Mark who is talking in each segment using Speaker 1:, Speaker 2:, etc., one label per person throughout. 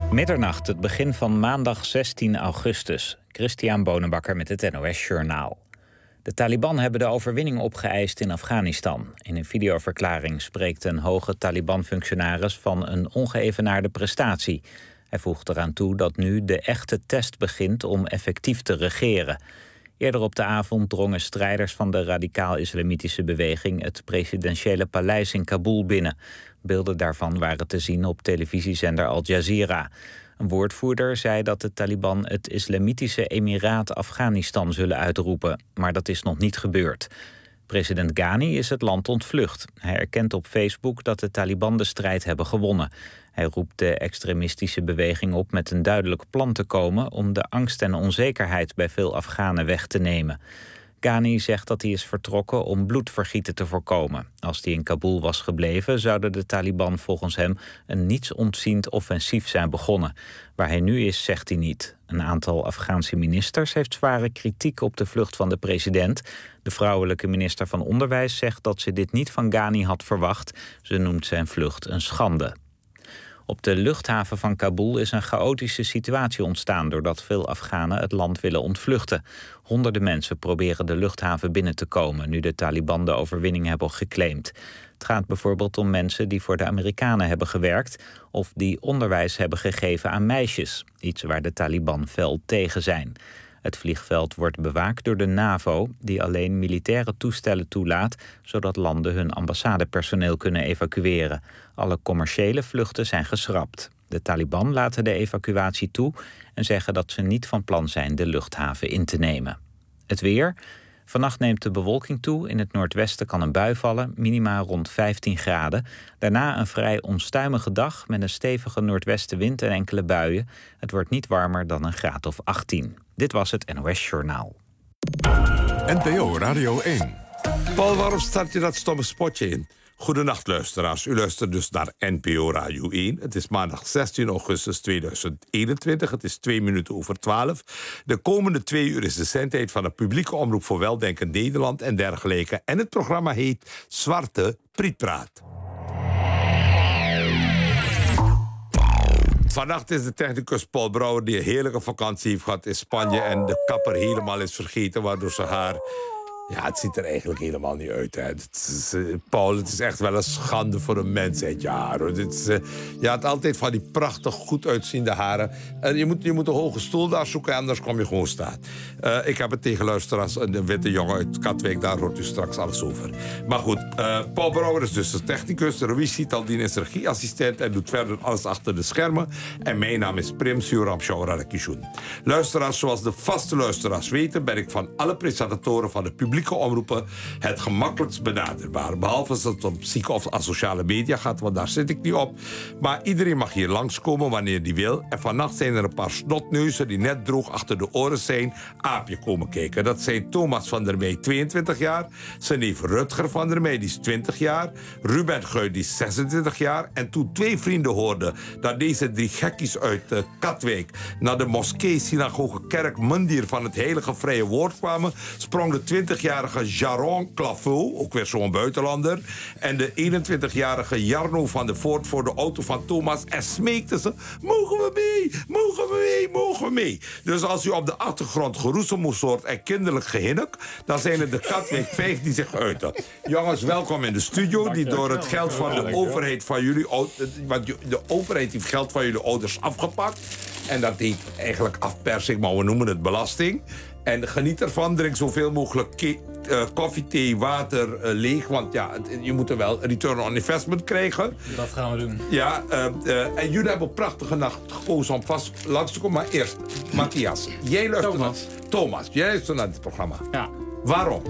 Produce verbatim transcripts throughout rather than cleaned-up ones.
Speaker 1: Middernacht, het begin van maandag zestien augustus. Christian Bonenbakker met het N O S Journaal. De Taliban hebben de overwinning opgeëist in Afghanistan. In een videoverklaring spreekt een hoge Taliban-functionaris van een ongeëvenaarde prestatie. Hij voegt eraan toe dat nu de echte test begint om effectief te regeren. Eerder op de avond drongen strijders van de radicaal-islamitische beweging het presidentiële paleis in Kabul binnen. Beelden daarvan waren te zien op televisiezender Al Jazeera. Een woordvoerder zei dat de Taliban het Islamitische Emiraat Afghanistan zullen uitroepen, maar dat is nog niet gebeurd. President Ghani is het land ontvlucht. Hij erkent op Facebook dat de Taliban de strijd hebben gewonnen. Hij roept de extremistische beweging op met een duidelijk plan te komen om de angst en onzekerheid bij veel Afghanen weg te nemen. Ghani zegt dat hij is vertrokken om bloedvergieten te voorkomen. Als hij in Kabul was gebleven, zouden de Taliban volgens hem een nietsontziend offensief zijn begonnen. Waar hij nu is, zegt hij niet. Een aantal Afghaanse ministers heeft zware kritiek op de vlucht van de president. De vrouwelijke minister van Onderwijs zegt dat ze dit niet van Ghani had verwacht. Ze noemt zijn vlucht een schande. Op de luchthaven van Kabul is een chaotische situatie ontstaan doordat veel Afghanen het land willen ontvluchten. Honderden mensen proberen de luchthaven binnen te komen nu de Taliban de overwinning hebben geclaimd. Het gaat bijvoorbeeld om mensen die voor de Amerikanen hebben gewerkt of die onderwijs hebben gegeven aan meisjes, iets waar de Taliban fel tegen zijn. Het vliegveld wordt bewaakt door de NAVO, die alleen militaire toestellen toelaat, zodat landen hun ambassadepersoneel kunnen evacueren. Alle commerciële vluchten zijn geschrapt. De Taliban laten de evacuatie toe en zeggen dat ze niet van plan zijn de luchthaven in te nemen. Het weer. Vannacht neemt de bewolking toe. In het noordwesten kan een bui vallen, minimaal rond vijftien graden. Daarna een vrij onstuimige dag met een stevige noordwestenwind en enkele buien. Het wordt niet warmer dan een graad of achttien. Dit was het N O S Journaal.
Speaker 2: N P O Radio één.
Speaker 3: Paul, waarom start je dat stomme spotje in? Goedenacht, luisteraars. U luistert dus naar N P O Radio één. Het is maandag zestien augustus tweeduizend eenentwintig. Het is twee minuten over twaalf. De komende twee uur is de zendtijd van de publieke omroep voor Weldenken Nederland en dergelijke. En het programma heet Zwarte Prietpraat. Vannacht is de technicus Paul Brouwer die een heerlijke vakantie heeft gehad in Spanje en de kapper helemaal is vergeten, waardoor ze haar... Ja, het ziet er eigenlijk helemaal niet uit. Hè. Het is, uh, Paul, het is echt wel een schande voor een mensheid. Ja, hoor. Dit is, uh, je had altijd van die prachtig goed uitziende haren. En je moet, je moet een hoge stoel daar zoeken, anders kom je gewoon staan. Uh, ik heb het tegen luisteraars, een witte jongen uit Katwijk, daar hoort u straks alles over. Maar goed, uh, Paul Brouwer is dus de technicus. Louis Sitaldien is regieassistent en doet verder alles achter de schermen. En mijn naam is Prim Siuram-Shaurarakishun. Luisteraars, zoals de vaste luisteraars weten, ben ik van alle presentatoren van de publiek omroepen het gemakkelijkst benaderbaar. Behalve als het om zieke of sociale media gaat, want daar zit ik niet op. Maar iedereen mag hier langskomen wanneer die wil. En vannacht zijn er een paar snotneuzen die net droog achter de oren zijn aapje komen kijken. Dat zijn Thomas van der Meij, tweeëntwintig jaar. Zijn neef Rutger van der Meij, die is twintig jaar. Ruben Guy, die is zesentwintig jaar. En toen twee vrienden hoorden dat deze drie gekkies uit uh, Katwijk naar de moskee, synagoge, kerk, mandir van het heilige vrije woord kwamen, sprong de twintigjarige Jaron Claveau, ook weer zo'n buitenlander, en de eenentwintigjarige Jarno van der Voort voor de auto van Thomas en smeekten ze: mogen we mee, mogen we mee, mogen we mee. Dus als u op de achtergrond geroezemoes hoort en kinderlijk gehinnik, dan zijn het de Katwijk vijf die zich uiten. Jongens, welkom in de studio, die door het geld van de overheid van jullie, want de overheid heeft geld van jullie ouders afgepakt. En dat heet eigenlijk afpersing, maar we noemen het belasting. En geniet ervan, drink zoveel mogelijk ke- uh, koffie, thee, water uh, leeg. Want ja, het, je moet er wel return on investment krijgen.
Speaker 4: Dat gaan we doen.
Speaker 3: Ja, uh, uh, en jullie hebben een prachtige nacht gekozen om vast langs te komen. Maar eerst, Matthias, jij luistert
Speaker 4: Thomas.
Speaker 3: naar... Thomas, jij luistert naar dit programma.
Speaker 4: Ja.
Speaker 3: Waarom?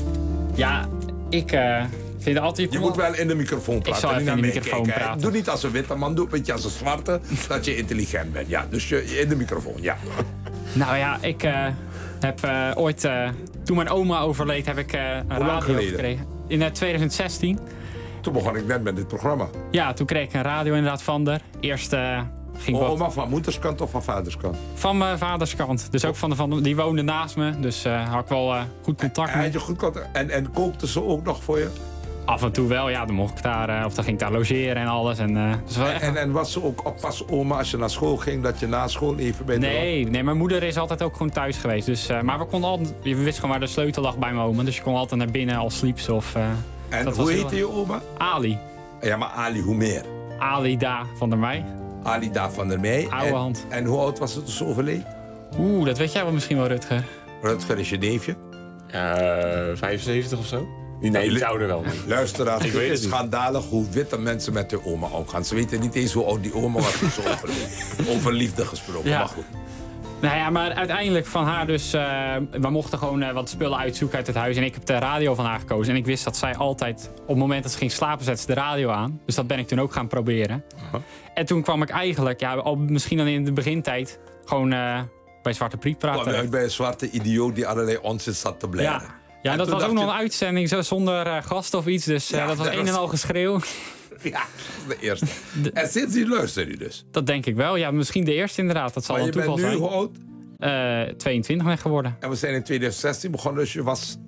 Speaker 4: Ja, ik uh, vind het altijd...
Speaker 3: Je moet wel in de microfoon praten.
Speaker 4: Ik zal even in de microfoon
Speaker 3: kijken,
Speaker 4: praten.
Speaker 3: Doe niet als een witte man, doe een beetje als een zwarte, dat je intelligent bent. Ja, dus je, in de microfoon, ja.
Speaker 4: Nou ja, ik uh, heb uh, ooit... Uh, toen mijn oma overleed, heb ik uh, een
Speaker 3: Hoe lang
Speaker 4: radio
Speaker 3: geleden?
Speaker 4: gekregen. In uh, twintig zestien.
Speaker 3: Toen begon ik net met dit programma.
Speaker 4: Ja, toen kreeg ik een radio inderdaad van haar. Eerst uh, ging wat...
Speaker 3: Oma van moederskant of van vaderskant?
Speaker 4: Van mijn vaders kant. Dus ook van de, van, die woonde naast me. Dus uh, had ik wel uh, goed contact
Speaker 3: En,
Speaker 4: mee.
Speaker 3: had je goed contact? En, en kookte ze ook nog voor je?
Speaker 4: Af en toe wel, ja. Dan mocht ik daar, uh, of dan ging ik daar logeren en alles. En, uh, dus wel
Speaker 3: en, en, en was ze ook oppasoma als je naar school ging, dat je na school even bij de
Speaker 4: Nee, nee, mijn moeder is altijd ook gewoon thuis geweest. Dus, uh, maar we konden altijd, je wist gewoon waar de sleutel lag bij mijn oma. Dus je kon altijd naar binnen als sliep ze. Of, uh,
Speaker 3: en
Speaker 4: dat
Speaker 3: hoe
Speaker 4: heel...
Speaker 3: heette je oma?
Speaker 4: Ali.
Speaker 3: Ja, maar Ali, hoe meer?
Speaker 4: Ali Da van der Meij.
Speaker 3: Ali Da van der Meij.
Speaker 4: Oude
Speaker 3: en,
Speaker 4: hand.
Speaker 3: En hoe oud was het toen ze overleed?
Speaker 4: Oeh, dat weet jij wel misschien wel, Rutger.
Speaker 3: Rutger is je neefje?
Speaker 5: Ja, vijfenzeventig of zo. Nee, iets ouder wel.
Speaker 3: Luisteraars,
Speaker 5: ik
Speaker 3: het
Speaker 5: weet
Speaker 3: is
Speaker 5: het
Speaker 3: schandalig hoe witte mensen met hun oma omgaan. Ze weten niet eens hoe oud die oma was toen ze overleed. Over liefde gesproken,
Speaker 4: Ja.
Speaker 3: maar goed.
Speaker 4: Nou ja, maar uiteindelijk van haar dus... Uh, we mochten gewoon uh, wat spullen uitzoeken uit het huis. En ik heb de radio van haar gekozen. En ik wist dat zij altijd... Op het moment dat ze ging slapen, zette ze de radio aan. Dus dat ben ik toen ook gaan proberen. Uh-huh. En toen kwam ik eigenlijk, ja, al misschien dan in de begintijd... gewoon uh, bij Zwarte Priet praten.
Speaker 3: Kwam je uit bij een zwarte idioot die allerlei onzin zat te blijven.
Speaker 4: Ja, ja en dat was ook nog je... een uitzending zo, zonder uh, gast of iets. Dus uh, ja, dat was dat een was... en al geschreeuw.
Speaker 3: Ja, dat is de eerste. De... En sindsdien luister je dus?
Speaker 4: Dat denk ik wel. Ja, misschien de eerste inderdaad. Dat zal
Speaker 3: maar
Speaker 4: een toeval zijn.
Speaker 3: je bent nu hoe
Speaker 4: oud? Uh, tweeëntwintig ben geworden.
Speaker 3: En we zijn in twintig zestien begonnen, dus je was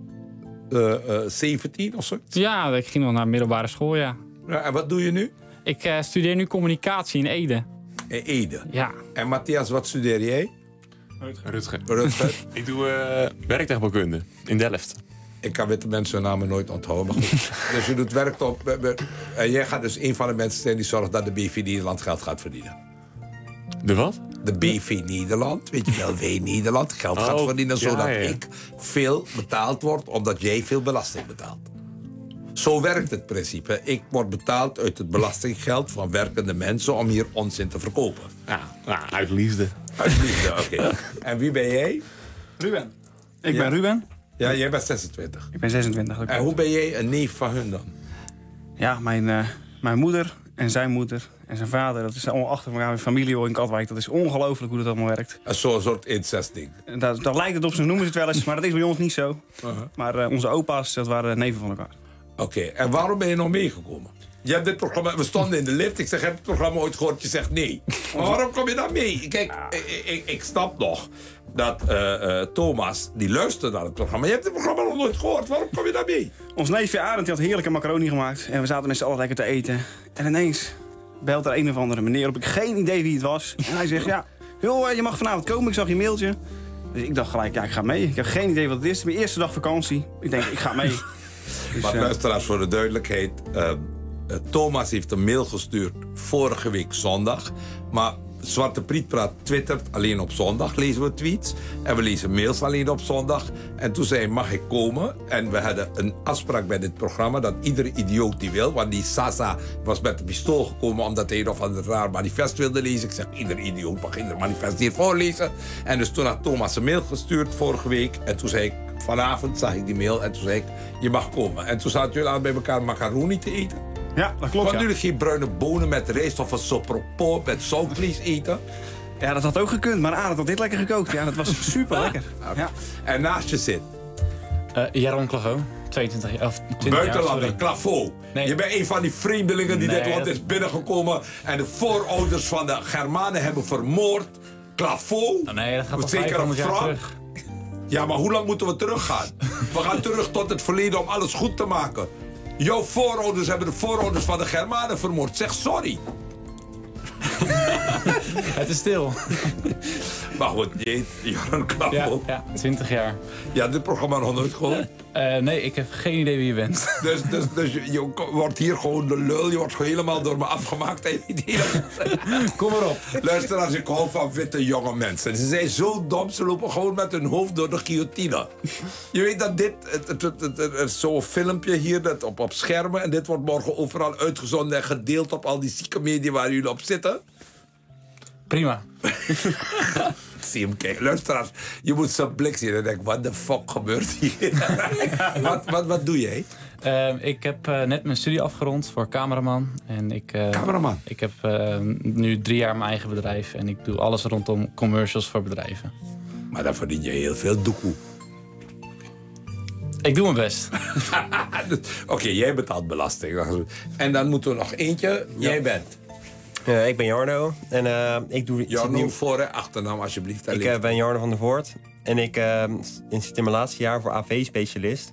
Speaker 3: uh, uh, zeventien of zo?
Speaker 4: Ja, ik ging nog naar middelbare school, ja.
Speaker 3: ja en wat doe je nu?
Speaker 4: Ik uh, studeer nu communicatie in Ede.
Speaker 3: In Ede?
Speaker 4: Ja.
Speaker 3: En Matthias, wat studeer jij?
Speaker 5: Rutger.
Speaker 3: Rutger.
Speaker 5: Ik doe uh, werktuigbouwkunde in Delft.
Speaker 3: Ik kan witte mensen hun namen nooit onthouden, maar goed. Dus je doet werk op... En jij gaat dus een van de mensen zijn die zorgt dat de B V Nederland geld gaat verdienen.
Speaker 5: De wat?
Speaker 3: De B V Nederland, weet je wel, W Nederland geld oh, gaat verdienen... zodat ja, ja. ik veel betaald word, omdat jij veel belasting betaalt. Zo werkt het principe. Ik word betaald uit het belastinggeld van werkende mensen... om hier onzin te verkopen.
Speaker 5: Ja, nou, uit liefde.
Speaker 3: Uit liefde, oké. Okay. En wie ben jij?
Speaker 6: Ruben. Ik
Speaker 3: ja.
Speaker 6: ben Ruben.
Speaker 3: Ja, jij bent zesentwintig.
Speaker 6: Ik ben zesentwintig.
Speaker 3: En hoe ben jij een neef van hun dan?
Speaker 6: Ja, mijn, uh, mijn moeder en zijn moeder en zijn vader... dat is allemaal achter elkaar in familie in Katwijk. Dat is ongelooflijk hoe dat allemaal werkt.
Speaker 3: Zo'n soort incestding.
Speaker 6: Daar, daar lijkt het op, zo noemen ze het wel eens. Maar dat is bij ons niet zo. Uh-huh. Maar uh, onze opa's, dat waren neven van elkaar.
Speaker 3: Oké, okay. En waarom ben je nog meegekomen? Je hebt dit programma, we stonden in de lift. Ik zeg, heb je het programma ooit gehoord? Je zegt nee. Maar waarom kom je dan mee? Kijk, ik, ik, ik snap nog dat uh, uh, Thomas, die luistert naar het programma. Je hebt het programma nog nooit gehoord. Waarom kom je dan mee?
Speaker 6: Ons neefje Arend die had heerlijke macaroni gemaakt. En we zaten met z'n allen lekker te eten. En ineens belt er een of andere meneer op. Ik heb geen idee wie het was. En hij zegt, ja, joh, je mag vanavond komen. Ik zag je mailtje. Dus ik dacht gelijk, ja, ik ga mee. Ik heb geen idee wat het is. Mijn eerste dag vakantie. Ik denk, ik ga mee.
Speaker 3: Dus, maar luisteraars, voor de duidelijkheid... Uh, uh, Thomas heeft een mail gestuurd vorige week zondag. Maar Zwarte Priet praat twittert alleen op zondag, lezen we tweets. En we lezen mails alleen op zondag. En toen zei hij, mag ik komen? En we hadden een afspraak bij dit programma... dat iedere idioot die wil... want die Sasa was met een pistool gekomen... omdat hij nog van het raar manifest wilde lezen. Ik zeg, ieder idioot mag ieder manifest hier voorlezen. En dus toen had Thomas een mail gestuurd vorige week. En toen zei ik, vanavond zag ik die mail... en toen zei ik, je mag komen. En toen zaten jullie aan bij elkaar macaroni te eten.
Speaker 6: Ja, dat klopt.
Speaker 3: Kon jullie geen bruine bonen met rijst of een sopropot met zoutvlees eten?
Speaker 6: Ja, dat had ook gekund, maar Arend had dit lekker gekookt. Ja, dat was super lekker. Ja.
Speaker 3: En naast je zit?
Speaker 4: Uh, Jaron Claveau, tweeëntwintig jaar. Of
Speaker 3: buitenlander, Claveau. Nee. Je bent een van die vreemdelingen die nee, dit land dat... is binnengekomen... en de voorouders van de Germanen hebben vermoord. Claveau?
Speaker 4: Oh, nee, dat gaat
Speaker 3: toch vijfhonderd jaar terug. Ja, maar hoe lang moeten we teruggaan? We gaan terug tot het verleden om alles goed te maken. Jouw voorouders hebben de voorouders van de Germanen vermoord. Zeg sorry.
Speaker 4: Het is stil.
Speaker 3: Maar goed, je heet Jaron Claveau.
Speaker 4: Ja, ja, twintig jaar.
Speaker 3: Ja, dit programma nog nooit gehoord?
Speaker 4: Uh, nee, ik heb geen idee wie je bent.
Speaker 3: Dus, dus, dus je, je wordt hier gewoon de lul. Je wordt helemaal door me afgemaakt.
Speaker 4: Kom maar op.
Speaker 3: Luister, als ik hou van witte jonge mensen. Ze zijn zo dom, ze lopen gewoon met hun hoofd door de guillotine. Je weet dat dit, het, het, het, het, het, het zo'n filmpje hier dat op, op schermen... en dit wordt morgen overal uitgezonden en gedeeld op al die zieke media waar jullie op zitten.
Speaker 4: Prima.
Speaker 3: Zie hem kijken. Luisteraars, je moet zo'n blik zien en denk, wat de fuck gebeurt hier? wat, wat, wat doe jij?
Speaker 7: Uh, ik heb uh, net mijn studie afgerond voor cameraman. En ik, uh,
Speaker 3: cameraman?
Speaker 7: Ik heb uh, nu drie jaar mijn eigen bedrijf. En ik doe alles rondom commercials voor bedrijven.
Speaker 3: Maar dan verdien je heel veel doekoe.
Speaker 7: Ik doe mijn best.
Speaker 3: Oké, okay, jij betaalt belasting. En dan moeten we nog eentje. Ja. Jij bent...
Speaker 8: Uh, ik ben Jarno en uh, ik doe...
Speaker 3: Jarno, voor- en achternaam alsjeblieft.
Speaker 8: Ik uh, ben Jarno van der Voort en ik uh, zit in mijn laatste jaar voor A V-specialist.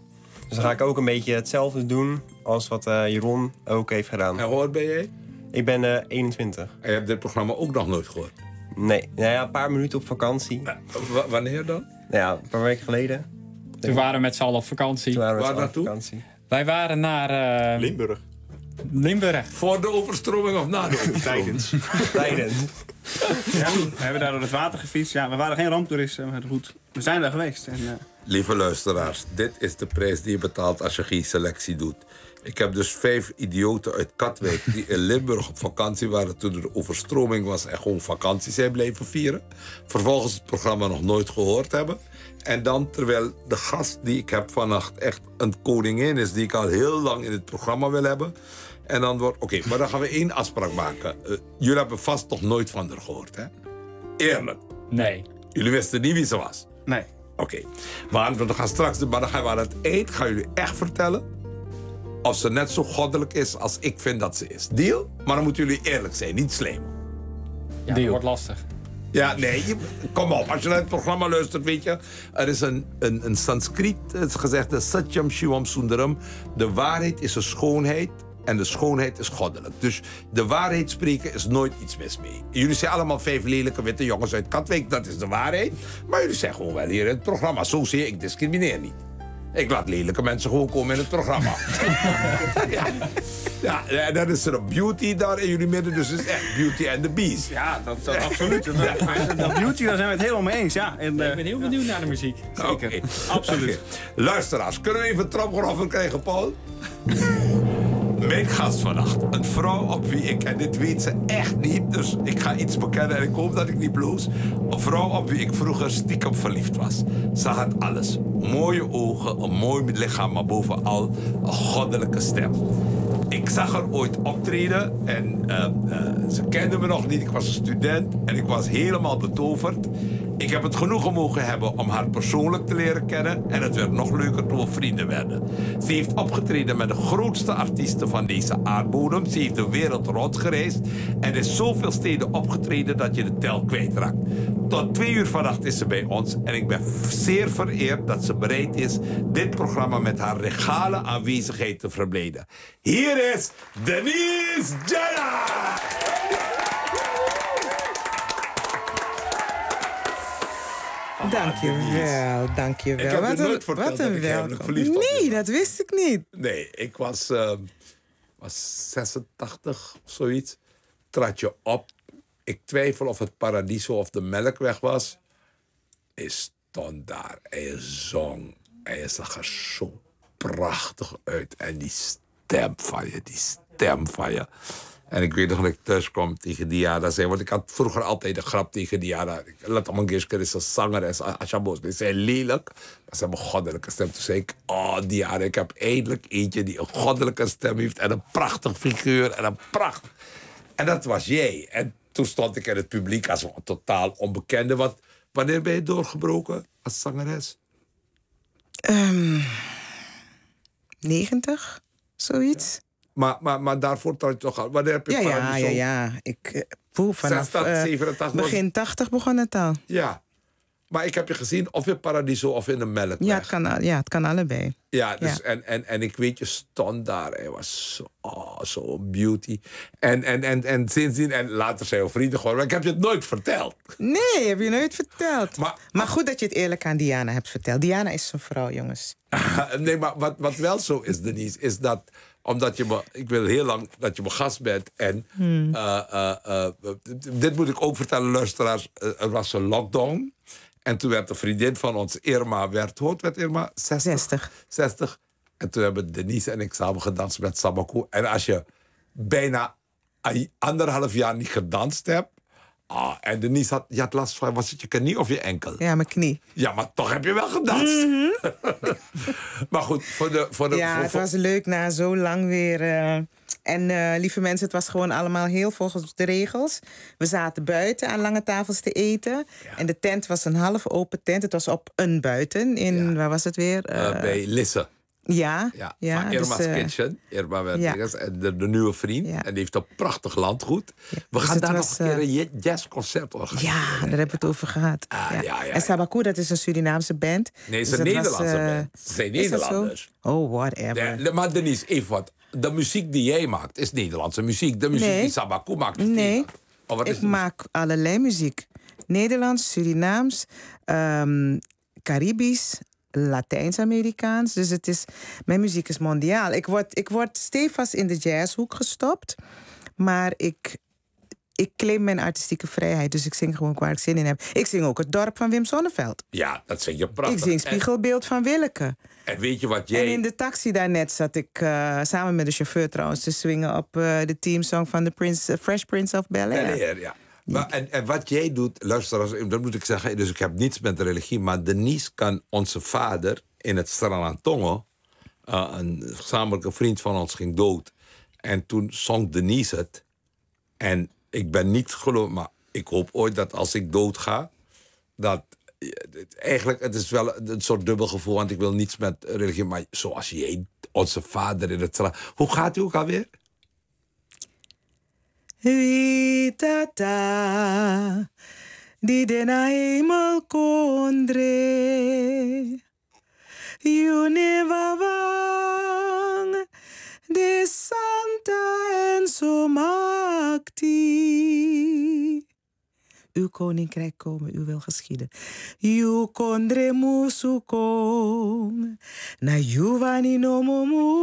Speaker 8: Dus dan ga ik ook een beetje hetzelfde doen als wat uh, Jeroen ook heeft gedaan.
Speaker 3: En hoe oud ben jij?
Speaker 8: Ik ben uh, eenentwintig.
Speaker 3: En je hebt dit programma ook nog nooit gehoord?
Speaker 8: Nee, nou ja, een paar minuten op vakantie.
Speaker 3: Uh, w- wanneer dan?
Speaker 8: Ja, een paar weken geleden.
Speaker 4: Toen waren we met z'n allen op vakantie.
Speaker 8: Toen waren we
Speaker 3: Waar
Speaker 8: met z'n allen op
Speaker 3: naartoe?
Speaker 8: vakantie.
Speaker 4: Wij waren naar uh,
Speaker 5: Limburg.
Speaker 4: Limburg.
Speaker 3: Voor de overstroming of na de overstroming?
Speaker 5: Tijdens.
Speaker 8: Tijdens.
Speaker 6: Ja, we hebben daar door het water gefietst. Ja, we waren geen ramptoeristen, maar goed. We zijn daar geweest. En, uh...
Speaker 3: Lieve luisteraars, dit is de prijs die je betaalt als je geen selectie doet. Ik heb dus vijf idioten uit Katwijk die in Limburg op vakantie waren toen er de overstroming was en gewoon vakantie zijn blijven vieren. Vervolgens het programma nog nooit gehoord hebben. En dan terwijl de gast die ik heb vannacht echt een koningin is die ik al heel lang in het programma wil hebben. En dan wordt, oké, okay, maar dan gaan we één afspraak maken. Uh, jullie hebben vast nog nooit van haar gehoord, hè? Eerlijk.
Speaker 4: Nee.
Speaker 3: Jullie wisten niet wie ze was?
Speaker 6: Nee.
Speaker 3: Oké. Okay. Maar we gaan straks, maar dan gaan we aan het eind, gaan jullie echt vertellen of ze net zo goddelijk is als ik vind dat ze is. Deal? Maar dan moeten jullie eerlijk zijn, niet slijmen.
Speaker 4: Ja, dat wordt lastig.
Speaker 3: Ja, nee, je, kom op. Als je naar het programma luistert, weet je... Er is een, een, een Sanskriet gezegde, Satyam Shivam Sundaram. De waarheid is een schoonheid en de schoonheid is goddelijk. Dus de waarheid spreken is nooit iets mis mee. Jullie zijn allemaal vijf lelijke witte jongens uit Katwijk, dat is de waarheid. Maar jullie zijn gewoon wel hier in het programma. Zo zie je, ik discrimineer niet. Ik laat lelijke mensen gewoon komen in het programma. ja. Ja, en dan is er een beauty daar in jullie midden, dus het is echt Beauty and the Beast.
Speaker 6: Ja, dat, dat absoluut. Dat, dat, dat beauty, daar zijn we het helemaal mee eens. Ja. En, uh,
Speaker 4: ik ben heel benieuwd naar de muziek.
Speaker 6: Zeker,
Speaker 3: okay.
Speaker 6: absoluut.
Speaker 3: Okay. Luisteraars, kunnen we even een trapgroffer krijgen, Paul? Mijn gast vannacht, een vrouw op wie ik, en dit weet ze echt niet, dus ik ga iets bekennen en ik hoop dat ik niet bloos. Een vrouw op wie ik vroeger stiekem verliefd was. Ze had alles. Mooie ogen, een mooi lichaam, maar bovenal een goddelijke stem. Ik zag haar ooit optreden en uh, uh, ze kende me nog niet. Ik was een student en ik was helemaal betoverd. Ik heb het genoegen mogen hebben om haar persoonlijk te leren kennen. En het werd nog leuker toen we vrienden werden. Ze heeft opgetreden met de grootste artiesten van deze aardbodem. Ze heeft de wereld rondgereisd. En is zoveel steden opgetreden dat je de tel kwijtraakt. Tot twee uur vannacht is ze bij ons. En ik ben zeer vereerd dat ze bereid is dit programma met haar regale aanwezigheid te verbleden. Hier is Denise Jenna!
Speaker 9: Dankjewel, dankjewel.
Speaker 3: Ik heb
Speaker 9: wat
Speaker 3: je nooit
Speaker 9: een,
Speaker 3: verteld
Speaker 9: wat
Speaker 3: dat
Speaker 9: een
Speaker 3: ik heimelijk
Speaker 9: welkom.
Speaker 3: verliefd op je
Speaker 9: Nee,
Speaker 3: was.
Speaker 9: dat wist ik niet.
Speaker 3: Nee, ik was, uh, was zesentachtig of zoiets. Trad je op. Ik twijfel of het Paradiso of de Melkweg was. Hij stond daar. Hij zong. Hij zag er zo prachtig uit. En die stem van je, die stem van je. En ik weet nog dat ik thuis kwam tegen Diana zei. Want ik had vroeger altijd een grap tegen Diana. Laat Mangeshkar is een zangeres. Asha Bos, die zei lelijk. Maar ze hebben een goddelijke stem. Toen zei ik, oh Diana, ik heb eindelijk eentje die een goddelijke stem heeft. En een prachtig figuur. En een pracht. En dat was jij. En toen stond ik in het publiek als een totaal onbekende. Wat, wanneer ben je doorgebroken als zangeres?
Speaker 9: Um, negentig, zoiets.
Speaker 3: Maar, maar, maar daarvoor trad je toch al. Wanneer heb je
Speaker 9: Ja, ja,
Speaker 3: Paradiso?
Speaker 9: ja, ja. Ik, uh, poeh, vanaf
Speaker 3: zesentachtig,
Speaker 9: uh,
Speaker 3: zevenentachtig
Speaker 9: begin tachtig begon het al.
Speaker 3: Ja. Maar ik heb je gezien of in Paradiso of in de Melkweg.
Speaker 9: Ja, het kan, al- ja, het kan allebei.
Speaker 3: Ja, dus
Speaker 9: Ja.
Speaker 3: En, en, en ik weet, je stond daar. Hij was zo, oh, zo beauty. En, en, en, en sindsdien, en later zijn we vrienden geworden. Maar ik heb je het nooit verteld.
Speaker 9: Nee, heb je nooit verteld.
Speaker 3: Maar-
Speaker 9: Maar goed dat je het eerlijk aan Diana hebt verteld. Diana is zo'n vrouw, jongens.
Speaker 3: Nee, maar wat, wat wel zo is, Denise, is dat omdat je me, ik wil heel lang dat je mijn gast bent. En
Speaker 9: Hmm.
Speaker 3: uh, uh, uh, dit moet ik ook vertellen, luisteraars. Uh, er was een lockdown. En toen werd een vriendin van ons, Irma, werd, hoe oud werd Irma? zestig.
Speaker 9: zestig.
Speaker 3: zestig. En toen hebben Denise en ik samen gedanst met Samako. En als je bijna een anderhalf jaar niet gedanst hebt. Ah, en Denise had, je had last van, was het je knie of je enkel?
Speaker 9: Ja, mijn knie.
Speaker 3: Ja, maar toch heb je wel gedanst. Maar goed, voor de... Voor de
Speaker 9: Ja,
Speaker 3: voor,
Speaker 9: het
Speaker 3: voor-
Speaker 9: was leuk na zo lang weer. eh, en eh, lieve mensen, het was gewoon allemaal heel volgens de regels. We zaten buiten aan lange tafels te eten. En de tent was een half open tent. Het was op een buiten. In,
Speaker 3: Ja.
Speaker 9: waar was het weer?
Speaker 3: eh,
Speaker 9: Eh,
Speaker 3: bij Lisse.
Speaker 9: Ja,
Speaker 3: Ja,
Speaker 9: ja,
Speaker 3: van Irma's
Speaker 9: dus, uh,
Speaker 3: Kitchen. Irma Wendingers.
Speaker 9: Ja.
Speaker 3: En de, de nieuwe vriend.
Speaker 9: Ja.
Speaker 3: En die heeft een prachtig landgoed.
Speaker 9: Ja,
Speaker 3: We
Speaker 9: dus
Speaker 3: gaan
Speaker 9: het
Speaker 3: daar
Speaker 9: was,
Speaker 3: nog een keer
Speaker 9: uh,
Speaker 3: een jazzconcert organiseren.
Speaker 9: Ja, daar hebben we het over gehad.
Speaker 3: Ah,
Speaker 9: ja.
Speaker 3: ja, ja,
Speaker 9: En Sabaku, dat is een Surinaamse band.
Speaker 3: Nee, het is
Speaker 9: Dus
Speaker 3: een
Speaker 9: dat was,
Speaker 3: Nederlandse
Speaker 9: uh,
Speaker 3: band. Ze zijn
Speaker 9: is dat zo?
Speaker 3: Nederlanders.
Speaker 9: Oh, whatever.
Speaker 3: De, de, maar Denise, even wat. De muziek die jij maakt is Nederlandse muziek. De muziek
Speaker 9: Nee.
Speaker 3: die Sabaku maakt is
Speaker 9: Nee,
Speaker 3: Nederlands. Oh, wat is
Speaker 9: ik
Speaker 3: de muziek?
Speaker 9: maak allerlei muziek. Nederlands, Surinaams, um, Caribisch, Latijns-Amerikaans. Dus het is, mijn muziek is mondiaal. Ik word, ik word stevast in de jazzhoek gestopt. Maar ik, ik claim mijn artistieke vrijheid. Dus ik zing gewoon waar ik zin in heb. Ik zing ook Het Dorp van Wim Sonneveld.
Speaker 3: Ja, dat zing je prachtig.
Speaker 9: Ik zing Spiegelbeeld van Willeke.
Speaker 3: En, en weet je wat jij...
Speaker 9: En in de taxi daarnet zat ik uh, samen met de chauffeur trouwens te swingen op uh, de teamsong van de Prince, uh, Fresh Prince of Bel-Air.
Speaker 3: Bel-Air, ja. Maar, en, en wat jij doet, luisteraars, dat moet ik zeggen, dus ik heb niets met de religie, maar Denise kan onze vader in het Stralantongo, uh, een gezamenlijke vriend van ons ging dood. En toen zong Denise het. En ik ben niet geloof, maar ik hoop ooit dat als ik dood ga, dat eigenlijk, het is wel een soort dubbel gevoel, want ik wil niets met religie, maar zoals jij, onze vader in het Stralantongo. Hoe gaat u ook alweer?
Speaker 9: Vitata, die de na hemel kondre, Junevawang, de Santa en Somakti. Uw koninkrijk komen, uw wil geschieden. Ju kondre musukong, na juvani nomo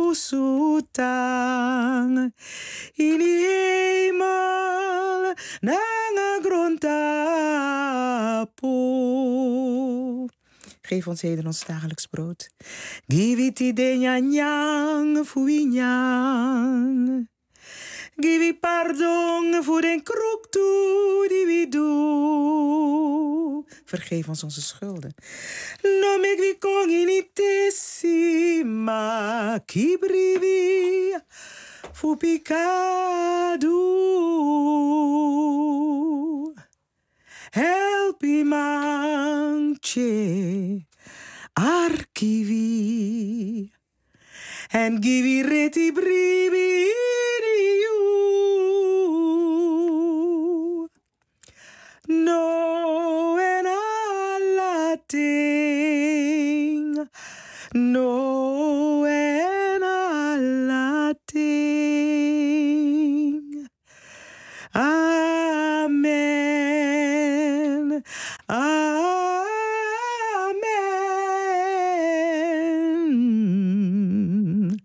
Speaker 9: musutang. In hemel, nanga grontapo. Geef ons heden ons dagelijks brood. Giviti de nyanyang fuinyang. Give pardon voor den kroek toe die we doen. Vergeef ons onze schulden. No me vi con initissima kibrivi fu picado. Help imangche archivi and give reti brivi. No en alating, no en alating. Amen, amen,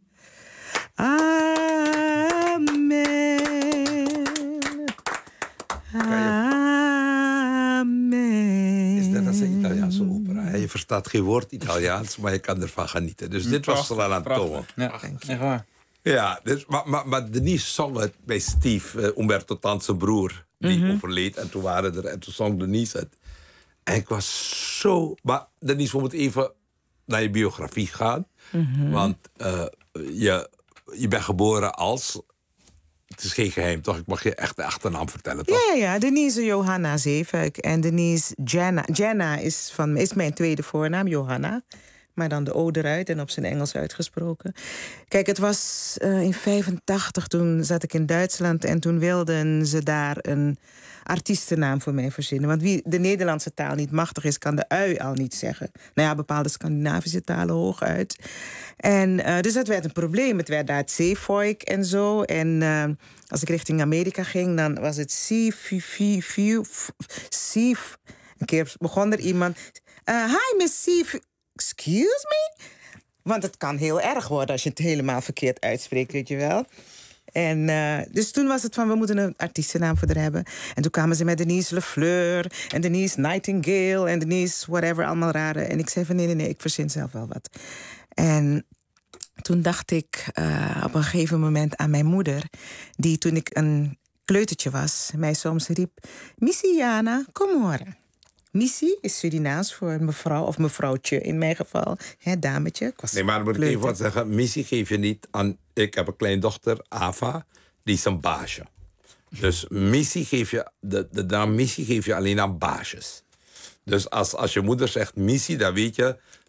Speaker 9: amen.
Speaker 3: Is net als een Italiaanse opera. Je verstaat geen woord Italiaans, maar je kan ervan genieten. Dus dit was Stralantongo.
Speaker 7: Ja, echt waar.
Speaker 3: Ja, dus, maar, maar, maar Denise zong het bij Steve, uh, Umberto Tan, zijn broer, die
Speaker 9: Mhm.
Speaker 3: overleed. En toen waren er, en toen zong Denise het. En ik was zo... Maar Denise, we moeten even naar je biografie gaan.
Speaker 9: Mhm.
Speaker 3: Want uh, je, je bent geboren als... Het is geen geheim, toch? Ik mag je echt de achternaam vertellen, toch?
Speaker 9: Ja, ja, Denise Johanna Zeefuik. En Denise Jenna. Jenna is, van, is mijn tweede voornaam, Johanna. Maar dan de O eruit en op zijn Engels uitgesproken. Kijk, het was uh, in vijfentachtig, toen zat ik in Duitsland. En toen wilden ze daar een artiestennaam voor mij verzinnen. Want wie de Nederlandse taal niet machtig is, kan de ui al niet zeggen. Nou ja, bepaalde Scandinavische talen hooguit. En uh, dus dat werd een probleem. Het werd daar het Zeefuik en zo. En uh, als ik richting Amerika ging, dan was het Zeefuik. Een keer begon er iemand... Uh, hi, Miss Zeefuik. Excuse me? Want het kan heel erg worden als je het helemaal verkeerd uitspreekt, weet je wel. En uh, dus toen was het van, we moeten een artiestennaam voor haar hebben. En toen kwamen ze met Denise Lefleur en Denise Nightingale en Denise whatever, allemaal rare. En ik zei van nee, nee, nee, ik verzin zelf wel wat. En toen dacht ik uh, op een gegeven moment aan mijn moeder, die toen ik een kleutertje was, mij soms riep, Missie Jana, kom horen. Missie is Surinaams voor mevrouw of mevrouwtje in mijn geval. Hè, dametje. Ik was
Speaker 3: nee, maar dan moet ik
Speaker 9: kleuter.
Speaker 3: even wat zeggen. Missie geef je niet aan... Ik heb een kleindochter, Ava, die is een baasje. Dus missie geef je... De, de naam missie geef je alleen aan baasjes. Dus als, als je moeder zegt missie, dan weet je...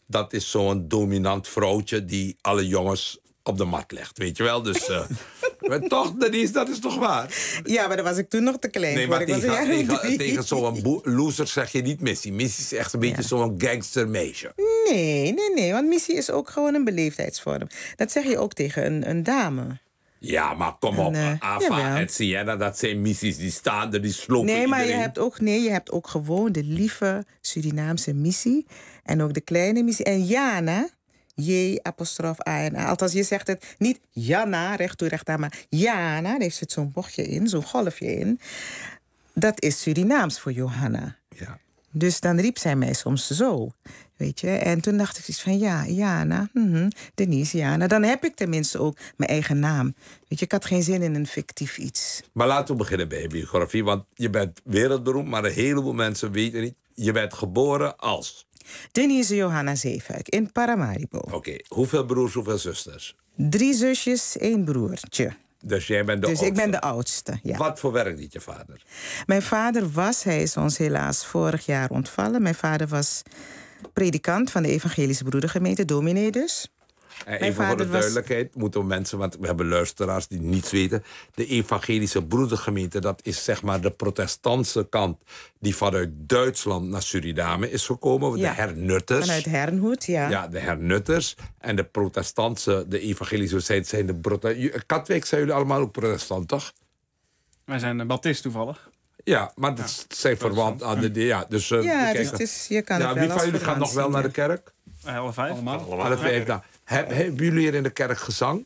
Speaker 3: dat is zo'n dominant vrouwtje die alle jongens op de mat legt, weet je wel? Dus uh, maar toch, Denise, dat is toch waar?
Speaker 9: Ja, maar dan was ik toen nog te klein.
Speaker 3: Nee,
Speaker 9: voor.
Speaker 3: maar
Speaker 9: Ik was
Speaker 3: tegen,
Speaker 9: een jaar of
Speaker 3: tegen,
Speaker 9: drie.
Speaker 3: tegen zo'n boe- loser zeg je niet Missy. Missy is echt een beetje
Speaker 9: Ja.
Speaker 3: zo'n gangstermeisje.
Speaker 9: Nee, nee, nee. Want missie is ook gewoon een beleefdheidsvorm. Dat zeg je ook tegen een, een dame.
Speaker 3: Ja, maar kom op.
Speaker 9: En, uh,
Speaker 3: Ava
Speaker 9: jawel.
Speaker 3: en Sienna, dat zijn missies die staan er, die slopen
Speaker 9: Nee, maar je
Speaker 3: iedereen.
Speaker 9: hebt, ook, nee, je hebt ook gewoon de lieve Surinaamse missie. En ook de kleine missie. En Jana, J, apostrof A en A. Althans, je zegt het niet Jana, recht toe, recht aan, maar Jana. Daar heeft zit zo'n bochtje in, zo'n golfje in. Dat is Surinaams voor Johanna.
Speaker 3: Ja.
Speaker 9: Dus dan riep zij mij soms zo, weet je. En toen dacht ik iets van, ja, Jana, mhm, Denise, Jana. Dan heb ik tenminste ook mijn eigen naam. Weet je, ik had geen zin in een fictief iets.
Speaker 3: Maar laten we beginnen bij je biografie. Want je bent wereldberoemd, maar een heleboel mensen weten niet. Je bent geboren als...
Speaker 9: Denise Johanna Zeefuik in Paramaribo.
Speaker 3: Oké, okay. Hoeveel broers, hoeveel zusters?
Speaker 9: Drie zusjes, één broertje.
Speaker 3: Dus jij bent de
Speaker 9: dus
Speaker 3: oudste?
Speaker 9: ik ben de oudste, ja.
Speaker 3: Wat voor werk deed je vader?
Speaker 9: Mijn vader was, hij is ons helaas vorig jaar ontvallen. Mijn vader was predikant van de Evangelische Broedergemeente, dominee dus.
Speaker 3: En
Speaker 9: Mijn
Speaker 3: even voor de
Speaker 9: vader was-
Speaker 3: duidelijkheid moeten we mensen, want we hebben luisteraars die niets weten. De Evangelische Broedergemeente, dat is zeg maar de protestantse kant die vanuit Duitsland naar Suriname is gekomen.
Speaker 9: Ja.
Speaker 3: De hernutters.
Speaker 9: Vanuit Herrnhoed, ja.
Speaker 3: Ja, de hernutters. En de protestantse, de evangelische zijn, zijn de protestantse. Katwijk zijn jullie allemaal ook protestant, toch?
Speaker 6: Wij zijn uh, Baptist toevallig.
Speaker 3: Ja, maar dat zijn verwant aan de... de- Ja, dus, uh,
Speaker 9: Ja,
Speaker 3: kijk,
Speaker 9: dus het is, je kan
Speaker 3: ja,
Speaker 9: het wel
Speaker 3: wie van
Speaker 9: als
Speaker 3: jullie gaat nog
Speaker 9: verwant
Speaker 3: wel naar
Speaker 9: zien,
Speaker 3: de
Speaker 9: ja.
Speaker 3: kerk?
Speaker 6: Uh, alle vijf.
Speaker 4: Allemaal?
Speaker 3: Alle vijf. Nou, heb- hebben jullie hier in de kerk gezang?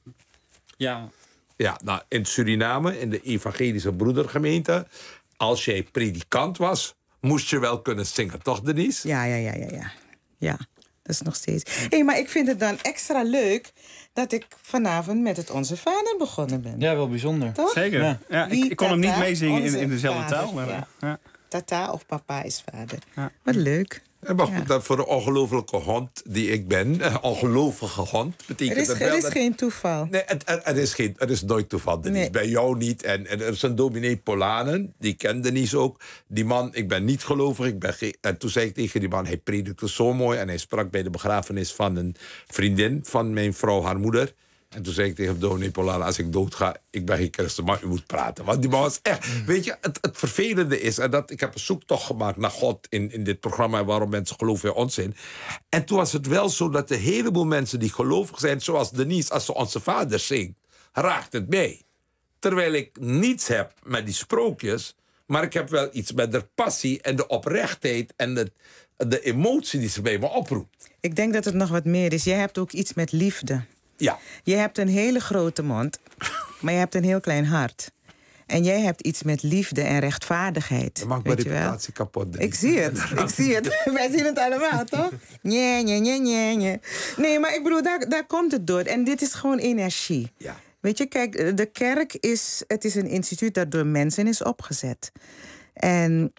Speaker 4: Ja.
Speaker 3: Ja, nou, in Suriname, in de Evangelische Broedergemeente, als jij predikant was, moest je wel kunnen zingen, toch, Denise?
Speaker 9: Ja, ja, ja, ja, ja. Ja, dat is nog steeds. Hé, hey, maar ik vind het dan extra leuk dat ik vanavond met het Onze Vader begonnen ben.
Speaker 7: Ja, wel bijzonder.
Speaker 9: Toch?
Speaker 6: Zeker.
Speaker 7: Ja.
Speaker 6: Ja. ik,
Speaker 9: Wie
Speaker 6: ik kon hem niet
Speaker 9: tata,
Speaker 6: meezingen in,
Speaker 9: onze
Speaker 6: in dezelfde
Speaker 9: vader,
Speaker 6: taal. Maar,
Speaker 9: ja.
Speaker 6: ja.
Speaker 9: Tata of papa is vader.
Speaker 6: Ja.
Speaker 9: Wat leuk.
Speaker 3: En maar goed,
Speaker 9: Ja.
Speaker 3: dat voor de ongelofelijke hond die ik ben, eh, ongelovige hond, betekent
Speaker 9: Er is,
Speaker 3: het
Speaker 9: er
Speaker 3: wel
Speaker 9: is
Speaker 3: dat...
Speaker 9: geen toeval.
Speaker 3: Nee, het, het, het is geen, het is nooit toeval, Denise.
Speaker 9: Nee.
Speaker 3: Bij jou niet. En, en er is een dominee Polanen, die kent Denise ook. Die man, ik ben niet gelovig. Ik ben geen, en toen zei ik tegen die man, hij predikte zo mooi. En hij sprak bij de begrafenis van een vriendin van mijn vrouw, haar moeder. En toen zei ik tegen dominee Polanen, als ik doodga, ik ben geen christen, maar u moet praten. Want die man was echt... Weet je, het, het vervelende is, en dat, ik heb een zoektocht gemaakt naar God in, in dit programma, waarom mensen geloven in onzin. En toen was het wel zo dat een heleboel mensen die gelovig zijn, zoals Denise, als ze Onze Vader zingt, raakt het mee. Terwijl ik niets heb met die sprookjes, maar ik heb wel iets met de passie en de oprechtheid en de, de emotie die ze bij me oproept.
Speaker 9: Ik denk dat het nog wat meer is. Jij hebt ook iets met liefde.
Speaker 3: Ja.
Speaker 9: Je hebt een hele grote mond, maar je hebt een heel klein hart. En jij hebt iets met liefde en rechtvaardigheid.
Speaker 3: Dat maakt mijn
Speaker 9: weet je wel?
Speaker 3: reputatie kapot. Denise.
Speaker 9: Ik zie het, ik zie het. Wij zien het allemaal, toch? Nee, nee, nee, nee, nee. Nee, maar ik bedoel, daar, daar komt het door. En dit is gewoon energie.
Speaker 3: Ja.
Speaker 9: Weet je, kijk, de kerk is, het is een instituut dat door mensen is opgezet. En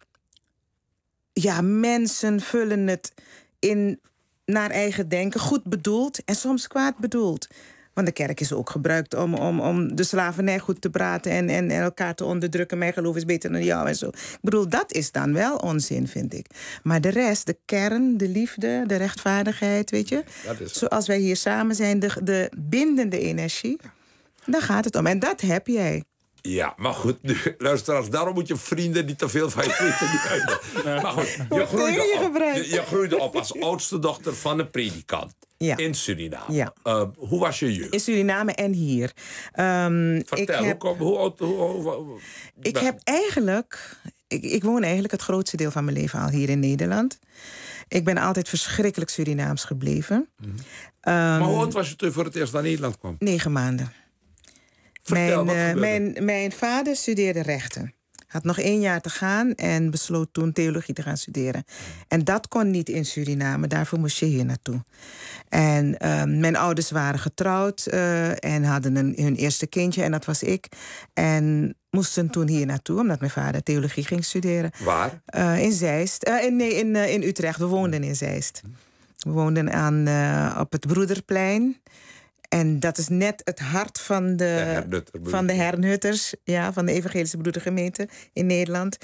Speaker 9: ja, mensen vullen het in naar eigen denken, goed bedoeld en soms kwaad bedoeld. Want de kerk is ook gebruikt om, om, om de slavernij goed te praten en, en, en elkaar te onderdrukken. Mijn geloof is beter dan jou en zo. Ik bedoel, dat is dan wel onzin, vind ik. Maar de rest, de kern, de liefde, de rechtvaardigheid, weet je.
Speaker 3: Dat is
Speaker 9: Zoals wij hier samen zijn, de, de bindende energie. Daar gaat het om. En dat heb jij.
Speaker 3: Ja, maar goed, nu, luisteraars, daarom moet je vrienden niet te veel van je weten. niet uit. Maar goed, je
Speaker 9: Wordt tegen je
Speaker 3: groeide, op,
Speaker 9: gebruikt.
Speaker 3: je, je groeide op als oudste dochter van een predikant
Speaker 9: Ja.
Speaker 3: in Suriname.
Speaker 9: Ja.
Speaker 3: Uh, hoe was je jeugd?
Speaker 9: In Suriname en hier. Um,
Speaker 3: Vertel,
Speaker 9: ik
Speaker 3: hoe,
Speaker 9: heb,
Speaker 3: kom, hoe oud... Hoe, hoe, hoe-
Speaker 9: ik heb eigenlijk... Ik, ik woon eigenlijk het grootste deel van mijn leven al hier in Nederland. Ik ben altijd verschrikkelijk Surinaams gebleven.
Speaker 3: Mhm.
Speaker 9: Um,
Speaker 3: maar hoe oud was je toen je voor het eerst naar Nederland kwam?
Speaker 9: Negen maanden.
Speaker 3: Vertel,
Speaker 9: Mijn,
Speaker 3: wat
Speaker 9: eh,
Speaker 3: gebeurde?
Speaker 9: mijn, mijn vader studeerde rechten. Had nog één jaar te gaan en besloot toen theologie te gaan studeren. En dat kon niet in Suriname, daarvoor moest je hier naartoe. En uh, mijn ouders waren getrouwd uh, en hadden een, hun eerste kindje, en dat was ik. En moesten toen hier naartoe, omdat mijn vader theologie ging studeren.
Speaker 3: Waar?
Speaker 9: Uh, in Zeist. Uh, in, nee, in, uh, in Utrecht. We woonden in Zeist. We woonden aan, uh, op het Broederplein. En dat is net het hart van de,
Speaker 3: De hernutter,
Speaker 9: van de hernutters, ja, van de Evangelische Broedergemeente in Nederland.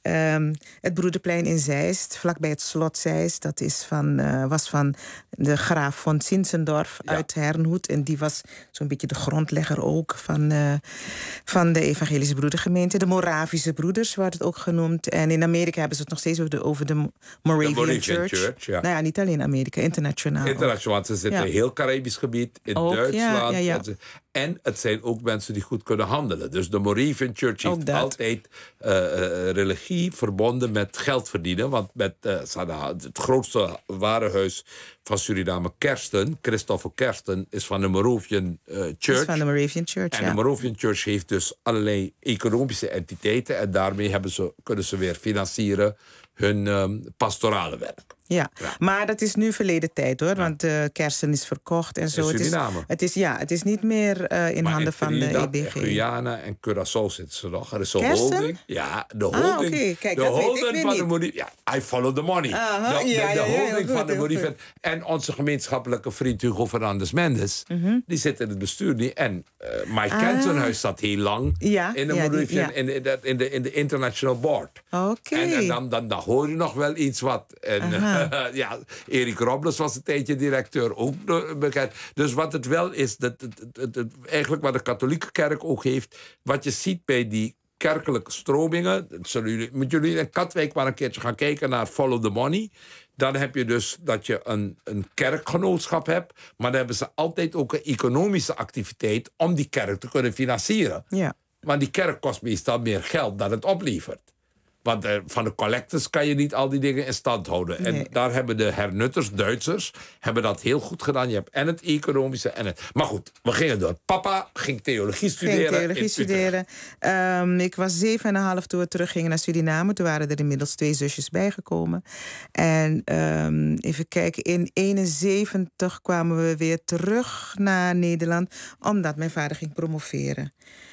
Speaker 9: um, het Broederplein in Zeist, vlakbij het slot Zeist. Dat is van, uh, was van de graaf von Zinzendorf ja. uit Herrnhut. En die was zo'n beetje de grondlegger ook van, uh, van de Evangelische Broedergemeente. De Moravische Broeders wordt het ook genoemd. En in Amerika hebben ze het nog steeds over de, over de Moravian,
Speaker 3: de Moravian
Speaker 9: Church.
Speaker 3: Church ja.
Speaker 9: Nou ja, niet alleen in Amerika, internationaal.
Speaker 3: Internationaal, ze zitten in ja. heel Caribisch gebied, in ook, Duitsland. Ja, ja, ja. En het zijn ook mensen die goed kunnen handelen. Dus de Moravian Church heeft altijd uh, uh, religie verbonden met geld verdienen. Want met uh, het grootste warenhuis van Suriname, Kersten, Christoffel Kersten, is van de Moravian uh, Church.
Speaker 9: Is van de Moravian Church,
Speaker 3: En
Speaker 9: ja.
Speaker 3: de Moravian Church heeft dus allerlei economische entiteiten. En daarmee hebben ze, kunnen ze weer financieren hun um, pastorale werk.
Speaker 9: Ja. ja, maar dat is nu verleden tijd hoor, ja. want uh, Kersen is verkocht en zo.
Speaker 3: In Suriname.
Speaker 9: Het is, het is, ja, het is niet meer uh, in
Speaker 3: maar
Speaker 9: handen
Speaker 3: in
Speaker 9: van de E B G.
Speaker 3: En Guyana en Curaçao zitten ze nog. Er is een
Speaker 9: Kersen?
Speaker 3: holding. Ja, de holding.
Speaker 9: Ah, okay. Kijk,
Speaker 3: de
Speaker 9: dat
Speaker 3: holding
Speaker 9: weet ik
Speaker 3: van
Speaker 9: niet.
Speaker 3: de Moravian. Ja, I follow the money.
Speaker 9: Aha,
Speaker 3: de,
Speaker 9: ja,
Speaker 3: de, de
Speaker 9: ja, ja,
Speaker 3: holding
Speaker 9: goed,
Speaker 3: van de Moravian. En onze gemeenschappelijke vriend Hugo Fernandez Mendes, mm-hmm. die zit in het bestuur niet. En uh, Mike ah. Kensenhuis zat heel lang
Speaker 9: ja,
Speaker 3: in de
Speaker 9: ja,
Speaker 3: Moravian,
Speaker 9: die, ja.
Speaker 3: in, de, in, de, in, de, in de International Board.
Speaker 9: Oké. Okay.
Speaker 3: En, en dan, dan, dan hoor je nog wel iets wat. En uh, ja, Erik Robles was een tijdje directeur, ook bekend. Dus wat het wel is, dat, dat, dat, dat, eigenlijk wat de katholieke kerk ook heeft, wat je ziet bij die kerkelijke stromingen, zullen jullie, moet jullie in Katwijk maar een keertje gaan kijken naar Follow the Money. Dan heb je dus dat je een, een kerkgenootschap hebt, maar dan hebben ze altijd ook een economische activiteit om die kerk te kunnen financieren.
Speaker 9: Ja.
Speaker 3: Want die kerk kost meestal meer geld dan het oplevert. Want uh, van de collectors kan je niet al die dingen in stand houden. Nee. En daar hebben de hernutters, Duitsers, hebben dat heel goed gedaan. Je hebt en het economische en het... Maar goed, we gingen door. Papa ging theologie studeren.
Speaker 9: Ging theologie studeren. Um, ik was zeven en een half toen we teruggingen naar Suriname. Toen waren er inmiddels twee zusjes bijgekomen. En um, even kijken, in eenenzeventig kwamen we weer terug naar Nederland, omdat mijn vader ging promoveren.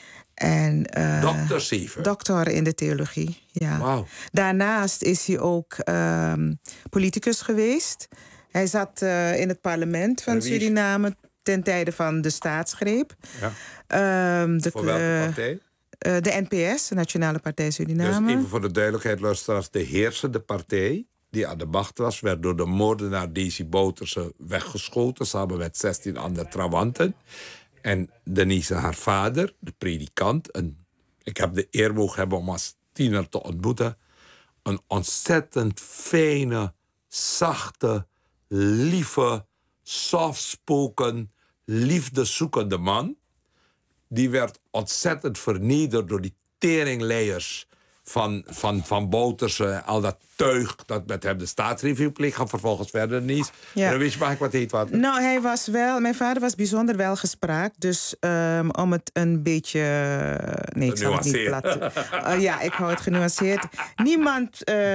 Speaker 9: En, uh,
Speaker 3: Dokter Siever.
Speaker 9: Doctor in de theologie, ja.
Speaker 3: Wow.
Speaker 9: Daarnaast is hij ook um, politicus geweest. Hij zat uh, in het parlement van Suriname ten tijde van de staatsgreep.
Speaker 3: Ja.
Speaker 9: Um, de,
Speaker 3: voor welke partij?
Speaker 9: Uh, de N P S, de Nationale Partij Suriname.
Speaker 3: Dus even voor de duidelijkheid, luisteraars. De heersende partij die aan de macht was, werd door de moordenaar Desi Bouterse weggeschoten, samen met zestien andere trawanten. En Denise, haar vader, de predikant, een, ik heb de eer mogen hebben om als tiener te ontmoeten, een ontzettend fijne, zachte, lieve, soft-spoken, liefdezoekende man. Die werd ontzettend vernederd door die teringleiers van, van, van Bouterse, al dat tuig dat met hem de staatsreview pleegt, gaan vervolgens verder niet. Ja. En dan weet je, mag ik wat heet wat?
Speaker 9: Nou, hij was wel, mijn vader was bijzonder welgespraakt, dus um, om het een beetje, nee, ik zal het niet plat. Uh, ja, ik hou het genuanceerd. Niemand uh,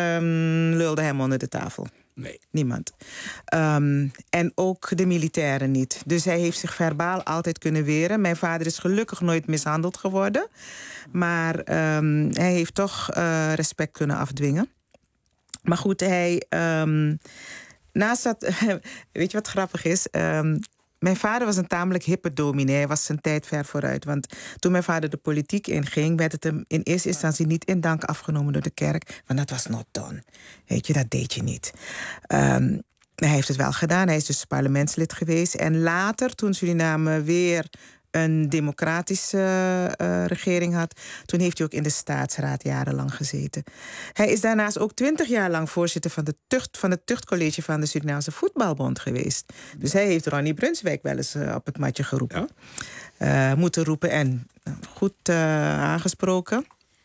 Speaker 9: lulde hem onder de tafel.
Speaker 3: Nee.
Speaker 9: Niemand. Um, en ook de militairen niet. Dus hij heeft zich verbaal altijd kunnen weren. Mijn vader is gelukkig nooit mishandeld geworden. Maar um, hij heeft toch uh, respect kunnen afdwingen. Maar goed, hij... Um, naast dat... weet je wat grappig is? Um, Mijn vader was een tamelijk hippe dominee. Hij was zijn tijd ver vooruit. Want toen mijn vader de politiek inging, werd het hem in eerste instantie niet in dank afgenomen door de kerk. Want dat was not done. Weet je, dat deed je niet. Um, hij heeft het wel gedaan. Hij is dus parlementslid geweest. En later, toen Suriname weer een democratische uh, regering had, toen heeft hij ook in de staatsraad jarenlang gezeten. Hij is daarnaast ook twintig jaar lang voorzitter van, de tucht, van het tuchtcollege van de Surinaamse Voetbalbond geweest. Dus hij heeft Ronnie Brunswijk wel eens uh, op het matje geroepen. Ja. Uh, moeten roepen en uh, goed uh, aangesproken.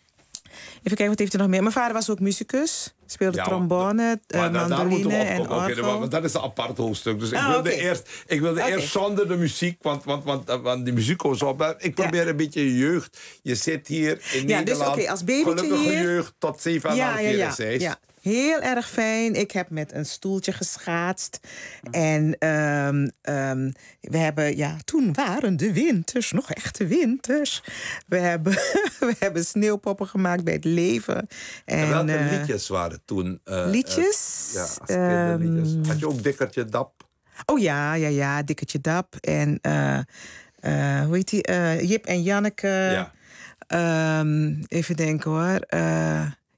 Speaker 9: Even kijken, wat heeft hij nog meer? Mijn vader was ook muzikus. Speelde ja, trombone, uh, mandoline en orgel.
Speaker 3: Okay, want dat is een apart hoofdstuk. Dus ik
Speaker 9: ah,
Speaker 3: wilde,
Speaker 9: okay.
Speaker 3: eerst, ik wilde okay. eerst zonder de muziek, want, want, want, want die muziek komt zo op. Ik probeer ja. een beetje je jeugd. Je zit hier in
Speaker 9: ja,
Speaker 3: Nederland.
Speaker 9: Dus, okay, als babytje
Speaker 3: gelukkige
Speaker 9: hier,
Speaker 3: jeugd tot zeven en
Speaker 9: ja,
Speaker 3: half
Speaker 9: ja,
Speaker 3: jaar
Speaker 9: ja,
Speaker 3: en zes.
Speaker 9: Ja. Heel erg fijn. Ik heb met een stoeltje geschaatst. En um, um, we hebben, ja, toen waren de winters nog echte winters. We hebben, we hebben sneeuwpoppen gemaakt bij het leven. En,
Speaker 3: en welke
Speaker 9: uh,
Speaker 3: liedjes waren toen? Uh,
Speaker 9: liedjes?
Speaker 3: Uh, ja, als kinderliedjes. Had je ook Dikkertje Dap?
Speaker 9: Oh ja, ja, ja, Dikkertje Dap. En uh, uh, hoe heet die? Uh, Jip en Janneke.
Speaker 3: Ja.
Speaker 9: Um, even denken hoor. Uh,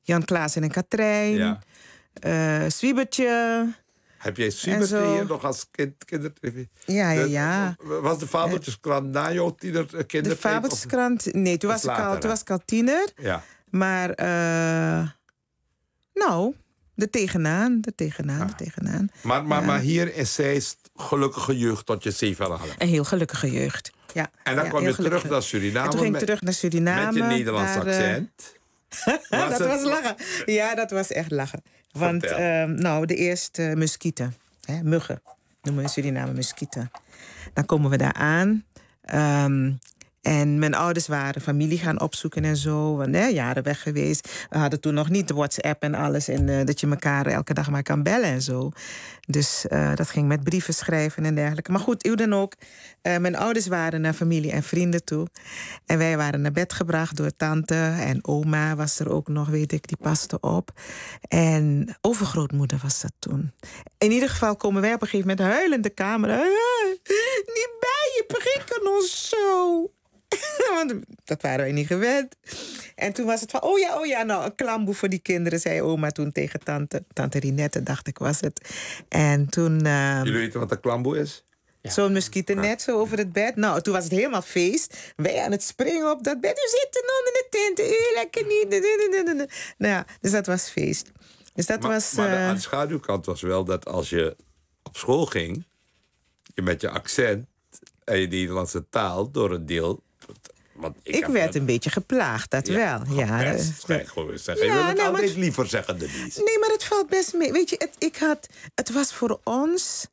Speaker 9: Jan Klaas en Katrijn.
Speaker 3: Ja.
Speaker 9: Uh, Swiebertje.
Speaker 3: Heb jij Swiebertje hier nog als kind, kindertv?
Speaker 9: Ja, ja, ja.
Speaker 3: Was de Fabeltjeskrant na jouw tiener kindertijd?
Speaker 9: De Fabeltjeskrant, nee, toen was, ik al, toen was ik al tiener.
Speaker 3: Ja.
Speaker 9: Maar, uh, nou, er tegenaan, er tegenaan,
Speaker 3: ah.
Speaker 9: er tegenaan.
Speaker 3: Maar, maar,
Speaker 9: ja.
Speaker 3: maar hier is zij gelukkige jeugd tot je zeven jaar.
Speaker 9: Een heel gelukkige jeugd, ja.
Speaker 3: En dan
Speaker 9: ja,
Speaker 3: kwam je
Speaker 9: gelukkig.
Speaker 3: terug naar Suriname.
Speaker 9: En toen ging ik
Speaker 3: met,
Speaker 9: terug naar Suriname.
Speaker 3: Met je Nederlands
Speaker 9: daar,
Speaker 3: accent.
Speaker 9: Was dat het? was lachen. Ja, dat was echt lachen. Want, uh, nou, de eerste uh, muskieten. Hè, muggen. Noemen we in Suriname muskieten. Dan komen we daar aan. Um, en mijn ouders waren familie gaan opzoeken en zo. Want, hè, jaren weg geweest. We hadden toen nog niet de WhatsApp en alles. En uh, dat je elkaar elke dag maar kan bellen en zo. Dus uh, dat ging met brieven schrijven en dergelijke. Maar goed, hoe dan ook. Uh, mijn ouders waren naar familie en vrienden toe. En wij waren naar bed gebracht door tante. En oma was er ook nog, weet ik, die paste op. En overgrootmoeder was dat toen. In ieder geval komen wij op een gegeven moment huilend de kamer. Niet bij je, prikken ons zo. Want dat waren wij niet gewend. En toen was het van, oh ja, oh ja, nou, een klamboe voor die kinderen, zei oma toen tegen tante. Tante Rinette, dacht ik, was het. En toen... Uh,
Speaker 3: Jullie weten wat een klamboe is?
Speaker 9: Ja. Zo'n muskietennet zo over het bed. Nou, toen was het helemaal feest. Wij aan het springen op dat bed. U zit onder de tent. U lekker niet. Nou ja, dus dat was feest. Dus dat
Speaker 3: maar,
Speaker 9: was...
Speaker 3: Maar
Speaker 9: uh,
Speaker 3: de, de schaduwkant was wel dat als je op school ging, je met je accent en je Nederlandse taal door een deel... Want ik
Speaker 9: ik werd
Speaker 3: het,
Speaker 9: een beetje geplaagd, dat
Speaker 3: ja,
Speaker 9: wel. Ja,
Speaker 3: best, ga ik gewoon zeggen.
Speaker 9: Ja,
Speaker 3: je wil het
Speaker 9: nou,
Speaker 3: altijd
Speaker 9: het,
Speaker 3: liever zeggen, Denise.
Speaker 9: Nee, maar het valt best mee. Weet je, het, ik had, het was voor ons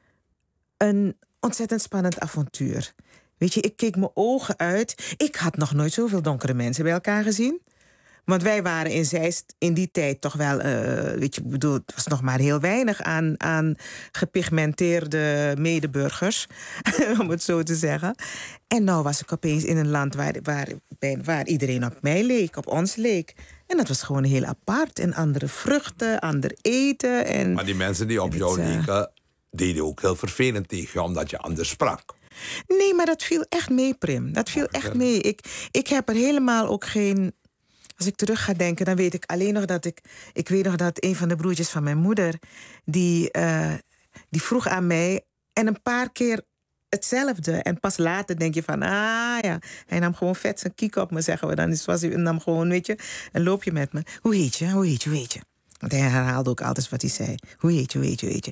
Speaker 9: een ontzettend spannend avontuur. Weet je, ik keek mijn ogen uit. Ik had nog nooit zoveel donkere mensen bij elkaar gezien. Want wij waren in Zeist in die tijd toch wel... Uh, weet je, ik bedoel, het was nog maar heel weinig aan, aan gepigmenteerde medeburgers. Om het zo te zeggen. En nou was ik opeens in een land waar, waar, waar iedereen op mij leek, op ons leek. En dat was gewoon heel apart. En andere vruchten, ander eten. En,
Speaker 3: maar die mensen die op jou
Speaker 9: uh,
Speaker 3: leken, deden ook heel vervelend tegen je, omdat je anders sprak.
Speaker 9: Nee, maar dat viel echt mee, Prim. Dat viel echt mee. Ik, ik heb er helemaal ook geen... Als ik terug ga denken, dan weet ik alleen nog dat ik... Ik weet nog dat een van de broertjes van mijn moeder... die, uh, die vroeg aan mij en een paar keer hetzelfde. En pas later denk je van, ah ja... Hij nam gewoon vet zijn kiek op me, zeggen we dan. Dus was hij nam gewoon, weet je, een loopje met me. Hoe heet je, hoe heet je, hoe heet je? Want hij herhaalde ook altijd wat hij zei. Hoe heet je, hoe heet je, hoe heet je?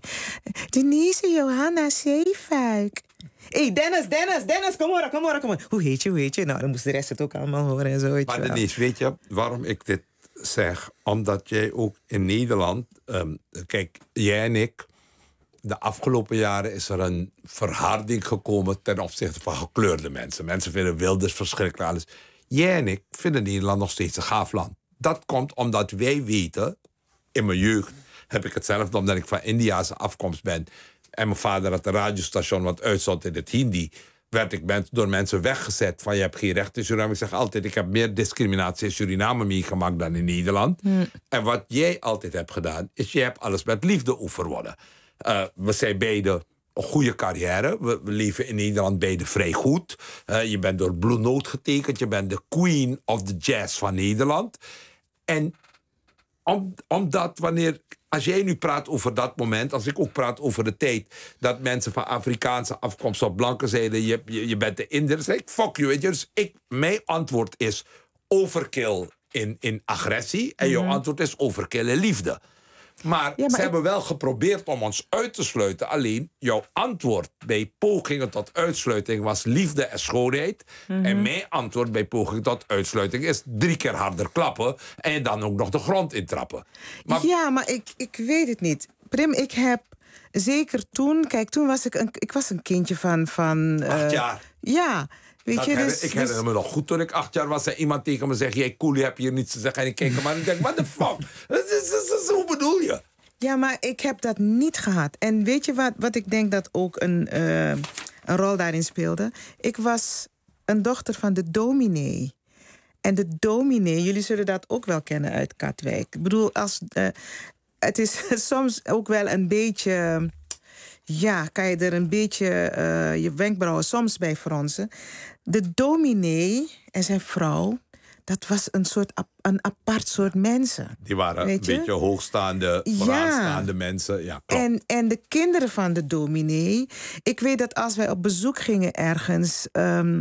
Speaker 9: Denise Johanna Zeefuik. Hé, hey, Dennis, Dennis, Dennis, kom maar, kom maar, kom maar. Hoe heet je, hoe heet je? Nou, dan moest de rest het ook allemaal horen en zo. Weet
Speaker 3: maar
Speaker 9: je wel.
Speaker 3: Denise, weet je waarom ik dit zeg? Omdat jij ook in Nederland... Um, kijk, jij en ik... De afgelopen jaren is er een verharding gekomen ten opzichte van gekleurde mensen. Mensen vinden Wilders verschrikkelijk alles. Jij en ik vinden Nederland nog steeds een gaaf land. Dat komt omdat wij weten... In mijn jeugd heb ik hetzelfde omdat ik van Indiase afkomst ben... En mijn vader had een radiostation wat uitzond in het Hindi. Werd ik door mensen weggezet van je hebt geen recht in Suriname. Ik zeg altijd, ik heb meer discriminatie in Suriname meegemaakt dan in Nederland. Hmm. En wat jij altijd hebt gedaan, is je hebt alles met liefde overwonnen. Uh, we zijn beide een goede carrière. We, we leven in Nederland beide vrij goed. Uh, je bent door Blue Note getekend. Je bent de queen of the jazz van Nederland. En om, omdat wanneer... Als jij nu praat over dat moment, als ik ook praat over de tijd... dat mensen van Afrikaanse afkomst op blanke zeiden... je, je, je bent de Inder, zeg ik, fuck you. Weet je? Dus ik, mijn antwoord is overkill in, in agressie... en jouw mm-hmm. antwoord is overkill in liefde. Maar, ja, maar ze ik... hebben wel geprobeerd om ons uit te sluiten. Alleen, jouw antwoord bij pogingen tot uitsluiting was liefde en schoonheid. Mm-hmm. En mijn antwoord bij pogingen tot uitsluiting is drie keer harder klappen... en dan ook nog de grond intrappen.
Speaker 9: Maar... Ja, maar ik, ik weet het niet. Prim, ik heb zeker toen... Kijk, toen was ik een, ik was een kindje van... van
Speaker 3: Acht
Speaker 9: uh,
Speaker 3: jaar.
Speaker 9: Ja, weet
Speaker 3: dat
Speaker 9: je,
Speaker 3: her,
Speaker 9: dus,
Speaker 3: ik herinner dus... me nog goed toen ik acht jaar was... en iemand tegen me zegt, jij cool, je hebt hier niets te zeggen. En ik kijk hem aan en ik denk, what the fuck? Hoe bedoel je?
Speaker 9: Ja, maar ik heb dat niet gehad. En weet je wat, wat ik denk dat ook een, uh, een rol daarin speelde? Ik was een dochter van de dominee. En de dominee, jullie zullen dat ook wel kennen uit Katwijk. Ik bedoel, als, uh, het is soms ook wel een beetje... Ja, kan je er een beetje uh, je wenkbrauwen soms bij fronsen. De dominee en zijn vrouw, dat was een soort ap- een apart soort mensen.
Speaker 3: Die waren
Speaker 9: Weet
Speaker 3: een
Speaker 9: je?
Speaker 3: beetje hoogstaande,
Speaker 9: Ja.
Speaker 3: vooraanstaande mensen. Ja, klopt.
Speaker 9: En, en de kinderen van de dominee. Ik weet dat als wij op bezoek gingen ergens. ehm,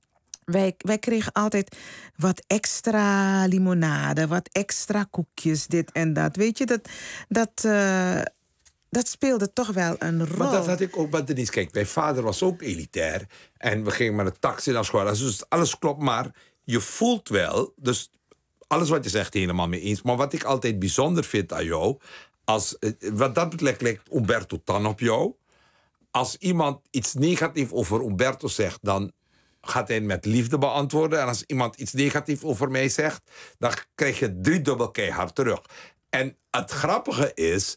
Speaker 9: wij, wij kregen altijd wat extra limonade, wat extra koekjes, dit en dat. Weet je, dat, dat, eh, dat speelde toch wel een rol.
Speaker 3: Maar dat had ik ook bij Denise. Kijk, mijn vader was ook elitair. En we gingen met een taxi naar school. Dus alles klopt, maar je voelt wel... Dus alles wat je zegt, helemaal mee eens. Maar wat ik altijd bijzonder vind aan jou... Als, eh, wat dat betreft lijkt Umberto Tan op jou. Als iemand iets negatiefs over Umberto zegt... dan gaat hij met liefde beantwoorden. En als iemand iets negatiefs over mij zegt... dan krijg je driedubbel keihard terug. En het grappige is...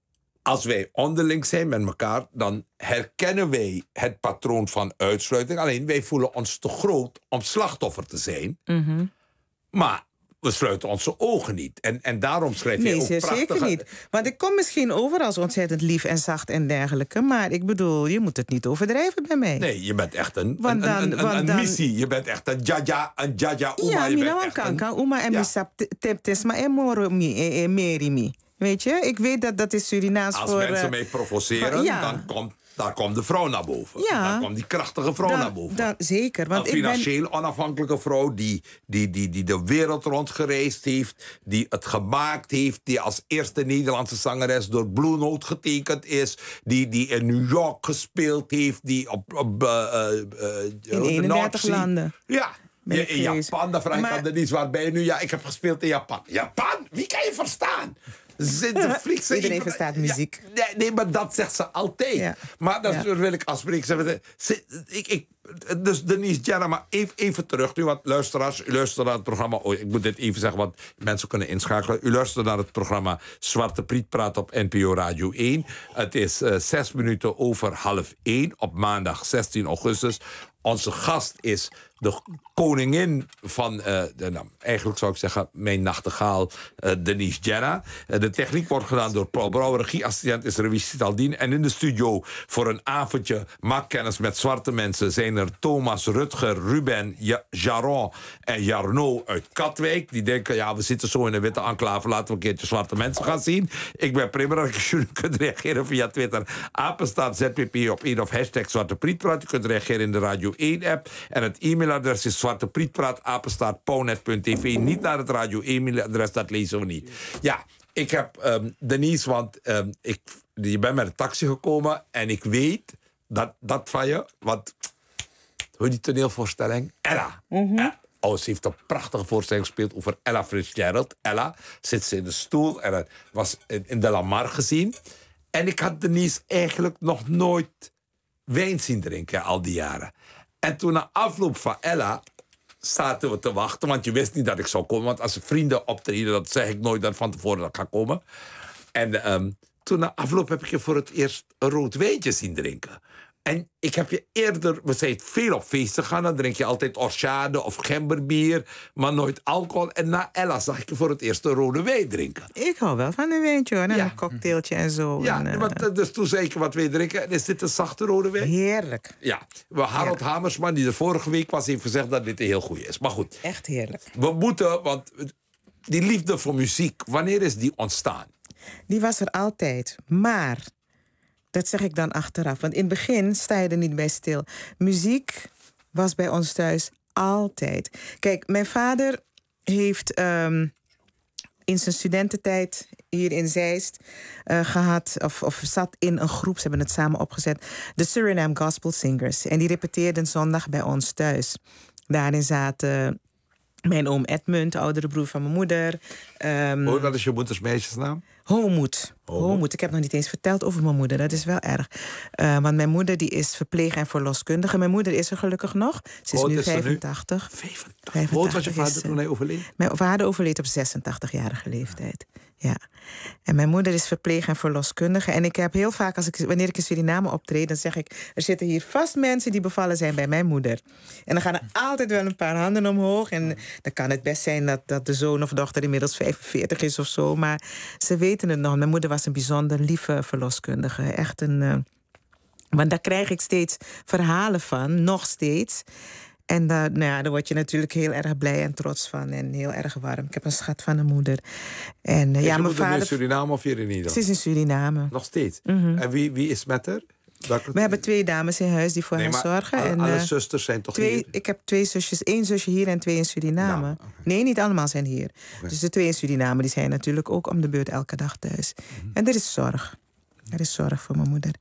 Speaker 3: Als wij onderling zijn met elkaar, dan herkennen wij het patroon van uitsluiting. Alleen wij voelen ons te groot om slachtoffer te zijn.
Speaker 9: Mhm.
Speaker 3: Maar we sluiten onze ogen niet. En, en daarom schrijf je
Speaker 9: Nee,
Speaker 3: ook
Speaker 9: zeer
Speaker 3: prachtige...
Speaker 9: zeker niet. Want ik kom misschien over als ontzettend lief en zacht en dergelijke. Maar ik bedoel, je moet het niet overdrijven bij mij.
Speaker 3: Nee, je bent echt een,
Speaker 9: Want
Speaker 3: een,
Speaker 9: dan-
Speaker 3: een, een,
Speaker 9: want
Speaker 3: een
Speaker 9: dan-
Speaker 3: missie. Je bent echt een jaja, een jaja uma.
Speaker 9: Ja,
Speaker 3: je
Speaker 9: mina
Speaker 3: bent
Speaker 9: wan
Speaker 3: echt een-
Speaker 9: kanka, uma en
Speaker 3: Ja.
Speaker 9: misap teptesma en moro mi e meri mi. Weet je, ik weet dat dat is Surinaams
Speaker 3: Als
Speaker 9: voor...
Speaker 3: mensen
Speaker 9: eh,
Speaker 3: mij provoceren,
Speaker 9: van- ja.
Speaker 3: dan komt, daar komt de vrouw naar boven.
Speaker 9: Ja.
Speaker 3: Dan komt die krachtige vrouw
Speaker 9: dan-
Speaker 3: naar boven.
Speaker 9: dan- zeker, want
Speaker 3: Een
Speaker 9: ik ben...
Speaker 3: financieel onafhankelijke vrouw die, die, die, die de wereld rond gereisd heeft, die het gemaakt heeft, die als eerste Nederlandse zangeres door Blue Note getekend is, die, die in New York gespeeld heeft, die op... op uh, uh,
Speaker 9: In
Speaker 3: de
Speaker 9: eenendertig
Speaker 3: Noordzee-
Speaker 9: landen.
Speaker 3: Ja.
Speaker 9: Ben
Speaker 3: Ja,
Speaker 9: ik
Speaker 3: in
Speaker 9: geweest.
Speaker 3: Japan, dan vraag ik
Speaker 9: Maar-
Speaker 3: aan Denise, waar ben je nu? Ja, ik heb gespeeld in Japan. Japan? Wie kan je verstaan? Zit de Friese-
Speaker 9: Iedereen verstaat muziek.
Speaker 3: Ja, nee, nee, maar dat zegt ze altijd.
Speaker 9: Ja.
Speaker 3: Maar dat
Speaker 9: Ja.
Speaker 3: wil ik afspreken. Ze- ze- Ik, ik, dus Denise Jenna, maar even, even terug nu. Want luisteraars, u luistert naar het programma... Oh, ik moet dit even zeggen, want mensen kunnen inschakelen. U luistert naar het programma Zwarte Priet Praat op N P O Radio één. Het is uh, zes minuten over half één op maandag zestien augustus. Onze gast is de koningin van, uh, de, nou, eigenlijk zou ik zeggen, mijn nachtegaal, uh, Denise Jenna. Uh, de techniek wordt gedaan door Paul Brouwer, regieassistent is Revis Sitaldien. En in de studio voor een avondje maakkennis met zwarte mensen zijn er Thomas, Rutger, Ruben, ja, Jaron en Jarno uit Katwijk. Die denken, ja, we zitten zo in een witte enclave, laten we een keertje zwarte mensen gaan zien. Ik ben Primera, je kunt reageren via Twitter. Apenstaat Z P P op één of hashtag Zwarte Prietpraat. Je kunt reageren in de Radio één app. En het e-mailadres is zwarteprietpraat, apenstaat, pownet punt t v. Niet naar het Radio e-mailadres, dat lezen we niet. Ja, ik heb um, Denise, want um, ik, je bent met een taxi gekomen en ik weet dat, dat van je, want hoe die toneelvoorstelling, Ella.
Speaker 9: Mhm.
Speaker 3: Eh, Oh, ze heeft een prachtige voorstelling gespeeld over Ella Fitzgerald. Ella zit ze in de stoel en het was in, in de Lamar gezien. En ik had Denise eigenlijk nog nooit wijn zien drinken al die jaren. En toen na afloop van Ella zaten we te wachten, want je wist niet dat ik zou komen. Want als vrienden optreden, dat zeg ik nooit dat van tevoren dat ik ga komen. En um, toen na afloop heb ik je voor het eerst een rood wijntje zien drinken. En ik heb je eerder, we zijn veel op feesten gaan, dan drink je altijd orchade of gemberbier, maar nooit alcohol. En na Ella zag ik je voor het eerst een rode wijn drinken.
Speaker 9: Ik hou wel van een wijntje hoor, en
Speaker 3: Ja.
Speaker 9: een cocktailtje en zo.
Speaker 3: Ja,
Speaker 9: en, uh,
Speaker 3: maar, dus toen zei ik wat wij drinken. En is dit een zachte rode wijn?
Speaker 9: Heerlijk.
Speaker 3: Ja, Harold
Speaker 9: Ja.
Speaker 3: Hamersman, die er vorige week was, heeft gezegd dat dit een heel goede is. Maar goed,
Speaker 9: Echt heerlijk.
Speaker 3: we moeten, want die liefde voor muziek, wanneer is die ontstaan?
Speaker 9: Die was er altijd. Maar, dat zeg ik dan achteraf. Want in het begin sta je er niet bij stil. Muziek was bij ons thuis altijd. Kijk, mijn vader heeft um, in zijn studententijd hier in Zeist uh, gehad, of, of zat in een groep, ze hebben het samen opgezet, de Suriname Gospel Singers. En die repeteerden zondag bij ons thuis. Daarin zaten mijn oom Edmund, de oudere broer van mijn moeder. Um,
Speaker 3: Hoor, wat is je moeders meisjesnaam?
Speaker 9: Homoed. Homoed. Ik heb nog niet eens verteld over mijn moeder. Dat is wel erg. Uh, want mijn moeder die is verpleeg- en verloskundige. Mijn moeder is er gelukkig nog. Ze is
Speaker 3: Hoe
Speaker 9: nu
Speaker 3: oud is ze nu?
Speaker 9: vijfentachtig.
Speaker 3: vijfentachtig. Hoe oud was je vader
Speaker 9: is,
Speaker 3: toen hij overleed?
Speaker 9: Mijn vader overleed op zesentachtigjarige leeftijd. Ja. En mijn moeder is verpleeg- en verloskundige. En ik heb heel vaak, als ik, wanneer ik in Suriname optreed, dan zeg ik, er zitten hier vast mensen die bevallen zijn bij mijn moeder. En dan gaan er altijd wel een paar handen omhoog. En dan kan het best zijn dat, dat de zoon of dochter inmiddels vijfenveertig is of zo. Maar ze weten het nog. Mijn moeder was een bijzonder lieve verloskundige. Echt een... Uh, want daar krijg ik steeds verhalen van, nog steeds. En daar, nou ja, daar word je natuurlijk heel erg blij en trots van. En heel erg warm. Ik heb een schat van een moeder. En, uh,
Speaker 3: is
Speaker 9: ja,
Speaker 3: je
Speaker 9: mijn
Speaker 3: moeder
Speaker 9: vader...
Speaker 3: in Suriname of hier in Nederland?
Speaker 9: Ze is in Suriname.
Speaker 3: Nog steeds?
Speaker 9: Mm-hmm.
Speaker 3: En wie, wie is met haar?
Speaker 9: We hebben twee dames in huis die voor
Speaker 3: nee,
Speaker 9: haar
Speaker 3: maar
Speaker 9: zorgen.
Speaker 3: Alle,
Speaker 9: en,
Speaker 3: alle
Speaker 9: uh,
Speaker 3: zusters zijn toch
Speaker 9: twee,
Speaker 3: hier?
Speaker 9: Ik heb twee zusjes. één zusje hier en twee in Suriname.
Speaker 3: Nou, okay.
Speaker 9: Nee, niet allemaal zijn hier.
Speaker 3: Okay.
Speaker 9: Dus de twee in Suriname die zijn natuurlijk ook om de beurt elke dag thuis. Mm-hmm. En er is zorg. Er is zorg voor mijn moeder.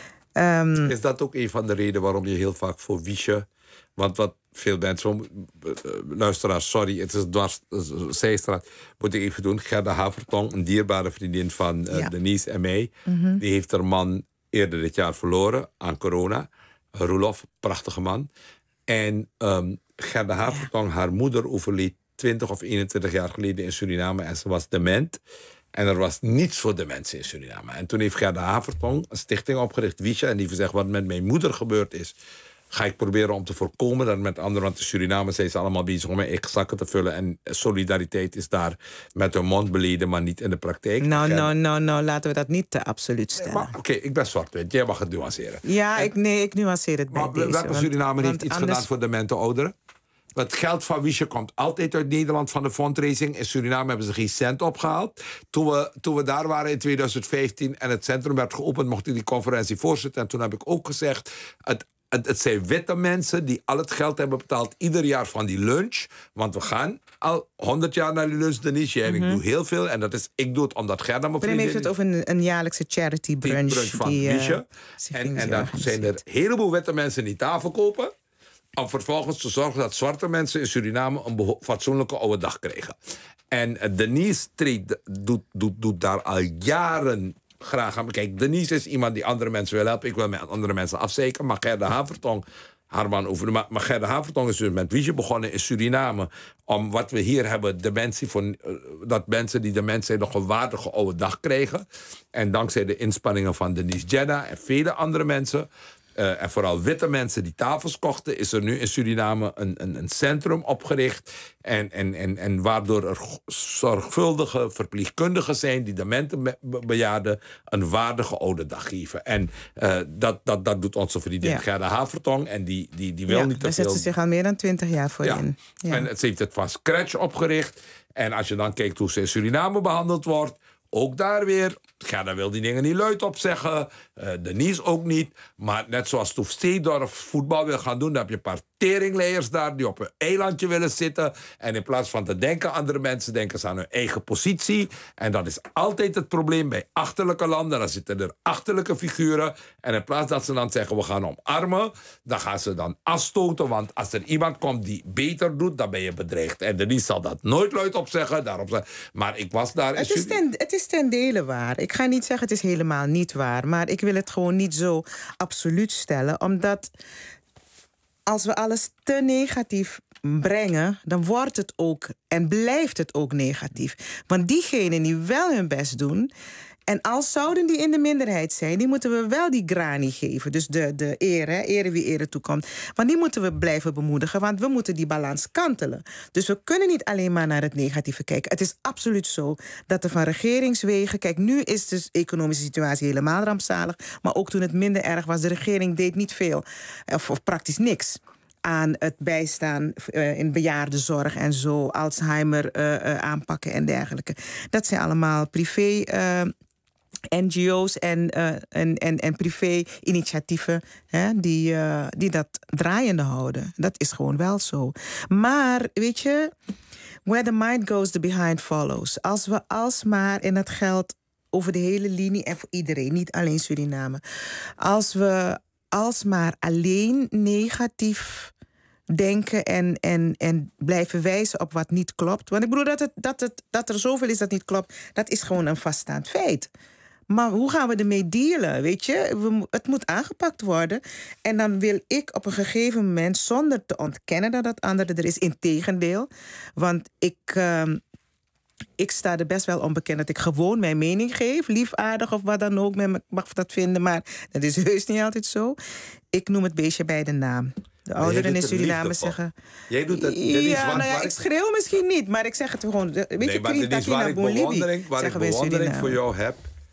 Speaker 9: Um,
Speaker 3: is dat ook een van de redenen waarom je heel vaak voor Wiesje... Want wat veel mensen... Uh, luisteraars, sorry, het is dwars... Uh, zijstraat, moet ik even doen. Gerda Havertong, een dierbare vriendin van uh, ja. Denise en mij... Mm-hmm. Die heeft haar man eerder dit jaar verloren aan corona. Roelof, prachtige man. En um, Gerda Havertong, ja. haar moeder overleed... twintig of eenentwintig jaar geleden in Suriname... en ze was dement... En er was niets voor de mensen in Suriname. En toen heeft Gerda Havertong een stichting opgericht, Wiesje... en die heeft gezegd, wat met mijn moeder gebeurd is... ga ik proberen om te voorkomen dat met anderen... want in Suriname zijn ze allemaal bezig om mijn eigen zakken te vullen... en solidariteit is daar met hun mond beleden, maar niet in de praktijk.
Speaker 9: Nou, nou, nou, nou, laten we dat niet te absoluut stellen.
Speaker 3: Nee, Oké, okay, ik ben zwart-wit. Jij mag het nuanceren.
Speaker 9: Ja, en, ik, nee, ik nuanceer het bij
Speaker 3: maar,
Speaker 9: deze.
Speaker 3: Welke Surinamer heeft iets
Speaker 9: anders...
Speaker 3: gedaan voor demente ouderen? Het geld van Wiesje komt altijd uit Nederland van de fundraising. In Suriname hebben ze geen cent opgehaald. Toen we, toen we daar waren in twintig vijftien en het centrum werd geopend... mocht ik die conferentie voorzitten. En toen heb ik ook gezegd... Het, het, het zijn witte mensen die al het geld hebben betaald... ieder jaar van die lunch. Want we gaan al honderd jaar naar die lunch, Denise. En mm-hmm. ik doe heel veel. En dat is, ik doe het omdat Gerda mijn vriendin...
Speaker 9: heeft het over een, een jaarlijkse charity brunch. Die brunch
Speaker 3: van
Speaker 9: die,
Speaker 3: Wiesje.
Speaker 9: Uh,
Speaker 3: en en dan zijn er een heleboel witte mensen die tafel kopen... om vervolgens te zorgen dat zwarte mensen in Suriname... een beho- fatsoenlijke oude dag krijgen. En uh, Denise treedt, doet, doet, doet daar al jaren graag aan. Kijk, Denise is iemand die andere mensen wil helpen. Ik wil met andere mensen afzeiken. Maar Gerda Havertong, haar man over de ma- Maar Gerda Havertong is dus met Wiesje begonnen in Suriname... om wat we hier hebben, dementie... Voor, uh, dat mensen die dement zijn nog een waardige oude dag krijgen. En dankzij de inspanningen van Denise Jedda en vele andere mensen... Uh, en vooral witte mensen die tafels kochten... is er nu in Suriname een, een, een centrum opgericht. En, en, en, en waardoor er zorgvuldige verpleegkundigen zijn... die demente bejaarden een waardige oude dag geven. En uh, dat, dat, dat doet onze vriendin ja. Gerda Havertong. En die, die, die wil
Speaker 9: ja,
Speaker 3: niet te
Speaker 9: daar
Speaker 3: veel...
Speaker 9: zet ze zich al meer dan twintig jaar voor
Speaker 3: ja.
Speaker 9: in. Ja.
Speaker 3: En ze heeft het van scratch opgericht. En als je dan kijkt hoe ze in Suriname behandeld wordt... ook daar weer... Gerda wil die dingen niet luid op zeggen. Uh, Denise ook niet. Maar net zoals Toef Steedorf voetbal wil gaan doen... dan heb je een paar teringleiers daar... die op een eilandje willen zitten. En in plaats van te denken aan andere mensen... denken ze aan hun eigen positie. En dat is altijd het probleem bij achterlijke landen. Dan zitten er achterlijke figuren. En in plaats dat ze dan zeggen... we gaan omarmen... dan gaan ze dan afstoten. Want als er iemand komt die beter doet... dan ben je bedreigd. En Denise zal dat nooit luid op zeggen. Daarop zeggen. Maar ik was daar...
Speaker 9: Het is, ten, het is ten dele waar. Ik ga niet zeggen het is helemaal niet waar. Maar ik wil het gewoon niet zo absoluut stellen. Omdat als we alles te negatief brengen... dan wordt het ook en blijft het ook negatief. Want diegenen die wel hun best doen... en als zouden die in de minderheid zijn... die moeten we wel die grani geven. Dus de, de eer, hè, ere wie ere toekomt. Want die moeten we blijven bemoedigen... want we moeten die balans kantelen. Dus we kunnen niet alleen maar naar het negatieve kijken. Het is absoluut zo dat er van regeringswegen... Kijk, nu is de economische situatie helemaal rampzalig... maar ook toen het minder erg was... de regering deed niet veel, of, of praktisch niks... aan het bijstaan uh, in bejaardenzorg en zo... Alzheimer uh, uh, aanpakken en dergelijke. Dat zijn allemaal privé... Uh, N G O's en, uh, en, en, en privé-initiatieven hè, die, uh, die dat draaiende houden. Dat is gewoon wel zo. Maar, weet je, where the mind goes, the behind follows. Als we alsmaar in het geld over de hele linie... en voor iedereen, niet alleen Suriname... als we alsmaar alleen negatief... denken en, en, en blijven wijzen op wat niet klopt. Want ik bedoel, dat, het, dat, het, dat er zoveel is dat niet klopt... dat is gewoon een vaststaand feit. Maar hoe gaan we ermee dealen, weet je? We, het moet aangepakt worden. En dan wil ik op een gegeven moment... zonder te ontkennen dat dat andere er is, integendeel. Want ik... Uh, Ik sta er best wel onbekend dat ik gewoon mijn mening geef. Lief, of wat dan ook. Men mag dat vinden, maar dat is heus niet altijd zo. Ik noem het beestje bij de naam. De ouderen in Suriname zeggen...
Speaker 3: Jij doet het...
Speaker 9: Ja, nou ja, ik schreeuw misschien niet, maar ik zeg het gewoon. Weet
Speaker 3: nee,
Speaker 9: je,
Speaker 3: maar Denise, waar ik bewondering, waar ik bewondering voor jou heb...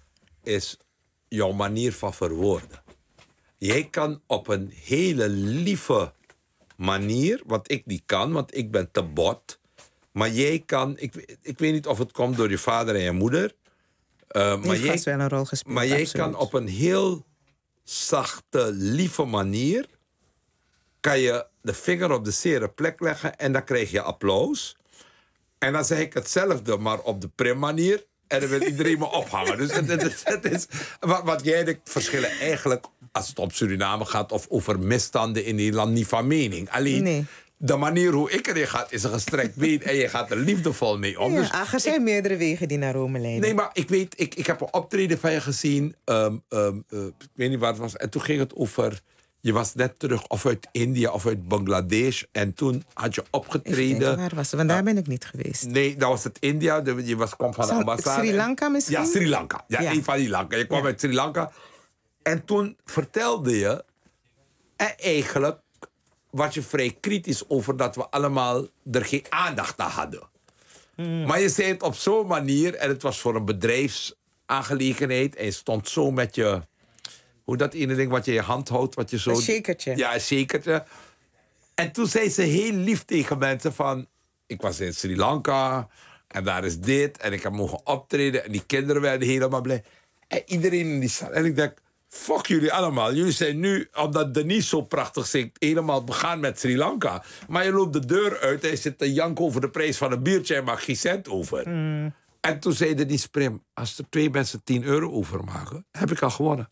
Speaker 3: is jouw manier van verwoorden. Jij kan op een hele lieve, manier, wat ik niet kan, want ik ben te bot. Maar jij kan, ik, ik weet niet of het komt door je vader en je moeder. Uh,
Speaker 9: Die
Speaker 3: maar
Speaker 9: heeft
Speaker 3: jij,
Speaker 9: vast wel een rol gespeeld.
Speaker 3: maar jij
Speaker 9: absoluut.
Speaker 3: kan op een heel zachte, lieve manier... kan je de vinger op de zere plek leggen en dan krijg je applaus. En dan zeg ik hetzelfde, maar op de prim manier. En dan wil iedereen me ophangen. Dus het, het, het is, wat, wat jij de verschillen eigenlijk, als het om Suriname gaat... of over misstanden in Nederland, niet van mening. Alleen
Speaker 9: Nee.
Speaker 3: de manier hoe ik erin ga, is een gestrekt been... en je gaat er liefdevol mee om.
Speaker 9: Ja,
Speaker 3: Dus
Speaker 9: ach, er zijn meerdere wegen die naar Rome leiden.
Speaker 3: nee, maar ik weet, ik, ik heb een optreden van je gezien. Um, um, uh, ik weet niet waar het was. En toen ging het over... Je was net terug of uit India of uit Bangladesh. En toen had je
Speaker 9: Even
Speaker 3: opgetreden.
Speaker 9: kijken, waar was het? Want daar ben ik niet geweest.
Speaker 3: Nee, dat was het India. De- Je was, kwam van de
Speaker 9: Zal-
Speaker 3: ambassade.
Speaker 9: Sri Lanka misschien?
Speaker 3: Ja, Sri Lanka. Ja,
Speaker 9: Ja.
Speaker 3: een van die Lanka. Je kwam
Speaker 9: Ja.
Speaker 3: uit Sri Lanka. En toen vertelde je... En eigenlijk was je vrij kritisch over dat we allemaal er geen aandacht aan hadden. Maar je zei het op zo'n manier... en het was voor een bedrijfsaangelegenheid... en je stond zo met je... Hoe dat ene ding wat je in je hand houdt, wat je zo...
Speaker 9: Een shakertje.
Speaker 3: Ja, een shakertje. En toen zei ze heel lief tegen mensen van... Ik was in Sri Lanka en daar is dit en ik heb mogen optreden... en die kinderen werden helemaal blij. En iedereen in die zaal. En ik denk, fuck jullie allemaal. Jullie zijn nu, omdat Denise zo prachtig zingt... helemaal begaan met Sri Lanka. Maar je loopt de deur uit en je zit te janken over de prijs van een biertje... en maakt geen cent over. En toen zei Denise Prim... als er twee mensen tien euro overmaken, heb ik al gewonnen.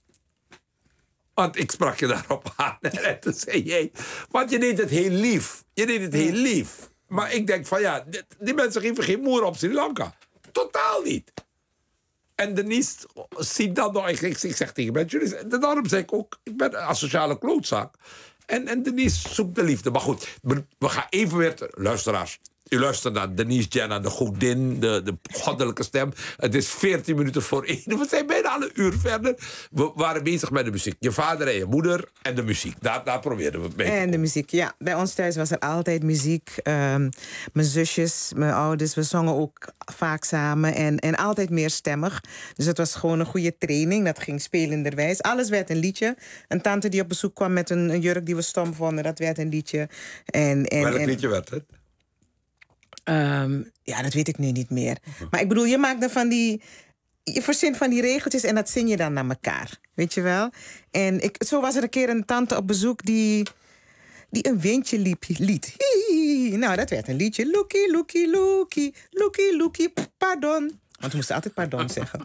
Speaker 3: Want ik sprak je daarop aan. En toen zei jij... Want je deed het heel lief. Je deed het heel lief. Maar ik denk van ja... Die, die mensen geven geen moer op Sri Lanka. Totaal niet. En Denise ziet dat nog. Ik, ik, ik zeg tegen mensen... jullie- Daarom zeg ik ook... Ik ben een asociale klootzak. En, en Denise zoekt de liefde. Maar goed, we, we gaan even weer... te- luisteraars... U luistert naar Denise Jenna, de godin, de, de goddelijke stem. Het is veertien minuten voor één. We zijn bijna al een uur verder. We waren bezig met de muziek. Je vader en je moeder en de muziek. Daar, daar probeerden we het mee te
Speaker 9: En de
Speaker 3: komen.
Speaker 9: muziek, ja. Bij ons thuis was er altijd muziek. Ehm, mijn zusjes, mijn ouders, we zongen ook vaak samen. En, en altijd meerstemmig. Dus het was gewoon een goede training. Dat ging spelenderwijs. Alles werd een liedje. Een tante die op bezoek kwam met een, een jurk die we stom vonden. Dat werd een liedje. En, en,
Speaker 3: Welk
Speaker 9: en,
Speaker 3: liedje werd het?
Speaker 9: ehm, ja, dat weet ik nu niet meer. Maar ik bedoel, je maakt dan van die... Je verzint van die regeltjes en dat zing je dan naar elkaar. Weet je wel? En ik, zo was er een keer een tante op bezoek die... die een windje liep, lied. Hihihi. Nou, dat werd een liedje. Lookie, lookie, lookie, lookie, lookie, p- pardon. Want we moesten altijd pardon zeggen.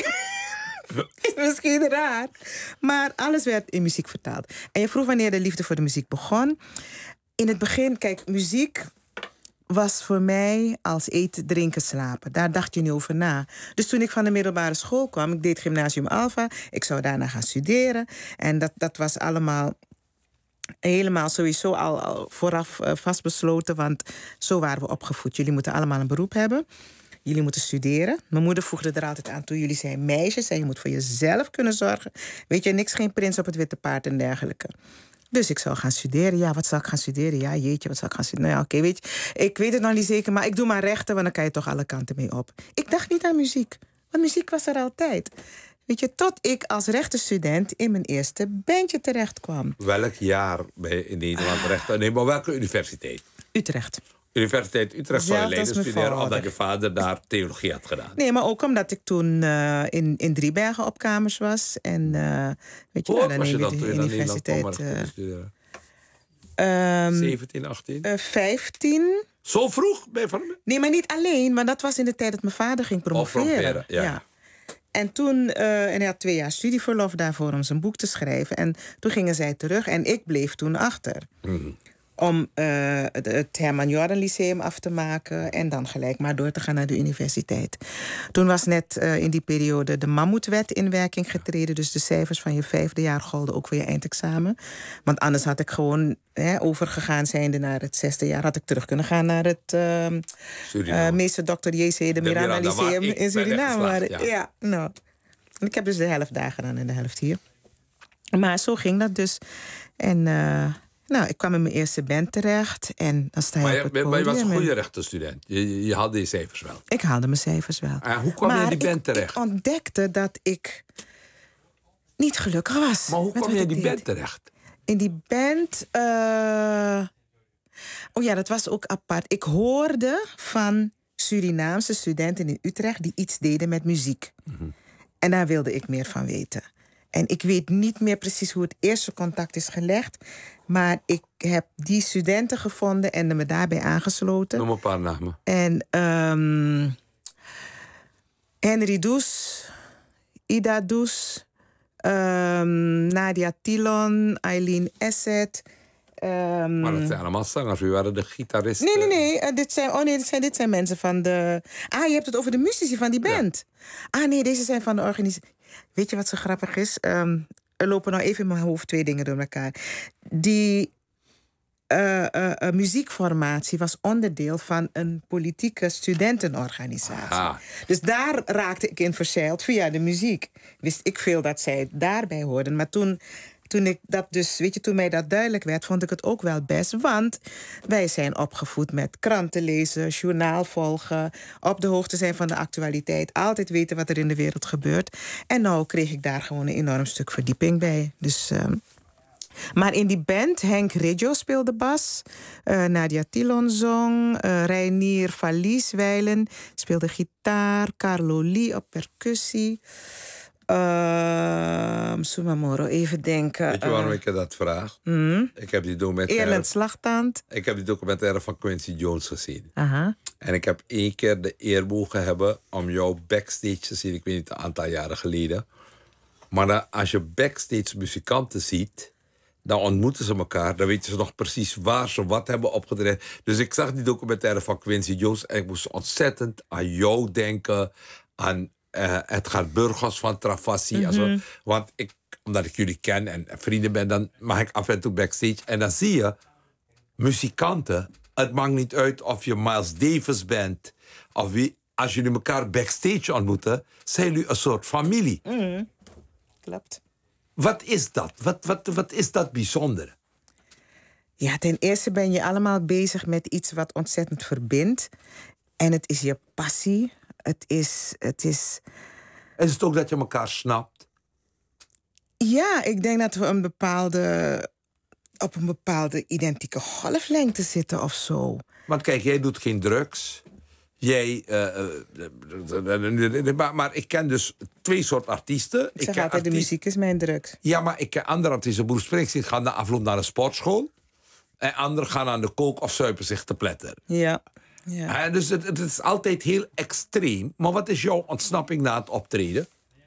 Speaker 9: Is misschien raar. Maar alles werd in muziek vertaald. En je vroeg wanneer de liefde voor de muziek begon. In het begin, kijk, muziek was voor mij als eten, drinken, slapen. Daar dacht je niet over na. Dus toen ik van de middelbare school kwam... ik deed gymnasium Alpha, ik zou daarna gaan studeren. En dat, dat was allemaal... helemaal sowieso al, al vooraf uh, vastbesloten, want zo waren we opgevoed. Jullie moeten allemaal een beroep hebben. Jullie moeten studeren. Mijn moeder voegde er altijd aan toe. Jullie zijn meisjes en je moet voor jezelf kunnen zorgen. Weet je, niks, geen prins op het witte paard en dergelijke. Dus ik zou gaan studeren. Ja, wat zal ik gaan studeren? Ja, jeetje, wat zal ik gaan studeren? Nou ja, oké, weet je. Ik weet het nog niet zeker, maar ik doe maar rechten, want dan kan je toch alle kanten mee op. Ik dacht niet aan muziek, want muziek was er altijd. Weet je, tot ik als rechtenstudent in mijn eerste bandje terecht kwam.
Speaker 3: Welk jaar ben je in Nederland recht? Nee, maar welke universiteit?
Speaker 9: Utrecht.
Speaker 3: Universiteit Utrecht zou je
Speaker 9: Zelfs als
Speaker 3: Leiden
Speaker 9: mijn
Speaker 3: studeren...
Speaker 9: vader.
Speaker 3: omdat je vader daar theologie had gedaan.
Speaker 9: Nee, maar ook omdat ik toen uh, in, in Driebergen op kamers was. En uh, weet je,
Speaker 3: Hoe
Speaker 9: nou,
Speaker 3: oud was je
Speaker 9: neem
Speaker 3: dan
Speaker 9: de
Speaker 3: toen je naar Nederland kwam om
Speaker 9: universiteit,
Speaker 3: rechten te studeren?
Speaker 9: Um,
Speaker 3: zeventien, achttien?
Speaker 9: Uh, vijftien.
Speaker 3: Zo vroeg ben je van me?
Speaker 9: Nee, maar niet alleen. Maar dat was in de tijd dat mijn vader ging promoveren.
Speaker 3: Oh, promoveren, ja.
Speaker 9: ja. En toen, uh, en hij had twee jaar studieverlof daarvoor om zijn boek te schrijven. En toen gingen zij terug en ik bleef toen achter.
Speaker 3: Mm.
Speaker 9: Om uh, het, het Herman Jordan Lyceum af te maken en dan gelijk maar door te gaan naar de universiteit. Toen was net uh, in die periode de Mammoetwet in werking getreden. Dus de cijfers van je vijfde jaar golden ook voor je eindexamen. Want anders had ik gewoon hè, overgegaan zijnde naar het zesde jaar. Had ik terug kunnen gaan naar het uh, uh, meester dokter J C de Miranda Lyceum in Suriname. Maar, ja. ja, nou. En ik heb dus de helft daar gedaan en de helft hier. Maar zo ging dat dus. En... Uh, Nou, ik kwam in mijn eerste band terecht en dan sta je
Speaker 3: maar
Speaker 9: op het
Speaker 3: je,
Speaker 9: podium.
Speaker 3: Maar je was een goede
Speaker 9: en...
Speaker 3: rechtenstudent. Je, je, je haalde je cijfers wel.
Speaker 9: Ik haalde mijn cijfers wel.
Speaker 3: En hoe kwam
Speaker 9: maar
Speaker 3: je in die band
Speaker 9: ik,
Speaker 3: terecht?
Speaker 9: ik ontdekte dat ik niet gelukkig was.
Speaker 3: Maar hoe kwam je in die
Speaker 9: deed.
Speaker 3: band terecht?
Speaker 9: In die band... Uh... Oh ja, dat was ook apart. Ik hoorde van Surinaamse studenten in Utrecht die iets deden met muziek. Mm-hmm. En daar wilde ik meer van weten. En ik weet niet meer precies hoe het eerste contact is gelegd. Maar ik heb die studenten gevonden en me daarbij aangesloten.
Speaker 3: Noem een paar namen.
Speaker 9: En um, Henry Does, Ida Does, um, Nadia Tilon, Eileen Esset. Um,
Speaker 3: maar dat zijn allemaal zangers. U waren de gitaristen.
Speaker 9: Nee, nee, nee. Uh, dit, zijn, oh nee dit, zijn, dit zijn mensen van de... Ah, je hebt het over de muzici van die band. Ja. Ah nee, deze zijn van de organisatie. Weet je wat zo grappig is? Um, er lopen nou even in mijn hoofd twee dingen door elkaar. Die uh, uh, uh, muziekformatie was onderdeel van een politieke studentenorganisatie. Aha. Dus daar raakte ik in verzeild via de muziek. Wist ik veel dat zij daarbij hoorden. Maar toen... Toen, ik dat dus, weet je, toen mij dat duidelijk werd, vond ik het ook wel best. Want wij zijn opgevoed met kranten lezen, journaal volgen, op de hoogte zijn van de actualiteit, altijd weten wat er in de wereld gebeurt. En nou kreeg ik daar gewoon een enorm stuk verdieping bij. Dus, um, maar in die band, Henk Riggio speelde bas, uh, Nadia Tilon zong, uh, Reinier Valieswijlen speelde gitaar, Carlo Lee op percussie. Uh, Sumamoro, even denken.
Speaker 3: Weet je waarom uh, ik dat vraag?
Speaker 9: Mm,
Speaker 3: ik heb die documentaire...
Speaker 9: Eerland Slagtand.
Speaker 3: Ik heb die documentaire van Quincy Jones gezien.
Speaker 9: Uh-huh.
Speaker 3: En ik heb één keer de eer mogen hebben om jou backstage te zien. Ik weet niet, een aantal jaren geleden. Maar dan, als je backstage muzikanten ziet, dan ontmoeten ze elkaar. Dan weten ze nog precies waar ze wat hebben opgetreden. Dus ik zag die documentaire van Quincy Jones en ik moest ontzettend aan jou denken, aan... Uh, het gaat Burgos van Travassi. Mm-hmm. Also, want ik, omdat ik jullie ken en vrienden ben, dan mag ik af en toe backstage. En dan zie je muzikanten. Het maakt niet uit of je Miles Davis bent. Of wie, als jullie elkaar backstage ontmoeten, zijn jullie een soort familie.
Speaker 9: Mm, klopt.
Speaker 3: Wat is dat? Wat, wat, wat is dat bijzondere?
Speaker 9: Ja, ten eerste ben je allemaal bezig met iets wat ontzettend verbindt. En het is je passie. Het is, het is...
Speaker 3: Is het ook dat je elkaar snapt?
Speaker 9: Ja, ik denk dat we een bepaalde, op een bepaalde identieke golflengte zitten of zo.
Speaker 3: Want kijk, jij doet geen drugs. Jij... Uh, uh, maar, maar ik ken dus twee soorten artiesten.
Speaker 9: Ik zeg ik altijd, de muziek is mijn drugs.
Speaker 3: Ja, maar ik ken andere artiesten. Bruce Springsteen gaan na afloop naar een sportschool. En anderen gaan aan de kook of zuipen zich te pletteren.
Speaker 9: Ja. Ja.
Speaker 3: Uh, dus het, het is altijd heel extreem. Maar wat is jouw ontsnapping na het optreden?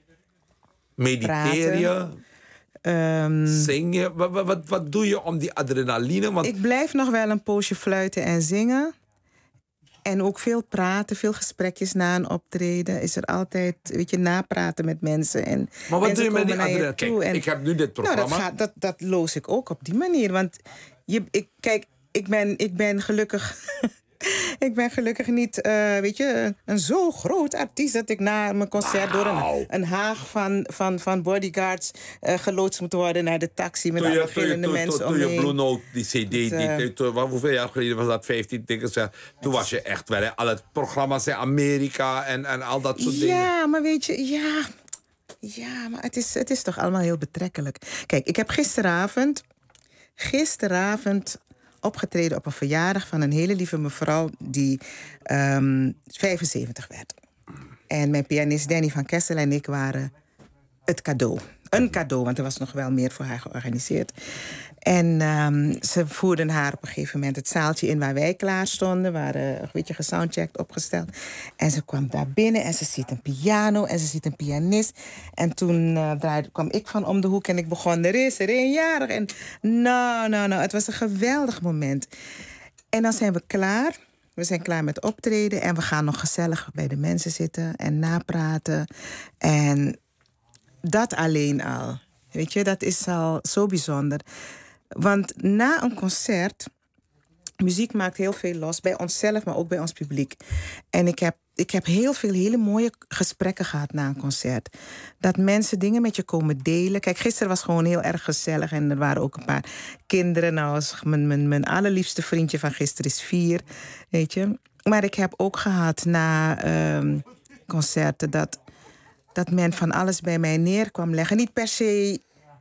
Speaker 3: Mediteer je?
Speaker 9: Um,
Speaker 3: Zing je? Wat, wat, wat doe je om die adrenaline? Want...
Speaker 9: Ik blijf nog wel een poosje fluiten en zingen. En ook veel praten, veel gesprekjes na een optreden. Is er altijd, weet je, napraten met mensen. En
Speaker 3: maar wat doe je met die
Speaker 9: adrenaline?
Speaker 3: Kijk, en... ik heb nu dit programma.
Speaker 9: Nou, dat, gaat, dat, dat loos ik ook op die manier. Want je, ik, kijk, ik ben, ik ben gelukkig... Ik ben gelukkig niet, uh, weet je, een zo groot artiest dat ik na mijn concert wow. door een, een haag van, van, van bodyguards uh, geloodst moet worden naar de taxi met alle gillende mensen omheen.
Speaker 3: Toen je Blue Note, die cd, het, uh, die, toen, hoeveel jaar geleden was dat? vijftien, denk ik. Toen was je echt wel, al het programma's in Amerika en, en al dat soort
Speaker 9: ja,
Speaker 3: dingen.
Speaker 9: Ja, maar weet je, ja, ja maar het is, het is toch allemaal heel betrekkelijk. Kijk, ik heb gisteravond, gisteravond... opgetreden op een verjaardag van een hele lieve mevrouw die um, vijfenzeventig werd. En mijn pianist Danny van Kessel en ik waren het cadeau. Een cadeau, want er was nog wel meer voor haar georganiseerd. En um, ze voerden haar op een gegeven moment het zaaltje in waar wij klaar stonden. Waren een beetje gesoundcheckt, opgesteld. En ze kwam daar binnen en ze ziet een piano en ze ziet een pianist. En toen uh, draaide, kwam ik van om de hoek en ik begon, er is er eenjarig. En nou, nou, nou, het was een geweldig moment. En dan zijn we klaar. We zijn klaar met optreden en we gaan nog gezellig bij de mensen zitten en napraten. En dat alleen al, weet je, dat is al zo bijzonder. Want na een concert, muziek maakt heel veel los bij onszelf, maar ook bij ons publiek. En ik heb, ik heb heel veel hele mooie gesprekken gehad na een concert. Dat mensen dingen met je komen delen. Kijk, gisteren was gewoon heel erg gezellig en er waren ook een paar kinderen. Nou, mijn, mijn, mijn allerliefste vriendje van gisteren is vier, weet je. Maar ik heb ook gehad na um, concerten dat, dat men van alles bij mij neer kwam leggen. Niet per se...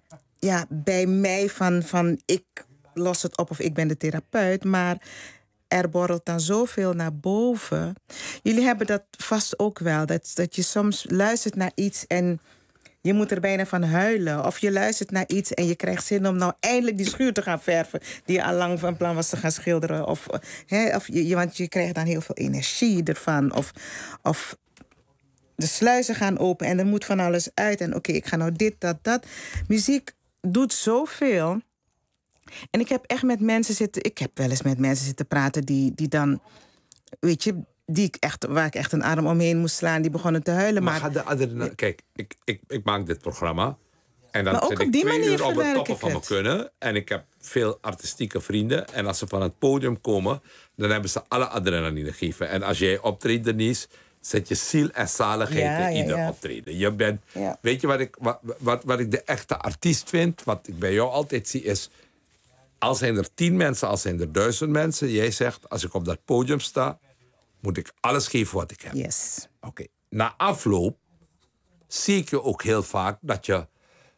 Speaker 9: ja, bij mij van, van ik los het op of ik ben de therapeut. Maar er borrelt dan zoveel naar boven. Jullie hebben dat vast ook wel. Dat, dat je soms luistert naar iets en je moet er bijna van huilen. Of je luistert naar iets en je krijgt zin om nou eindelijk die schuur te gaan verven die je al lang van plan was te gaan schilderen. Of, hè, of je, want je krijgt dan heel veel energie ervan. Of, of de sluizen gaan open en er moet van alles uit. En oké, okay, ik ga nou dit, dat, dat. Muziek doet zoveel. En ik heb echt met mensen zitten... Ik heb wel eens met mensen zitten praten die, die dan... Weet je, die ik echt, waar ik echt een arm omheen moest slaan. Die begonnen te huilen.
Speaker 3: Maar,
Speaker 9: maar
Speaker 3: gaat de adrenaline... Kijk, ik, ik, ik maak dit programma. En dan
Speaker 9: maar ook
Speaker 3: zit
Speaker 9: op
Speaker 3: ik
Speaker 9: die
Speaker 3: twee
Speaker 9: manier
Speaker 3: uur op het toppen
Speaker 9: ik
Speaker 3: van mijn
Speaker 9: het.
Speaker 3: kunnen. En ik heb veel artistieke vrienden. En als ze van het podium komen, dan hebben ze alle adrenaline gegeven. En als jij optreedt, Denise, zet je ziel en zaligheid
Speaker 9: Ja,
Speaker 3: in
Speaker 9: ja,
Speaker 3: ieder
Speaker 9: ja.
Speaker 3: optreden. Je bent,
Speaker 9: Ja.
Speaker 3: Weet je wat ik, wat, wat, wat ik de echte artiest vind? Wat ik bij jou altijd zie is... Al zijn er tien mensen, al zijn er duizend mensen. Jij zegt, als ik op dat podium sta, moet ik alles geven wat ik heb.
Speaker 9: Yes.
Speaker 3: Oké. Okay. Na afloop zie ik je ook heel vaak dat je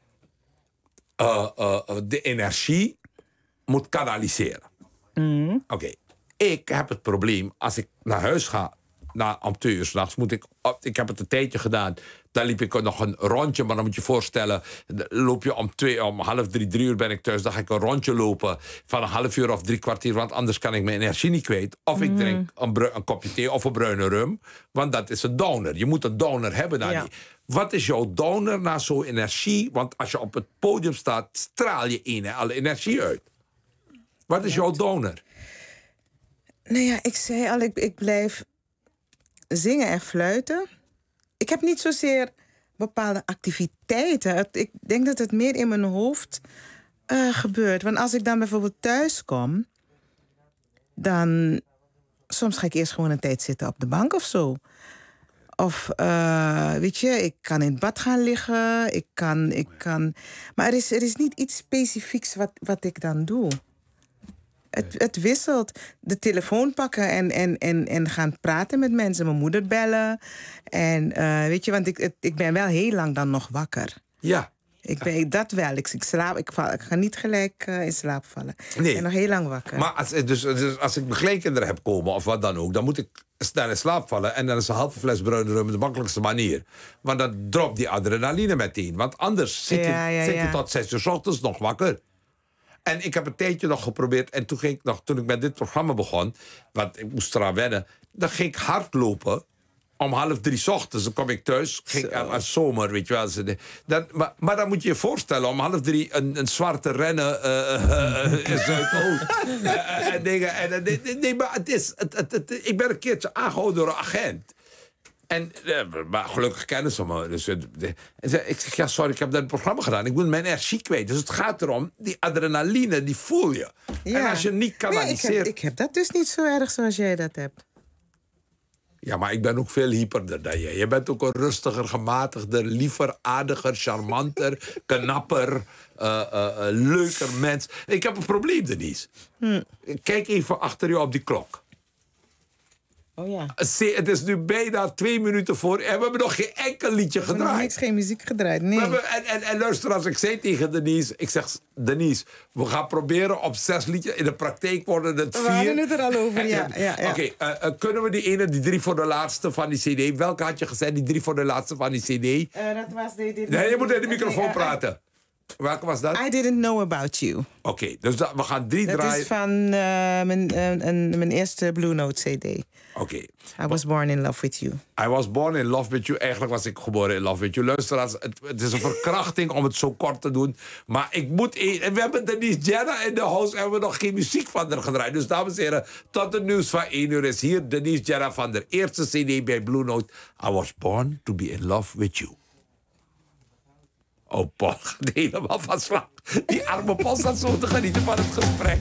Speaker 3: uh, uh, de energie moet kanaliseren.
Speaker 9: Mm.
Speaker 3: Oké. Okay. Ik heb het probleem, als ik naar huis ga, na om twee uur 's nachts, moet ik... Ik heb het een tijdje gedaan. Dan liep ik nog een rondje, maar dan moet je je voorstellen... loop je om twee, om half drie, drie uur ben ik thuis... dan ga ik een rondje lopen van een half uur of drie kwartier... want anders kan ik mijn energie niet kwijt. Of ik
Speaker 9: Mm.
Speaker 3: drink een, bru- een kopje thee of een bruine rum. Want dat is een downer. Je moet een downer hebben dan
Speaker 9: Ja.
Speaker 3: niet. Wat is jouw downer na zo'n energie? Want als je op het podium staat, straal je ene alle energie uit. Wat is jouw downer?
Speaker 9: Nou ja, ik zei al, ik, ik blijf zingen en fluiten. Ik heb niet zozeer bepaalde activiteiten. Het- ik denk dat het meer in mijn hoofd eh, gebeurt. Want als ik dan bijvoorbeeld thuis kom... dan... soms ga ik eerst gewoon een tijd zitten op de bank of zo. Of, eh, weet je, ik kan in het bad gaan liggen. Ik kan... Ik kan maar er is, er is niet iets specifieks wat, wat ik dan doe. Het, het wisselt. De telefoon pakken en, en, en, en gaan praten met mensen. Mijn moeder bellen. En eh, weet je, want ik, het- ik ben wel heel lang dan nog wakker.
Speaker 3: Ja.
Speaker 9: Ik ben dat wel. Ik, ik, slaap, ik, val, ik ga niet gelijk eh, in slaap vallen.
Speaker 3: Nee.
Speaker 9: Ik ben nog heel lang wakker.
Speaker 3: Maar als, dus, dus als ik mijn kleinkinderen heb komen of wat dan ook... dan moet ik snel in slaap vallen. En dan is een halve fles bruine rum de makkelijkste manier. Want dan dropt die adrenaline meteen. Want anders zit,
Speaker 9: Ja,
Speaker 3: je,
Speaker 9: ja,
Speaker 3: zit je
Speaker 9: ja.
Speaker 3: tot zes uur 's ochtends nog wakker. En ik heb een tijdje nog geprobeerd... en toen, ging ik nog, toen ik met dit programma begon... want ik moest eraan wennen... dan ging ik hardlopen... om half drie 's ochtends, dan kom ik thuis. Ging ik aan, aan zomer, weet je wel. Ze de- Dan, maar, maar dan moet je je voorstellen... om half drie een, een zwarte rennen eh, eh, eh, in Zuidoost. Eh, eh, en dingen. En, eh, nee, nee, nee, maar het is... Het, het, het- ik ben een keertje aangehouden door een agent. En, eh, maar gelukkig kennen ze me. Dus, eh, de- en ze- ik zeg, ja, sorry, ik heb dat programma gedaan. Ik moet mijn energie kwijt. Dus het gaat erom, die adrenaline, die voel je.
Speaker 9: Ja.
Speaker 3: En als je niet
Speaker 9: Maar ja, ik,
Speaker 3: kanaliseert...
Speaker 9: heb, ik heb dat dus niet zo erg zoals jij dat hebt.
Speaker 3: Ja, maar ik ben ook veel hyperder dan jij. Je bent ook een rustiger, gematigder, liever, aardiger, charmanter, knapper, eh, eh, eh, leuker mens. Ik heb een probleem, Denise.
Speaker 9: Hm.
Speaker 3: Kijk even achter je op die klok.
Speaker 9: Oh ja.
Speaker 3: Zie, het is nu bijna twee minuten voor... en we hebben nog geen enkel liedje
Speaker 9: Ik heb nog
Speaker 3: gedraaid.
Speaker 9: niks, geen muziek gedraaid, nee.
Speaker 3: We hebben- en, en, en luister, als ik zei tegen Denise... ik zeg, Denise, we gaan proberen op zes liedjes... in de praktijk worden het
Speaker 9: We
Speaker 3: vier.
Speaker 9: hadden het er al over, ja, ja, ja.
Speaker 3: Oké, eh, eh, kunnen we die ene, die drie voor de laatste van die cd... welke had je gezegd, die drie voor de laatste van die cd?
Speaker 9: Eh, dat was de, dit,
Speaker 3: Nee, je moet in de microfoon
Speaker 9: Nee, eh,
Speaker 3: praten. Welke was dat?
Speaker 9: I didn't know about you.
Speaker 3: Oké, dus dat, we gaan drie
Speaker 9: Dat
Speaker 3: draaien.
Speaker 9: is van eh, mijn, eh, een- mijn eerste Blue Note C D.
Speaker 3: Oké.
Speaker 9: I was born in love with you.
Speaker 3: I was born in love with you. Eigenlijk was ik geboren in love with you. Luisteraars, het, het is een verkrachting om het zo kort te doen. Maar ik moet... e- En we hebben Denise Jenna in de house... en we hebben nog geen muziek van haar gedraaid. Dus dames en heren, tot het nieuws van één uur is hier Denise Jenna van de eerste C D bij Blue Note. I was born to be in love with you. Oh, Paul gaat helemaal van slag. Die arme Paul staat zo te genieten van het gesprek.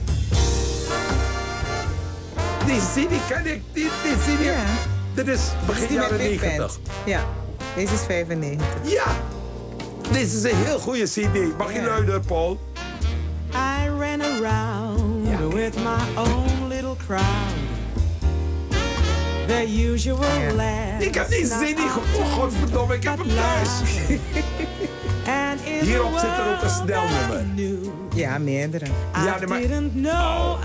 Speaker 3: Die C D ken ik. Die, die C D...
Speaker 9: Ja.
Speaker 3: Dit is begin
Speaker 9: Die met
Speaker 3: jaren
Speaker 9: Big
Speaker 3: negentig.
Speaker 9: Band. Ja, deze is vijfennegentig.
Speaker 3: Ja, dit is een heel goede C D. Mag je
Speaker 9: Ja.
Speaker 3: luiden, Paul?
Speaker 10: I ran around with my own little crowd. The usual last.
Speaker 3: Ik heb die zin niet gevonden, godverdomme, ik heb hem thuis. Hierop zit er ook een snelnummer.
Speaker 9: Ja, meerdere.
Speaker 3: Ja, nee, maar...
Speaker 10: Oh.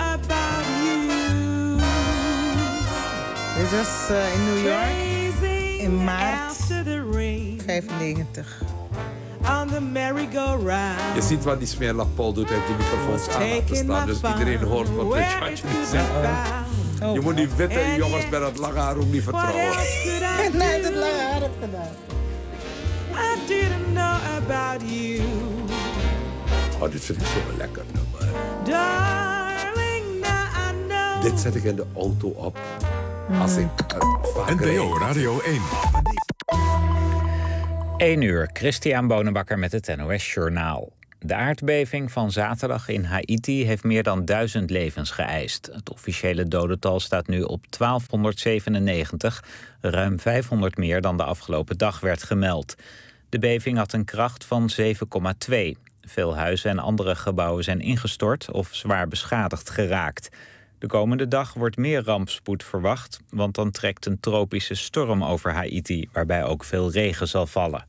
Speaker 9: Dit was uh, in New York in maart vijfennegentig.
Speaker 10: On the merry-go-round.
Speaker 3: Je ziet wat die smeerlap Paul doet, heeft die microfoons aan laten staan. Dus iedereen hoort wat je zegt. Oh. Je moet die witte jongens met dat lange haar ook niet vertrouwen.
Speaker 9: Nee, dat lange haar heb gedaan.
Speaker 10: I didn't know about you.
Speaker 3: Oh, dit vind ik zo lekker nummer.
Speaker 10: Darling, now I know.
Speaker 3: Dit zet ik in de auto op. Als ik uh,
Speaker 2: N P O Radio één.
Speaker 1: één uur, Christian Bonenbakker met het N O S Journaal. De aardbeving van zaterdag in Haiti heeft meer dan duizend levens geëist. Het officiële dodental staat nu op twaalfhonderdzevenennegentig, ruim vijfhonderd meer dan de afgelopen dag werd gemeld. De beving had een kracht van zeven komma twee. Veel huizen en andere gebouwen zijn ingestort of zwaar beschadigd geraakt. De komende dag wordt meer rampspoed verwacht, want dan trekt een tropische storm over Haiti, waarbij ook veel regen zal vallen.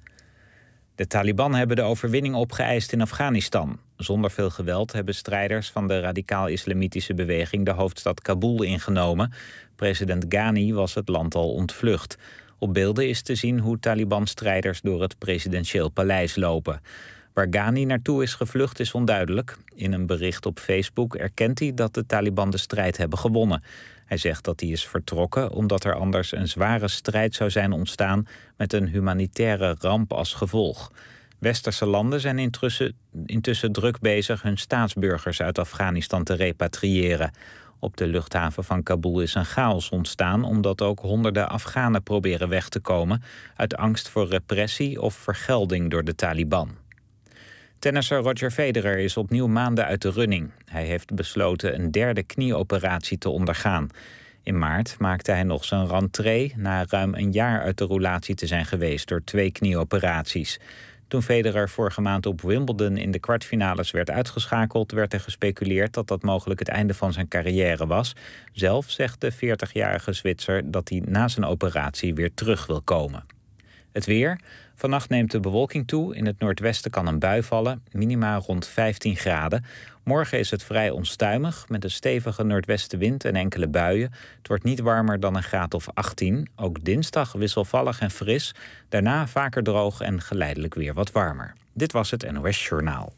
Speaker 1: De Taliban hebben de overwinning opgeëist in Afghanistan. Zonder veel geweld hebben strijders van de radicaal-islamitische beweging de hoofdstad Kabul ingenomen. President Ghani was het land al ontvlucht. Op beelden is te zien hoe Taliban-strijders door het presidentieel paleis lopen. Waar Ghani naartoe is gevlucht is onduidelijk. In een bericht op Facebook erkent hij dat de Taliban de strijd hebben gewonnen. Hij zegt dat hij is vertrokken omdat er anders een zware strijd zou zijn ontstaan met een humanitaire ramp als gevolg. Westerse landen zijn intussen, intussen druk bezig hun staatsburgers uit Afghanistan te repatriëren. Op de luchthaven van Kabul is een chaos ontstaan omdat ook honderden Afghanen proberen weg te komen uit angst voor repressie of vergelding door de Taliban. Tennisser Roger Federer is opnieuw maanden uit de running. Hij heeft besloten een derde knieoperatie te ondergaan. In maart maakte hij nog zijn rentree na ruim een jaar uit de roulatie te zijn geweest door twee knieoperaties. Toen Federer vorige maand op Wimbledon in de kwartfinales werd uitgeschakeld, werd er gespeculeerd dat dat mogelijk het einde van zijn carrière was. Zelf zegt de veertigjarige Zwitser dat hij na zijn operatie weer terug wil komen. Het weer. Vannacht neemt de bewolking toe. In het noordwesten kan een bui vallen. Minima rond vijftien graden. Morgen is het vrij onstuimig met een stevige noordwestenwind en enkele buien. Het wordt niet warmer dan een graad of achttien. Ook dinsdag wisselvallig en fris. Daarna vaker droog en geleidelijk weer wat warmer. Dit was het N O S Journaal.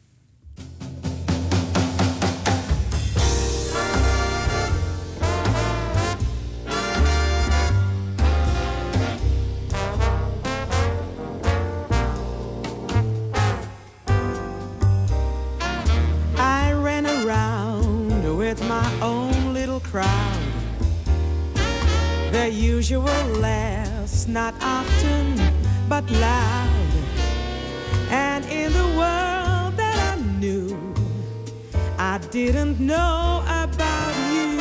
Speaker 10: The usual laughs, not often, but loud. And in the world that I knew, I didn't know about you.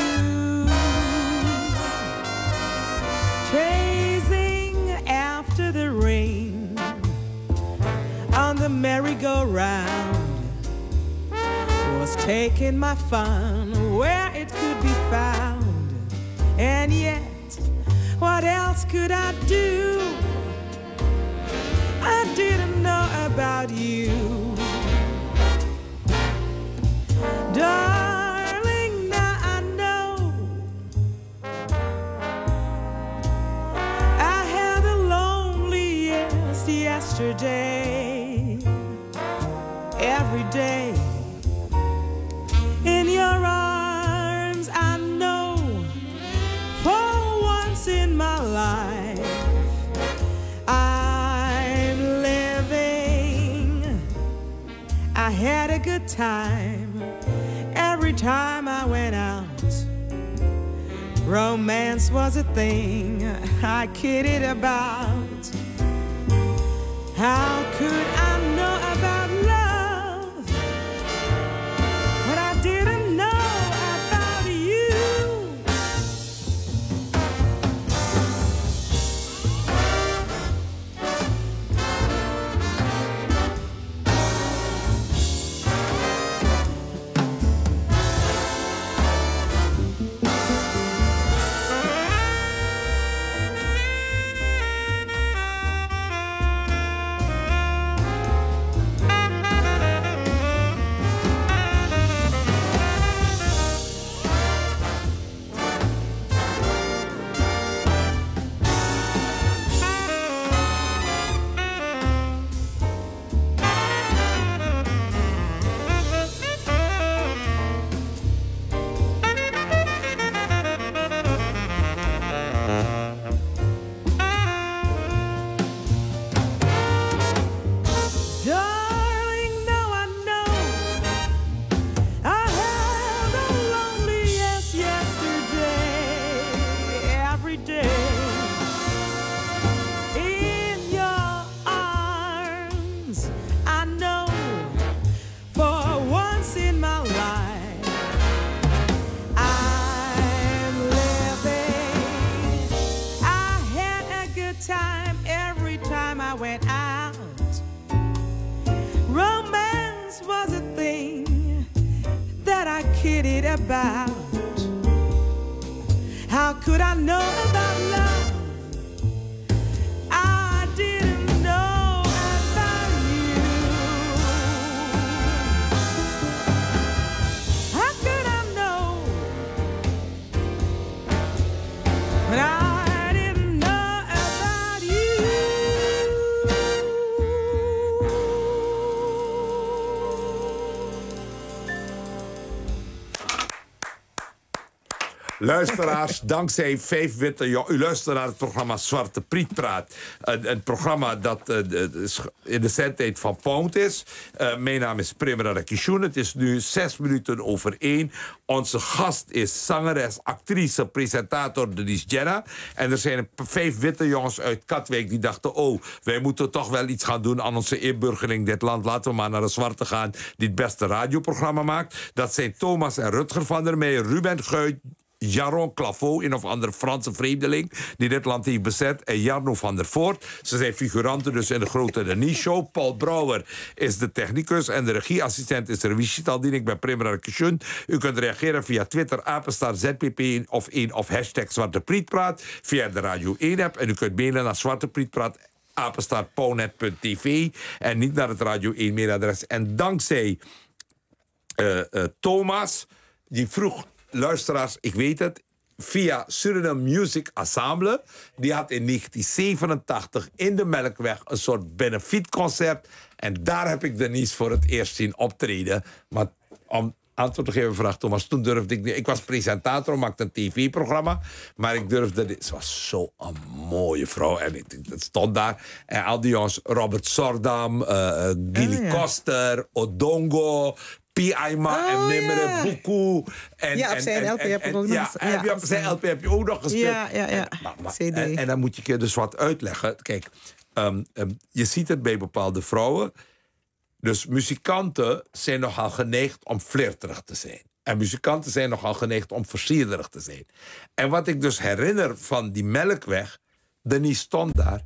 Speaker 10: Chasing after the rain on the merry-go-round was taking my fun where it could be found. And yet, what else could I do? I didn't know about you. Darling, now I know I had the loneliest yesterday. Every day in your arms, I know for once in my life I'm living. I had a good time every time I went out. Romance was a thing I kidded about. How could I know about love when I didn't know about you? times I know for once in my life I'm living. I had a good time every time I went out. Romance was a thing that I kidded about. How could I know about love? I didn't know about you. How could I know when I didn't know about you?
Speaker 3: Luisteraars, dankzij Vijf Witte Jongens... U luistert naar het programma Zwarte Priet Praat. Een, een programma dat uh, in de zendtijd van Pound is. Uh, mijn naam is Primera Rakishun. Het is nu zes minuten over één. Onze gast is zangeres, actrice, presentator Denise Jenna. En er zijn vijf witte jongens uit Katwijk die dachten... oh, wij moeten toch wel iets gaan doen aan onze inburgering dit land. Laten we maar naar de zwarte gaan die het beste radioprogramma maakt. Dat zijn Thomas en Rutger van der Meijen, Ruben Guit... Jaron Claveau, een of andere Franse vreemdeling... die dit land heeft bezet, en Jarno van der Voort. Ze zijn figuranten dus in de grote Denise-show. Paul Brouwer is de technicus en de regieassistent is Rwishi Taldin. Ik ben Primera Rakishun. U kunt reageren via Twitter, apenstaart Z P P of één of hashtag Zwarte Prietpraat... via de Radio één-app. En u kunt mailen naar Zwarte Prietpraat, apenstaart pownet punt t v... en niet naar het Radio één-mailadres. En dankzij uh, uh, Thomas, die vroeg... Luisteraars, ik weet het, via Suriname Music Ensemble. Die had in negentien zevenentachtig in de Melkweg een soort benefietconcert. En daar heb ik Denise voor het eerst zien optreden. Maar om antwoord te geven vraag Thomas, toen durfde ik niet. Ik was presentator, maakte een tv-programma. Maar ik durfde... Ze was zo'n mooie vrouw. En ik, het stond daar. En al die jongens, Robert Sordam, uh, Gilly oh, ja. Koster, Odongo... Piaima en Nimere
Speaker 9: ja.
Speaker 3: Buku. En,
Speaker 9: ja, op zijn
Speaker 3: en,
Speaker 9: L P heb je ook nog
Speaker 3: ja,
Speaker 9: ja,
Speaker 3: ja, op zijn L P heb je ook nog gespeeld.
Speaker 9: Ja, ja, ja.
Speaker 3: En, maar, maar,
Speaker 9: C D.
Speaker 3: En, en dan moet je je dus wat uitleggen. Kijk, um, um, je ziet het bij bepaalde vrouwen. Dus muzikanten zijn nogal geneigd om flirterig te zijn. En muzikanten zijn nogal geneigd om versierderig te zijn. En wat ik dus herinner van die Melkweg... Denise stond daar.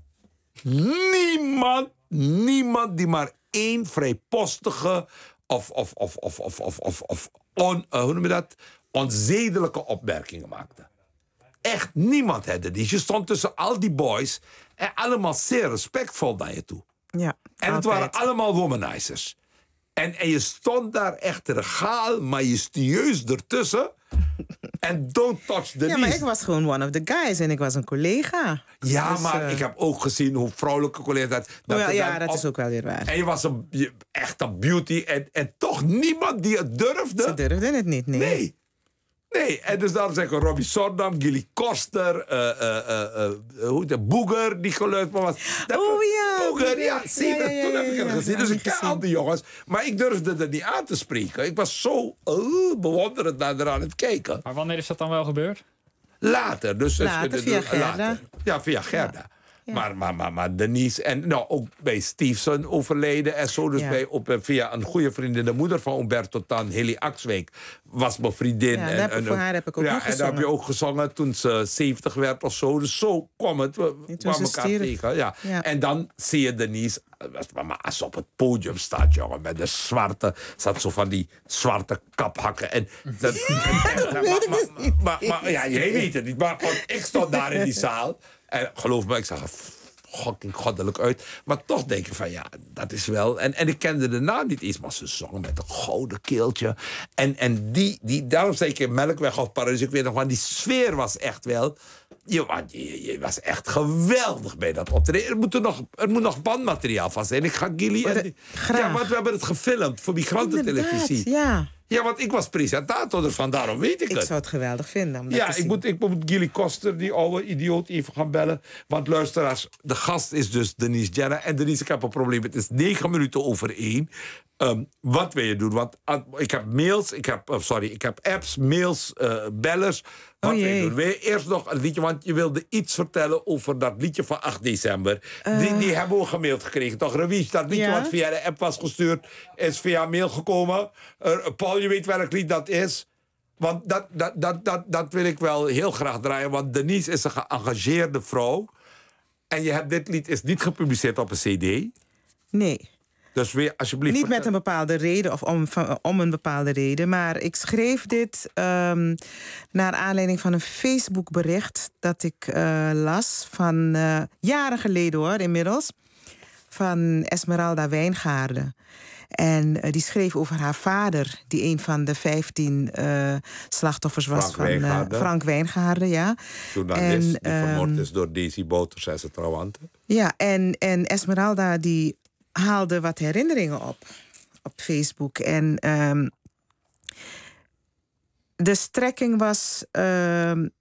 Speaker 3: Niemand, niemand die maar één vrijpostige... of, of, of, of, of, of, of, of on, uh, hoe noem je dat? onzedelijke opmerkingen maakte. Echt niemand had het. Je stond tussen al die boys en allemaal zeer respectvol naar je toe.
Speaker 9: Ja,
Speaker 3: en het waren allemaal womanizers. En, en je stond daar echt regaal, majestueus ertussen. En don't touch the
Speaker 9: Ja, maar ik was gewoon one of the guys en ik was een collega.
Speaker 3: Ja,
Speaker 9: dus,
Speaker 3: maar uh... ik heb ook gezien hoe vrouwelijke collega's... Dat, dat
Speaker 9: well, ja,
Speaker 3: dan
Speaker 9: dat
Speaker 3: op...
Speaker 9: is ook wel weer waar.
Speaker 3: En je was een, je, echt een beauty. En, en toch niemand die het durfde.
Speaker 9: Ze durfden het niet, nee.
Speaker 3: Nee. Nee, en dus daarom zeggen Robbie Sordam, Gilly Koster, uh, uh, uh, hoe de Booger, die geluidman was.
Speaker 9: Oh ja.
Speaker 3: Booger, ja, zie je,
Speaker 9: ja, ja, ja,
Speaker 3: toen heb ik
Speaker 9: ja,
Speaker 3: het
Speaker 9: ja,
Speaker 3: gezien.
Speaker 9: ja,
Speaker 3: Dus
Speaker 9: ja,
Speaker 3: ik ken
Speaker 9: gezien.
Speaker 3: al die jongens. Maar ik durfde er niet aan te spreken. Ik was zo uh, bewonderend naar er aan het kijken.
Speaker 4: Maar wanneer is dat dan wel gebeurd?
Speaker 3: Later. Dus,
Speaker 9: Later,
Speaker 3: dus,
Speaker 9: via Gerda.
Speaker 3: Later. Ja, via Gerda.
Speaker 9: Ja. Ja.
Speaker 3: Maar, maar, maar, maar Denise, en nou, ook bij Stevenson overleden en zo. Dus
Speaker 9: Ja.
Speaker 3: bij, op, via een goede vriendin, de moeder van Umberto Tan, Heli Axwijk, was mijn vriendin.
Speaker 9: Ja,
Speaker 3: en,
Speaker 9: daar heb ik-
Speaker 3: en,
Speaker 9: voor haar heb ik ook
Speaker 3: ja,
Speaker 9: nog
Speaker 3: en daar heb je
Speaker 9: gezongen.
Speaker 3: ook gezongen toen ze zeventig werd of zo. Dus zo kwam het. We
Speaker 9: toen
Speaker 3: kwamen
Speaker 9: ze
Speaker 3: elkaar
Speaker 9: stierf.
Speaker 3: tegen. Ja.
Speaker 9: Ja.
Speaker 3: En dan zie je Denise, maar als ze op het podium staat, jongen, met de zwarte, zat zo van die zwarte kaphakken. En dat, en, en, maar, maar, maar, maar, maar ja, jij weet het niet. Maar want ik stond daar in die zaal. En geloof me, ik zag er fucking goddelijk uit. Maar toch denk ik van ja, dat is wel... En, en ik kende de naam niet eens, maar ze zong met een gouden keeltje. En, en die, die, daarom zei ik in Melkweg of Parijs, ik weet nog, want die sfeer was echt wel... Je, je, je was echt geweldig bij dat optreden. Er moet, er nog, er moet nog bandmateriaal van zijn. Ik ga Gilly... En,
Speaker 9: Graag.
Speaker 3: ja, want we hebben het gefilmd voor migrantentelevisie.
Speaker 9: Inderdaad, ja.
Speaker 3: Ja, want ik was presentator, dus vandaarom weet ik,
Speaker 9: ik
Speaker 3: het.
Speaker 9: Ik zou het geweldig vinden. Om dat
Speaker 3: ja,
Speaker 9: te
Speaker 3: ik
Speaker 9: zien.
Speaker 3: moet, ik moet Gilly Koster, die oude idioot, even gaan bellen. Want luisteraars, de gast is dus Denise Jenna. En Denise, ik heb een probleem. Het is negen minuten over één. Um, wat wil je doen? Want uh, ik heb mails, ik heb, uh, sorry, ik heb apps, mails, uh, bellers. Wat
Speaker 9: oh
Speaker 3: wil je doen? Wil je eerst nog een liedje? Want je wilde iets vertellen over dat liedje van acht december. Uh, die, die hebben we gemaild gekregen, toch? Rewies, dat liedje ja? wat via de app was gestuurd, is via mail gekomen. Uh, Paul, je weet welk lied dat is? Want dat, dat, dat, dat, dat wil ik wel heel graag draaien. Want Denise is een geëngageerde vrouw. En je hebt dit lied is niet gepubliceerd op een cd.
Speaker 9: Nee.
Speaker 3: Dus weer alsjeblieft...
Speaker 9: Niet met een bepaalde reden of om, om een bepaalde reden. Maar ik schreef dit um, naar aanleiding van een Facebook-bericht dat ik uh, las van uh, jaren geleden hoor, inmiddels. Van Esmeralda Wijngaarden. En uh, die schreef over haar vader, die een van de vijftien uh, slachtoffers was
Speaker 3: Frank
Speaker 9: van
Speaker 3: Wijngaarden.
Speaker 9: Uh, Frank Wijngaarden, ja.
Speaker 3: Journalist,
Speaker 9: en,
Speaker 3: die um, vermoord is door Daisy Boters en zijn trawanten.
Speaker 9: Ja, en, en Esmeralda die haalde wat herinneringen op, op Facebook. En um, de strekking was... Um,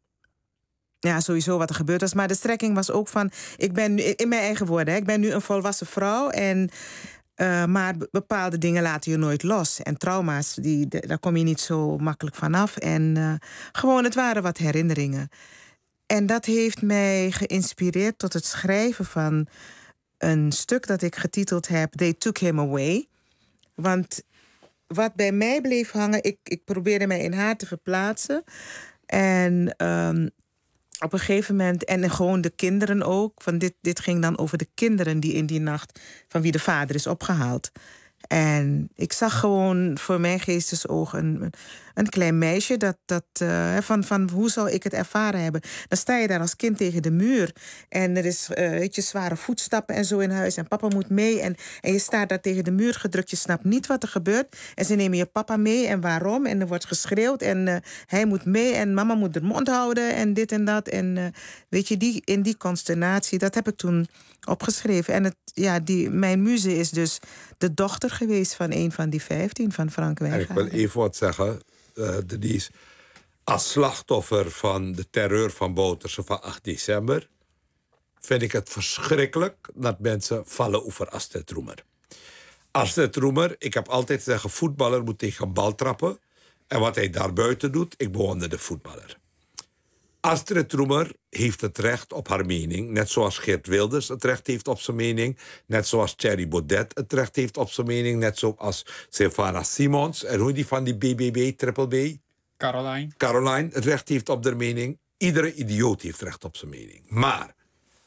Speaker 9: ja, sowieso wat er gebeurd was. Maar de strekking was ook van... Ik ben nu, in mijn eigen woorden, hè, ik ben nu een volwassen vrouw... en Uh, maar bepaalde dingen laten je nooit los. En trauma's, die, de, daar kom je niet zo makkelijk vanaf. En uh, gewoon, het waren wat herinneringen. En dat heeft mij geïnspireerd tot het schrijven van een stuk dat ik getiteld heb... They Took Him Away. Want wat bij mij bleef hangen... Ik, ik probeerde mij in haar te verplaatsen. En... Um, op een gegeven moment, en gewoon de kinderen ook... Van dit, dit ging dan over de kinderen die in die nacht... van wie de vader is opgehaald. En ik zag gewoon voor mijn geestesoog een, een klein meisje... Dat, dat, uh, van, van hoe zou ik het ervaren hebben? Dan sta je daar als kind tegen de muur... en er is uh, weet je, zware voetstappen en zo in huis... en papa moet mee en, en je staat daar tegen de muur gedrukt... je snapt niet wat er gebeurt... en ze nemen je papa mee en waarom... en er wordt geschreeuwd en uh, hij moet mee... en mama moet de mond houden en dit en dat. En uh, weet je, die, in die consternatie... dat heb ik toen opgeschreven. En het, ja, die, mijn muze is dus de dochter geweest... van een van die vijftien, van Frank Wijngaarden.
Speaker 3: En ik wil even wat zeggen... Uh, Denise, als slachtoffer van de terreur van Bouterse van acht december... vind ik het verschrikkelijk dat mensen vallen over Astrid Roemer. Astrid Roemer, ik heb altijd gezegd... een voetballer moet tegen een bal trappen. En wat hij daarbuiten doet, ik bewonder de voetballer. Astrid Roemer heeft het recht op haar mening... net zoals Geert Wilders het recht heeft op zijn mening... net zoals Thierry Baudet het recht heeft op zijn mening... net zoals Sylvana Simons en hoe die van die B B B, Triple B...
Speaker 4: Caroline.
Speaker 3: Caroline het recht heeft op haar mening. Iedere idioot heeft recht op zijn mening. Maar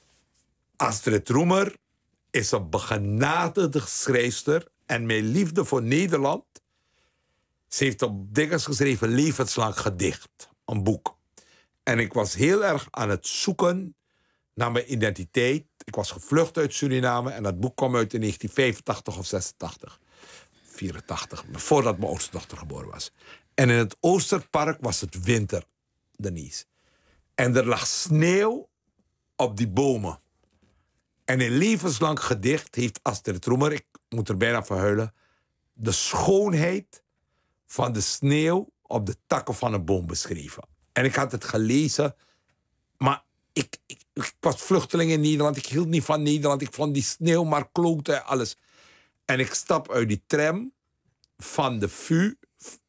Speaker 3: Astrid Roemer is een begenadigde schrijfster... en mijn liefde voor Nederland... ze heeft op dingen geschreven, levenslang gedicht. Een boek. En ik was heel erg aan het zoeken naar mijn identiteit. Ik was gevlucht uit Suriname en dat boek kwam uit in negentien vijfentachtig of zesentachtig. vierentachtig, voordat mijn oudste dochter geboren was. En in het Oosterpark was het winter, Denise. En er lag sneeuw op die bomen. En in levenslang gedicht heeft Astrid Roemer, ik moet er bijna van huilen... de schoonheid van de sneeuw op de takken van een boom beschreven. En ik had het gelezen, maar ik, ik, ik was vluchteling in Nederland. Ik hield niet van Nederland. Ik vond die sneeuw maar kloten en alles. En ik stap uit die tram van de V U.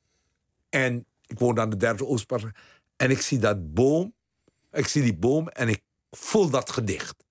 Speaker 3: En ik woonde aan de derde Oostpark. En ik zie dat boom. Ik zie die boom en ik voel dat gedicht.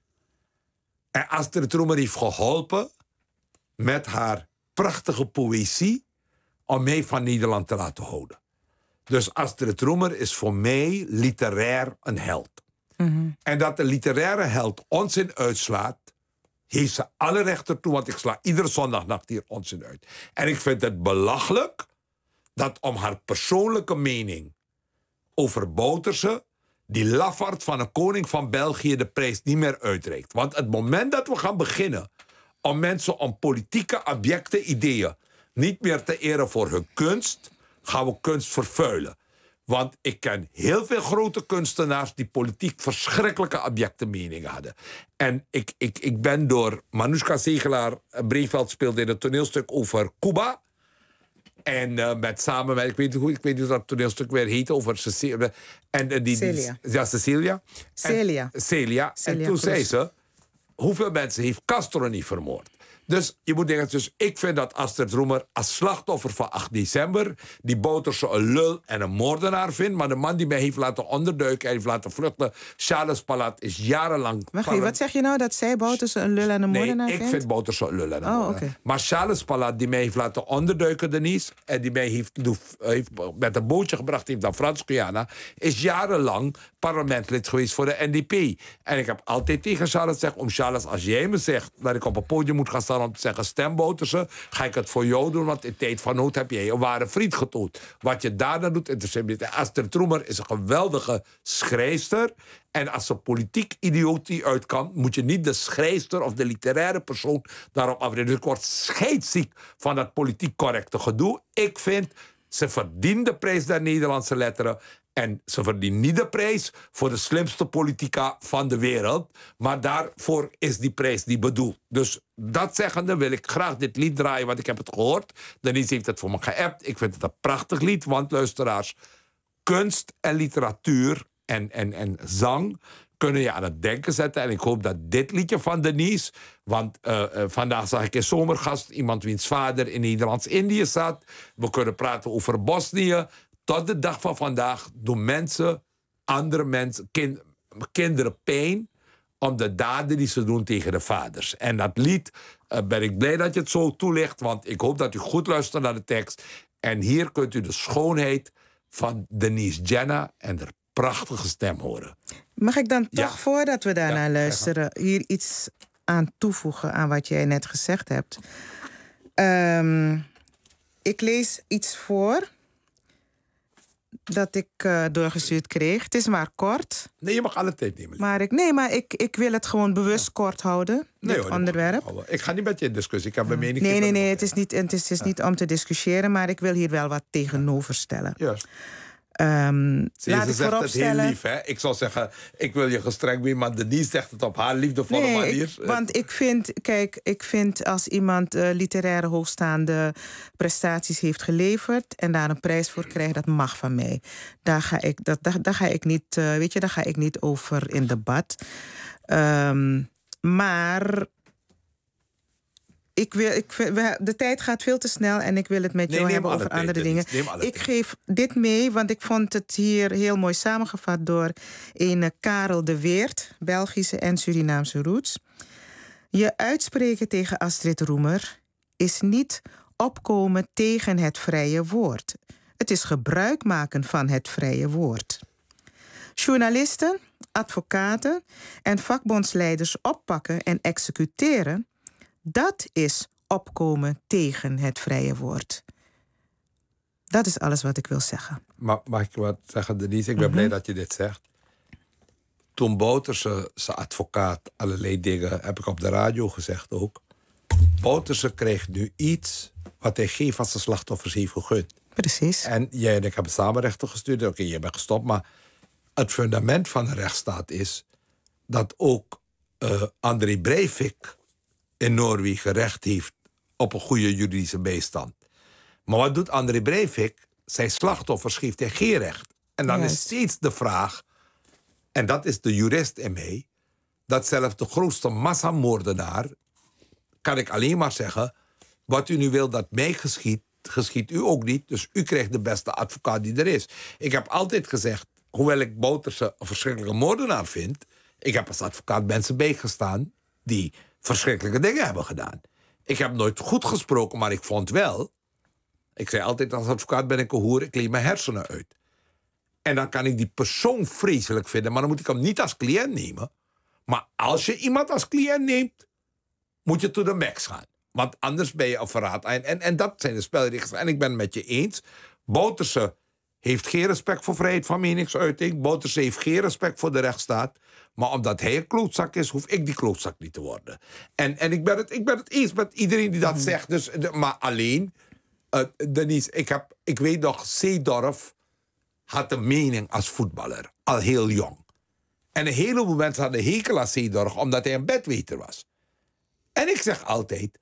Speaker 3: En Astrid Roemer heeft geholpen met haar prachtige poëzie om mij van Nederland te laten houden. Dus Astrid Roemer is voor mij literair een held. Mm-hmm. En dat de literaire held onzin uitslaat... heeft ze alle rechten toe, want ik sla iedere zondagnacht hier onzin uit. En ik vind het belachelijk dat om haar persoonlijke mening over Bouterse... die lafaard van een koning van België de prijs niet meer uitreikt. Want het moment dat we gaan beginnen om mensen om politieke abjecte ideeën... niet meer te eren voor hun kunst... gaan we kunst vervuilen. Want ik ken heel veel grote kunstenaars... die politiek verschrikkelijke abjecte meningen hadden. En ik, ik, ik ben door Manoushka Zegelaar... Breveld speelde in een toneelstuk over Cuba. En uh, met samen met, ik weet niet hoe, ik weet niet hoe dat toneelstuk weer heet, over Cecilia. En, uh, die,
Speaker 9: Celia.
Speaker 3: Die, ja, Cecilia.
Speaker 9: Celia.
Speaker 3: En, Celia.
Speaker 9: Celia
Speaker 3: En toen
Speaker 9: Cruz.
Speaker 3: zei ze, hoeveel mensen heeft Castro niet vermoord? Dus je moet denken, dus ik vind dat Astrid Roemer als slachtoffer van acht december... die Bouterse een lul en een moordenaar vindt. Maar de man die mij heeft laten onderduiken en heeft laten vluchten... Charles Palat is jarenlang...
Speaker 9: Wacht even, wat zeg je nou? Dat zij Bouterse een lul en een moordenaar
Speaker 3: Nee, ik
Speaker 9: vindt?
Speaker 3: vind Bouterse een lul en een
Speaker 9: Oh,
Speaker 3: moordenaar.
Speaker 9: oké.
Speaker 3: Maar Charles Palat die mij heeft laten onderduiken, Denise... en die mij heeft, heeft met een bootje gebracht heeft naar Frans-Guyana... is jarenlang parlementslid geweest voor de N D P. En ik heb altijd tegen Charles gezegd... om Charles, als jij me zegt dat ik op een podium moet gaan staan... om te zeggen, stem Bouterse, ga ik het voor jou doen... want in tijd van nood heb jij een ware vriend getoond. Wat je daarna doet, interesseert me niet. Astrid Roemer is een geweldige schrijfster... en als ze politiek idiotie uit kan... moet je niet de schrijfster of de literaire persoon daarop afrekenen. Dus ik word scheidsziek van dat politiek correcte gedoe. Ik vind, ze verdient de prijs der Nederlandse letteren... en ze verdient niet de prijs voor de slimste politica van de wereld. Maar daarvoor is die prijs niet bedoeld. Dus dat zeggende wil ik graag dit lied draaien, want ik heb het gehoord. Denise heeft het voor me geappt. Ik vind het een prachtig lied, want luisteraars... kunst en literatuur en, en, en zang kunnen je aan het denken zetten. En ik hoop dat dit liedje van Denise... want uh, uh, vandaag zag ik in Zomergast iemand wiens vader in Nederlands-Indië zat. We kunnen praten over Bosnië... Tot de dag van vandaag doen mensen, andere mensen, kind, kinderen pijn... om de daden die ze doen tegen de vaders. En dat lied, uh, ben ik blij dat je het zo toelicht... want ik hoop dat u goed luistert naar de tekst. En hier kunt u de schoonheid van Denise Jenna... en haar prachtige stem horen.
Speaker 9: Mag ik dan toch,
Speaker 3: Ja.
Speaker 9: voordat we daarnaar
Speaker 3: Ja,
Speaker 9: luisteren... hier iets aan toevoegen aan wat jij net gezegd hebt? Um, ik lees iets voor... dat ik uh, doorgestuurd kreeg. Het is maar kort.
Speaker 3: Nee, je mag alle tijd nemen.
Speaker 9: Maar ik, nee, maar ik, ik wil het gewoon bewust kort houden,
Speaker 3: Nee,
Speaker 9: dit
Speaker 3: hoor,
Speaker 9: onderwerp.
Speaker 3: ik ga niet met je in discussie. Ik heb mijn mening.
Speaker 9: Nee, nee, nee, het is, niet, het is, het is niet om te discussiëren... maar ik wil hier wel wat tegenover stellen.
Speaker 3: Juist.
Speaker 9: Um,
Speaker 3: Ze
Speaker 9: laat ik
Speaker 3: zegt het
Speaker 9: vooropstellen...
Speaker 3: heel lief, hè? Ik zou zeggen, ik wil je gestreng bij, maar Denise zegt het op haar liefdevolle
Speaker 9: nee,
Speaker 3: manier.
Speaker 9: Ik, want ik vind, kijk, ik vind als iemand uh, literaire hoogstaande prestaties heeft geleverd... en daar een prijs voor krijgt, dat mag van mij. Daar ga ik, dat, daar, daar ga ik niet, uh, weet je, daar ga ik niet over in debat. Um, maar... Ik wil, ik, we, de tijd gaat veel te snel en ik wil het met
Speaker 3: Nee,
Speaker 9: jou
Speaker 3: neem
Speaker 9: hebben
Speaker 3: alle
Speaker 9: over
Speaker 3: tijd,
Speaker 9: andere
Speaker 3: Denise,
Speaker 9: dingen.
Speaker 3: neem alle
Speaker 9: Ik
Speaker 3: tijd.
Speaker 9: geef dit mee, want ik vond het hier heel mooi samengevat... door een Karel de Weert, Belgische en Surinaamse roots. Je uitspreken tegen Astrid Roemer is niet opkomen tegen het vrije woord. Het is gebruik maken van het vrije woord. Journalisten, advocaten en vakbondsleiders oppakken en executeren... dat is opkomen tegen het vrije woord. Dat is alles wat ik wil zeggen.
Speaker 3: Maar mag ik wat zeggen, Denise? Ik ben
Speaker 9: Mhm.
Speaker 3: blij dat je dit zegt. Toen Bouterse, zijn advocaat, allerlei dingen... heb ik op de radio gezegd ook... Bouterse kreeg nu iets... wat hij geen van zijn slachtoffers heeft gegund.
Speaker 9: Precies.
Speaker 3: En jij en ik hebben samen rechten gestuurd. Oké, okay, je bent gestopt, maar... het fundament van de rechtsstaat is... dat ook uh, André Breivik... in Noorwegen recht heeft op een goede juridische bijstand. Maar wat doet André Breivik? Zijn slachtoffers geeft hij geen recht. En dan
Speaker 9: Juist.
Speaker 3: is steeds de vraag... en dat is de jurist in mij... dat zelfs de grootste massamoordenaar... kan ik alleen maar zeggen... wat u nu wil dat mij geschiet... geschiet u ook niet, dus u krijgt de beste advocaat die er is. Ik heb altijd gezegd... hoewel ik Bouterse een verschrikkelijke moordenaar vind... ik heb als advocaat mensen bijgestaan... die verschrikkelijke dingen hebben gedaan. Ik heb nooit goed gesproken, maar ik vond wel... ik zei altijd als advocaat ben ik een hoer, ik leef mijn hersenen uit. En dan kan ik die persoon vreselijk vinden... maar dan moet ik hem niet als cliënt nemen. Maar als je iemand als cliënt neemt... moet je to the max gaan. Want anders ben je een verraad. En, en, en dat zijn de spelregels. En ik ben het met je eens. Bouterse heeft geen respect voor vrijheid van meningsuiting. Bouterse heeft geen respect voor de rechtsstaat. Maar omdat hij een klootzak is, hoef ik die klootzak niet te worden. En, en ik, ben het, ik ben het eens met iedereen die dat zegt. Dus, de, maar alleen, uh, Denise, ik, heb, ik weet nog, Seedorf had een mening als voetballer. Al heel jong. En een heleboel mensen hadden hekel aan Seedorf, omdat hij een bedweter was. En ik zeg altijd,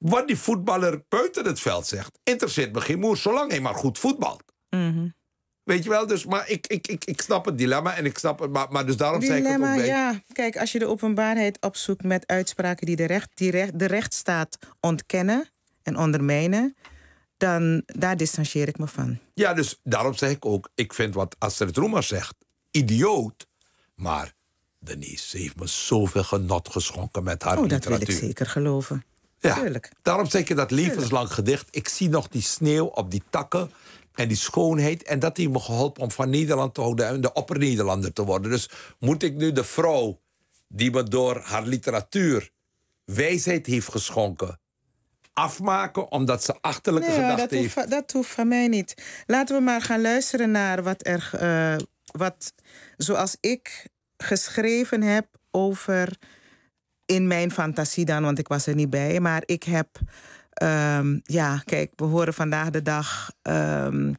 Speaker 3: Wat die voetballer buiten het veld zegt, interesseert me geen moer, zolang hij maar goed voetbalt.
Speaker 9: Mm-hmm.
Speaker 3: Weet je wel, dus, maar ik, ik, ik, ik snap het dilemma en ik snap het, maar, maar dus daarom
Speaker 9: dilemma,
Speaker 3: zei ik het ook bij...
Speaker 9: ja. Kijk, als je de openbaarheid opzoekt met uitspraken die de, recht, die recht, de rechtsstaat ontkennen en ondermijnen, dan daar distancieer ik me van.
Speaker 3: Ja, dus daarom zeg ik ook, ik vind wat Astrid Roemer zegt, idioot, maar Denise, ze heeft me zoveel genot geschonken met haar
Speaker 9: oh,
Speaker 3: literatuur.
Speaker 9: Dat wil ik zeker geloven.
Speaker 3: Ja,
Speaker 9: Tuurlijk.
Speaker 3: Daarom zeg je dat levenslang gedicht. Ik zie nog die sneeuw op die takken en die schoonheid. En dat heeft me geholpen om van Nederland te houden en de opper-Nederlander te worden. Dus moet ik nu de vrouw die me door haar literatuur wijsheid heeft geschonken afmaken omdat ze achterlijke
Speaker 9: nee,
Speaker 3: gedachten
Speaker 9: dat
Speaker 3: heeft?
Speaker 9: Hoeft, dat hoeft van mij niet. Laten we maar gaan luisteren naar wat er, uh, wat, zoals ik geschreven heb over, in mijn fantasie dan, want ik was er niet bij, maar ik heb, um, ja, kijk, we horen vandaag de dag, um,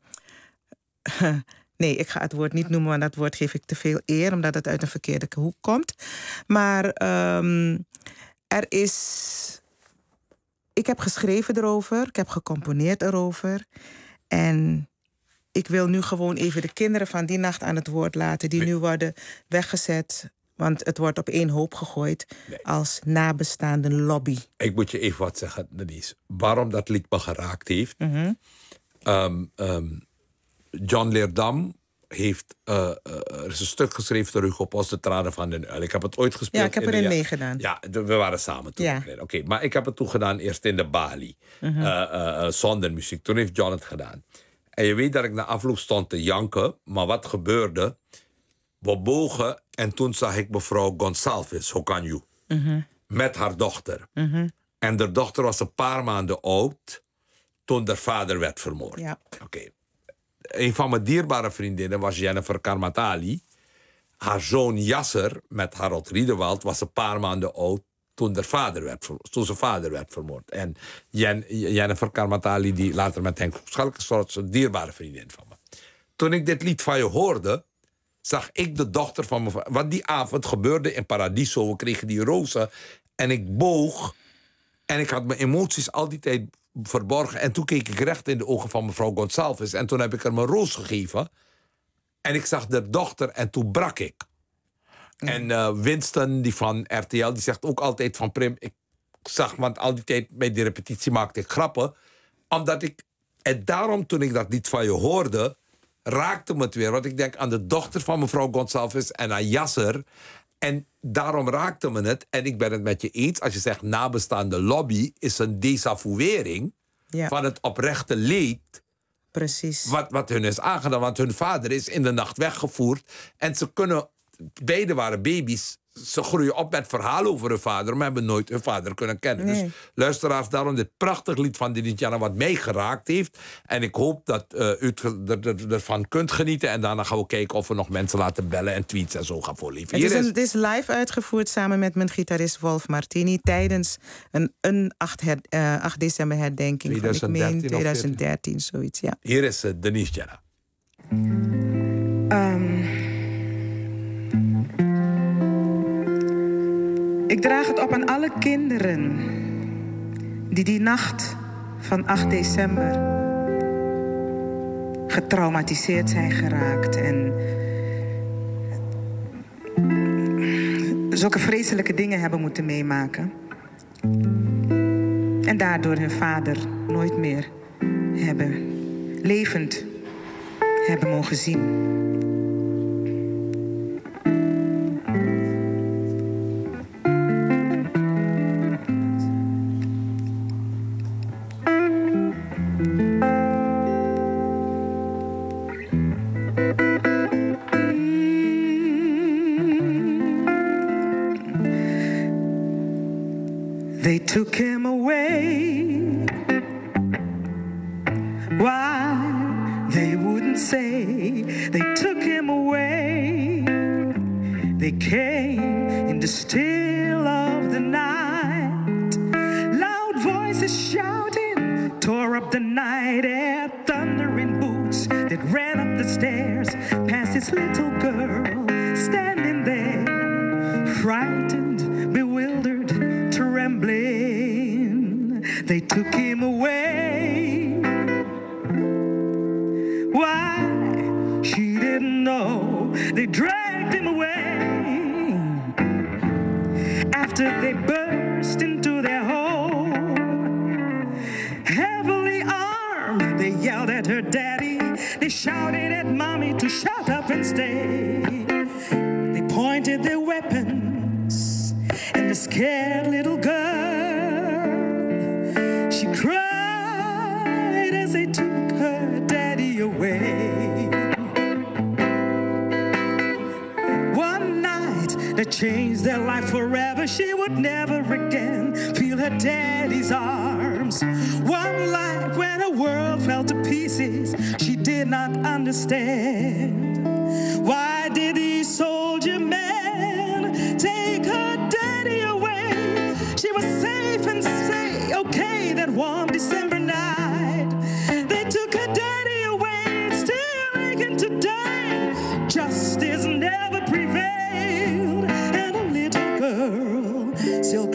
Speaker 9: nee, ik ga het woord niet noemen, want dat woord geef ik te veel eer, omdat het uit een verkeerde hoek komt. Maar um, er is, ik heb geschreven erover, ik heb gecomponeerd erover en ik wil nu gewoon even de kinderen van die nacht aan het woord laten, die nu worden weggezet. Want het wordt op één hoop gegooid nee. als nabestaande lobby.
Speaker 3: Ik moet je even wat zeggen, Denise. Waarom dat lied me geraakt heeft.
Speaker 9: Mm-hmm.
Speaker 3: um, um, John Leerdam heeft uh, uh, er is een stuk geschreven door Hugo Post, De Tranen van den Uil. Ik heb het ooit gespeeld.
Speaker 9: Ja, ik heb
Speaker 3: in
Speaker 9: erin
Speaker 3: de,
Speaker 9: meegedaan.
Speaker 3: Ja, de, we waren samen toen.
Speaker 9: Ja.
Speaker 3: Oké, okay, maar ik heb het toen gedaan eerst in de Bali. Mm-hmm. uh, uh, uh, zonder muziek. Toen heeft John het gedaan. En je weet dat ik na afloop stond te janken. Maar wat gebeurde? We bogen en toen zag ik mevrouw Gonçalves, Hokanju, mm-hmm. met haar dochter.
Speaker 9: Mm-hmm.
Speaker 3: En de dochter was een paar maanden oud toen haar vader werd vermoord.
Speaker 9: Ja.
Speaker 3: Oké. Okay. Een van mijn dierbare vriendinnen was Jennifer Karmatali. Haar zoon Yasser met Harold Riedewald was een paar maanden oud toen, haar vader werd, toen zijn vader werd vermoord. En Jen, Jennifer Karmatali, die later met Henk Schalk is, was een dierbare vriendin van me. Toen ik dit lied van je hoorde, zag ik de dochter van mijn vader. Wat die avond gebeurde in Paradiso, we kregen die rozen. En ik boog. En ik had mijn emoties al die tijd verborgen. En toen keek ik recht in de ogen van mevrouw Gonçalves. En toen heb ik haar mijn roos gegeven. En ik zag de dochter en toen brak ik. Mm. En uh, Winston, die van R T L, die zegt ook altijd van Prim, ik zag, want al die tijd bij die repetitie maakte ik grappen. Omdat ik, en daarom toen ik dat lied van je hoorde, raakte me het weer. Want ik denk aan de dochter van mevrouw Gonçalves en aan Yasser. En daarom raakte me het. En ik ben het met je eens. Als je zegt nabestaande lobby is een desavouering ja. van het oprechte leed.
Speaker 9: Precies.
Speaker 3: Wat, wat hun is aangedaan. Want hun vader is in de nacht weggevoerd. En ze kunnen, beide waren baby's. Ze groeien op met verhalen over hun vader, maar hebben nooit hun vader kunnen kennen. Nee. Dus luisteraars, daarom dit prachtig lied van Dinitjana wat mij geraakt heeft. En ik hoop dat uh, u ervan kunt genieten. En daarna gaan we kijken of we nog mensen laten bellen en tweets en zo gaan voorleven.
Speaker 9: Het is, een, het is live uitgevoerd samen met mijn gitarist Wolf Martini tijdens een, een acht december herdenking van, ik meen twintig dertien, zoiets. Ja.
Speaker 3: Hier is uh, Dinitjana.
Speaker 9: Um, Ik draag het op aan alle kinderen die die nacht van acht december getraumatiseerd zijn geraakt en zulke vreselijke dingen hebben moeten meemaken. En daardoor hun vader nooit meer hebben levend hebben mogen zien. They took him away. Why? They wouldn't say. They took him away. They came in the still of the night. Loud voices shouting tore up the night air. Thundering boots that ran up the stairs past his little girl standing there, frightened, bewildered, trembling.
Speaker 11: they took him away. Why? She didn't know. They dragged him away. After they burst into their home, heavily armed, they yelled at her daddy. They shouted at mommy to shut up and stay. They pointed their weapons at the scared little girl. She cried as they took her daddy away. One night that changed their life forever. She would never again feel her daddy's arms. One night when her world fell to pieces, she did not understand. Why did these soldier men take her daddy away? She was safe and say, okay, that warm December night. They took her daddy away, it's still aching today. Justice never prevailed, and a little girl still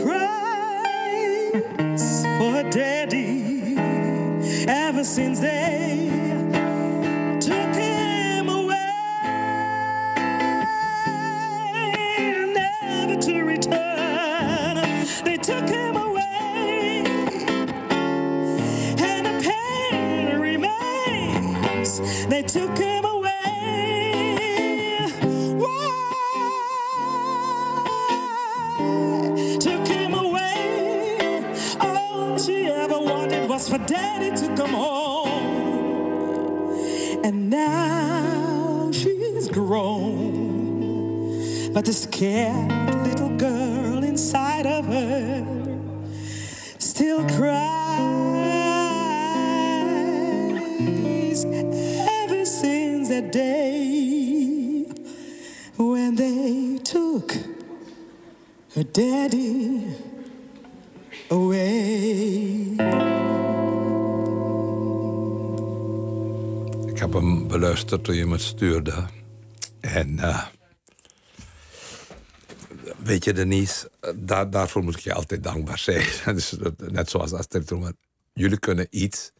Speaker 11: cries for her daddy ever since they took him away, never to return. They took him away, and the pain remains. They took him away. Why? Took him away. All she ever wanted was for daddy to come home. And now she's grown, but the scared little girl inside of her still cries ever since that day when they took her daddy away.
Speaker 3: Ik heb hem beluisterd toen je me stuurde. En uh, weet je, Denise, daar, daarvoor moet ik je altijd dankbaar zijn. Dus, net zoals Astrid Roemer. Jullie kunnen iets.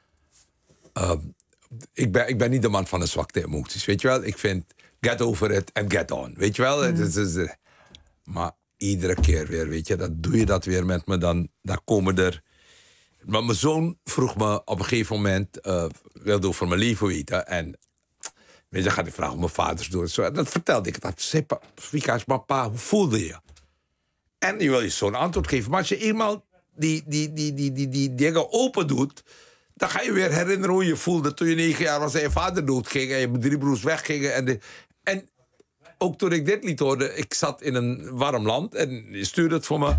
Speaker 3: Uh, ik, ben, ik ben niet de man van de zwakte emoties, weet je wel. Ik vind, get over it and get on, weet je wel. Mm. Het is, het is, maar iedere keer weer, weet je, dan doe je dat weer met me. Dan, dan komen er... Maar mijn zoon vroeg me op een gegeven moment... Uh, wilde over mijn leven weten. En weet je, dan gaat hij vragen hoe mijn vaders doen. Zo, en dat vertelde ik. Dat zei Vika's, maar pa, hoe voelde je? En je wil je zo'n antwoord geven. Maar als je eenmaal die, die, die, die, die, die dingen open doet... dan ga je weer herinneren hoe je voelde toen je negen jaar was... en je vader doodging en je drie broers weggingen. En, de, en ook toen ik dit lied hoorde... ik zat in een warm land en je stuurde het voor me...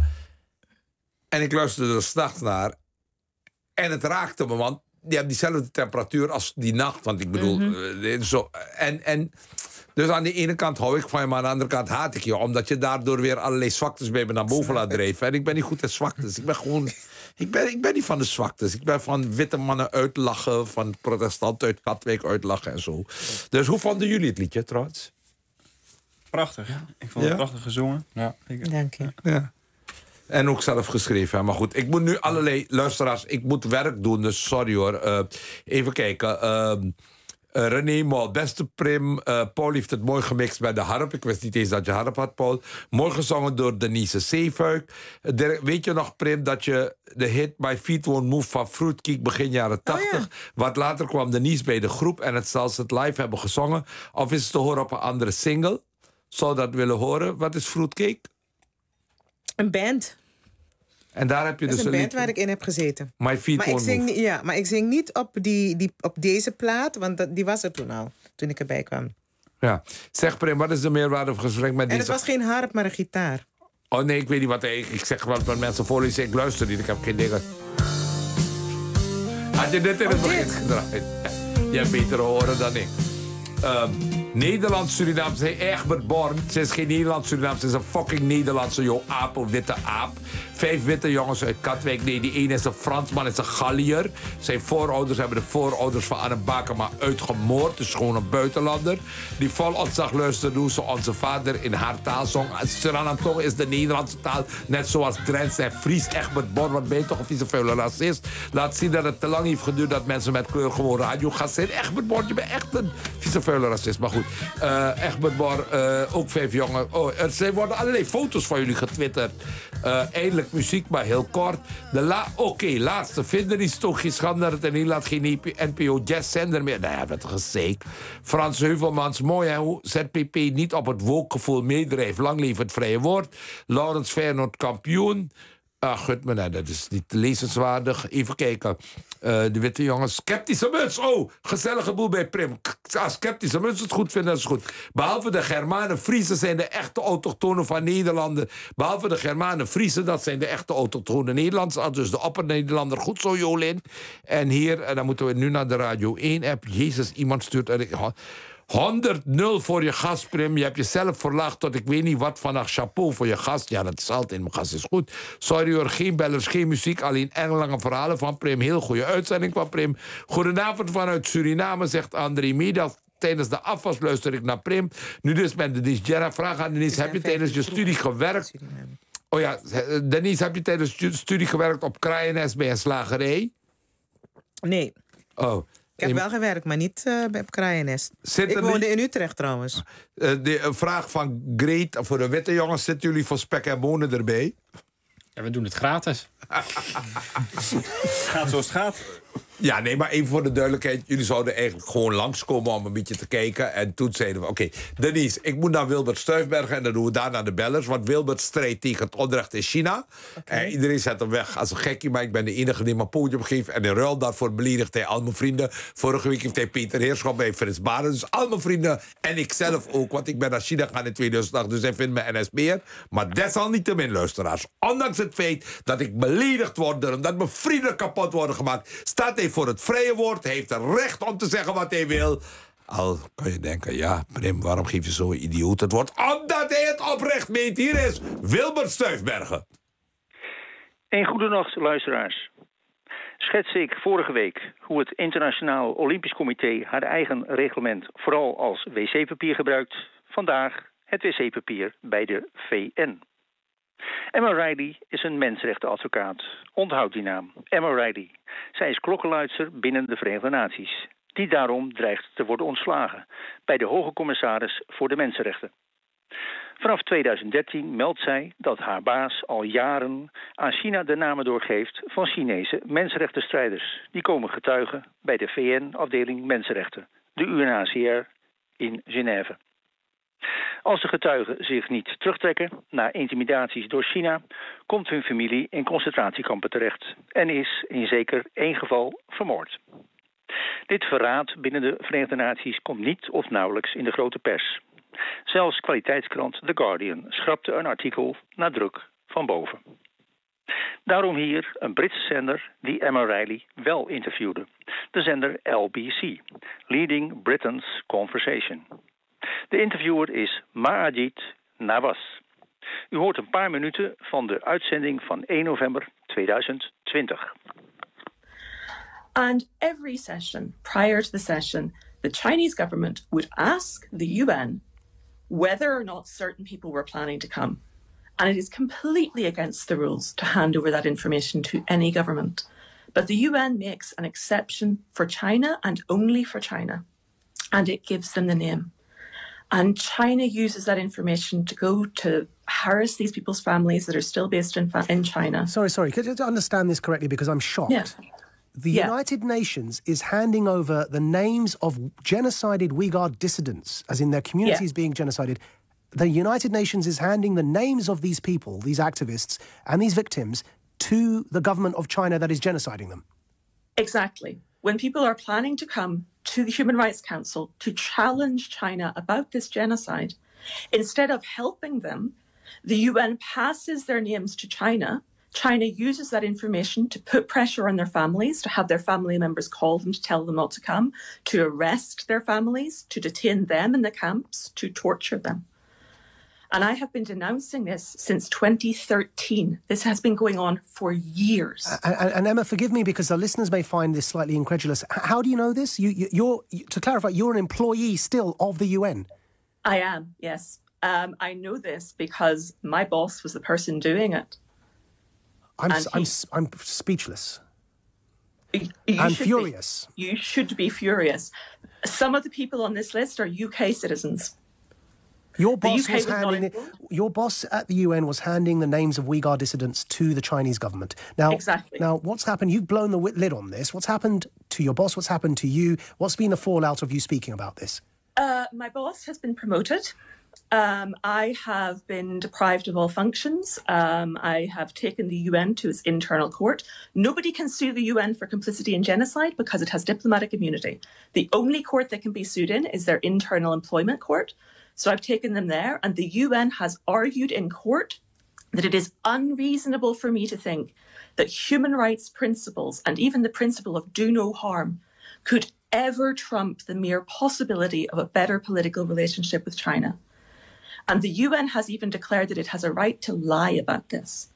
Speaker 3: en ik luisterde er 's nachts naar... en het raakte me, want die hebben diezelfde temperatuur als die nacht. Want ik bedoel, mm-hmm. zo, en, en, dus aan de ene kant hou ik van je, maar aan de andere kant haat ik je. Omdat je daardoor weer allerlei zwaktes bij me naar boven laat drijven. En ik ben niet goed in zwaktes. Ik ben gewoon, ik ben, ik ben niet van de zwaktes. Ik ben van witte mannen uitlachen, van protestanten uit Katwijk uitlachen en zo. Dus hoe vonden jullie het liedje trouwens?
Speaker 6: Prachtig. Ja. Ik vond het ja? prachtig gezongen.
Speaker 9: Ja. Dank je.
Speaker 3: Ja. En ook zelf geschreven. Maar goed, ik moet nu allerlei luisteraars... ik moet werk doen, dus sorry hoor. Uh, even kijken. Uh, uh, René Mol, beste Prim. Uh, Paul heeft het mooi gemixt bij de harp. Ik wist niet eens dat je harp had, Paul. Mooi gezongen door Denise Zeefuik. Uh, weet je nog, Prim, dat je de hit My Feet Won't Move van Fruitcake begin jaren tachtig... Oh, ja. Wat later kwam Denise bij de groep... en het zelfs het live hebben gezongen. Of is het te horen op een andere single? Zou dat willen horen? Wat is Fruitcake?
Speaker 9: Een band.
Speaker 3: En daar heb je
Speaker 9: dat
Speaker 3: dus
Speaker 9: is een
Speaker 3: een
Speaker 9: band waar ik in heb gezeten.
Speaker 3: My Feet
Speaker 9: maar
Speaker 3: Won't
Speaker 9: ik zing,
Speaker 3: Move.
Speaker 9: Ja, maar ik zing niet op, die, die, op deze plaat, want dat, die was er toen al, toen ik erbij kwam.
Speaker 3: Ja. Zeg, Prim, wat is de meerwaarde van gesprek met deze...
Speaker 9: En het was geen harp, maar een gitaar.
Speaker 3: Oh nee, ik weet niet wat... Ik, ik zeg wat met mensen voorlezen, ik luister niet, ik heb geen dingen. Had je dit in het
Speaker 9: oh,
Speaker 3: begin gedraaid? Je hebt betere horen dan ik. Um, Nederlands-Surinaams. Ze heet Egbert Born. Ze is geen Nederlands-Surinaams. Ze is een fucking Nederlandse joh, aap, een witte aap. Vijf witte jongens uit Katwijk. Nee, die ene is een Fransman, is een Galliër. Zijn voorouders hebben de voorouders van Anne Bakema uitgemoord. Dus gewoon een buitenlander. Die vol ontzag luisterde hoe ze onze vader in haar taal zong. Suriname is de Nederlandse taal. Net zoals Drents en Fries. Egbert Born, wat ben je toch een vieze vuile racist? Laat zien dat het te lang heeft geduurd dat mensen met kleur gewoon radio gaan zijn. Egbert Born, je bent echt een vieze vuile racist. Maar goed, uh, Egbert Born, uh, ook vijf jongen. Oh, er worden allerlei foto's van jullie getwitterd. Uh, eindelijk muziek, maar heel kort. La- Oké, okay, laatste. Vinden die toch geen schande dat er in Nederland geen N P O Jazz-zender meer... Nou ja, wat een gezeik. Frans Heuvelmans, mooi hè, hoe Z P P niet op het woke-gevoel meedrijft. Lang leven het vrije woord. Laurens Feyenoord kampioen. Ah, gut me, nee, dat is niet lezenswaardig. Even kijken. Uh, de witte jongens. Sceptische muts. Oh, gezellige boel bij Prim. Als sceptische muts het goed vinden, dat is goed. Behalve de Germanen, Friesen zijn de echte autochtonen van Nederlanden. Behalve de Germanen, Friesen, dat zijn de echte autochtonen Nederlanders. Dus de opper-Nederlander. Goed zo, Jolien. En hier, en dan moeten we nu naar de Radio één-app. Jezus, iemand stuurt... honderd nul voor je gast, Prim. Je hebt jezelf verlaagd tot ik weet niet wat vannacht. Chapeau voor je gast. Ja, dat is altijd. Mijn gast is goed. Sorry hoor, geen bellers, geen muziek. Alleen ellenlange verhalen van Prim. Heel goede uitzending van Prim. Goedenavond vanuit Suriname, zegt André Miedel. Tijdens de afwas luister ik naar Prim. Nu dus met Denise Gerra. Vraag aan Denise, heb je tijdens je studie gewerkt? Oh ja, Denise, heb je tijdens je studie gewerkt op kraaiennest bij een slagerij?
Speaker 9: Nee.
Speaker 3: Oh.
Speaker 9: Ik heb wel gewerkt, maar niet uh, bij kraaiennest. Ik woonde in Utrecht trouwens.
Speaker 3: Uh, de uh, vraag van Greet voor de witte jongens. Zitten jullie voor spek en bonen erbij?
Speaker 4: Ja, we doen het gratis.
Speaker 6: Gaat zoals het gaat.
Speaker 3: Ja, nee, maar even voor de duidelijkheid. Jullie zouden eigenlijk gewoon langskomen om een beetje te kijken. En toen zeiden we, oké, okay, Denise, ik moet naar Wilbert Stuifbergen. En dan doen we daar naar de bellers. Want Wilbert strijdt tegen het onrecht in China. Okay. En iedereen zet hem weg als een gekkie. Maar ik ben de enige die mijn podium geeft. En in ruil daarvoor beliedigt hij al mijn vrienden. Vorige week heeft hij Peter Heerschop bij Frits Baren. Dus al mijn vrienden en ik zelf ook. Want ik ben naar China gegaan in tweeduizend acht. Dus hij vindt me N S B'er. Maar desalniettemin, luisteraars. Ondanks het feit dat ik beledigd word door hem. Dat mijn vrienden kapot worden gemaakt. Staat hij voor het vrije woord. Hij heeft het recht om te zeggen wat hij wil. Al kan je denken, ja, Prim, waarom geef je zo'n idioot het woord? Omdat hij het oprecht meent. Hier is Wilbert Stuifbergen.
Speaker 12: Een goede nacht, luisteraars. Schetste ik vorige week hoe het Internationaal Olympisch Comité haar eigen reglement vooral als wc-papier gebruikt. Vandaag het wc-papier bij de V N. Emma Riley is een mensenrechtenadvocaat. Onthoud die naam, Emma Riley. Zij is klokkenluidster binnen de Verenigde Naties, die daarom dreigt te worden ontslagen bij de Hoge Commissaris voor de Mensenrechten. Vanaf tweeduizend dertien meldt zij dat haar baas al jaren aan China de namen doorgeeft van Chinese mensenrechtenstrijders. Die komen getuigen bij de V N-afdeling Mensenrechten, de U N H C R in Genève. Als de getuigen zich niet terugtrekken na intimidaties door China, komt hun familie in concentratiekampen terecht en is in zeker één geval vermoord. Dit verraad binnen de Verenigde Naties komt niet of nauwelijks in de grote pers. Zelfs kwaliteitskrant The Guardian schrapte een artikel na druk van boven. Daarom hier een Britse zender die Emma Riley wel interviewde. De zender L B C, Leading Britain's Conversation. De interviewer is Maajid Nawaz. U hoort een paar minuten van de uitzending van één november tweeduizend twintig.
Speaker 13: And every session, prior to the session, the Chinese government would ask the U N whether or not certain people were planning to come. And it is completely against the rules to hand over that information to any government. But the U N makes an exception for China and only for China. And it gives them the name. And China uses that information to go to harass these people's families that are still based in, in China.
Speaker 14: Sorry, sorry. Could you understand this correctly? Because I'm shocked.
Speaker 13: Yeah.
Speaker 14: The yeah. United Nations is handing over the names of genocided Uyghur dissidents, as in their communities yeah. being genocided. The United Nations is handing the names of these people, these activists, and these victims to the government of China that is genociding them.
Speaker 13: Exactly. When people are planning to come to the Human Rights Council to challenge China about this genocide, instead of helping them, the U N passes their names to China China uses that information to put pressure on their families, to have their family members call them to tell them not to come, to arrest their families, to detain them in the camps, to torture them. And I have been denouncing this since twenty thirteen. This has been going on for years.
Speaker 14: And, and, and Emma, forgive me because the listeners may find this slightly incredulous. H- how do you know this? You, you, you're, you, to clarify, you're an employee still of the U N?
Speaker 13: I am, yes. Um, I know this because my boss was the person doing it.
Speaker 14: I'm,
Speaker 13: And
Speaker 14: I'm,
Speaker 13: he-
Speaker 14: I'm speechless.
Speaker 13: You
Speaker 14: and
Speaker 13: should
Speaker 14: furious.
Speaker 13: Be, you should be furious. Some of the people on this list are U K citizens.
Speaker 14: Your
Speaker 13: The
Speaker 14: boss
Speaker 13: U K
Speaker 14: was
Speaker 13: was not
Speaker 14: handing it, your boss at the U N was handing the names of Uyghur dissidents to the Chinese government. Now,
Speaker 13: Exactly.
Speaker 14: now, what's happened? You've blown the wi- lid on this. What's happened to your boss? What's happened to you? What's been the fallout of you speaking about this?
Speaker 13: Uh, my boss has been promoted. Um, I have been deprived of all functions. Um, I have taken the U N to its internal court. Nobody can sue the U N for complicity in genocide because it has diplomatic immunity. The only court they can be sued in is their internal employment court. So I've taken them there, and the U N has argued in court that it is unreasonable for me to think that human rights principles and even the principle of do no harm could ever trump the mere possibility of a better political relationship with China. And the U N has even declared that it has a right to lie about this.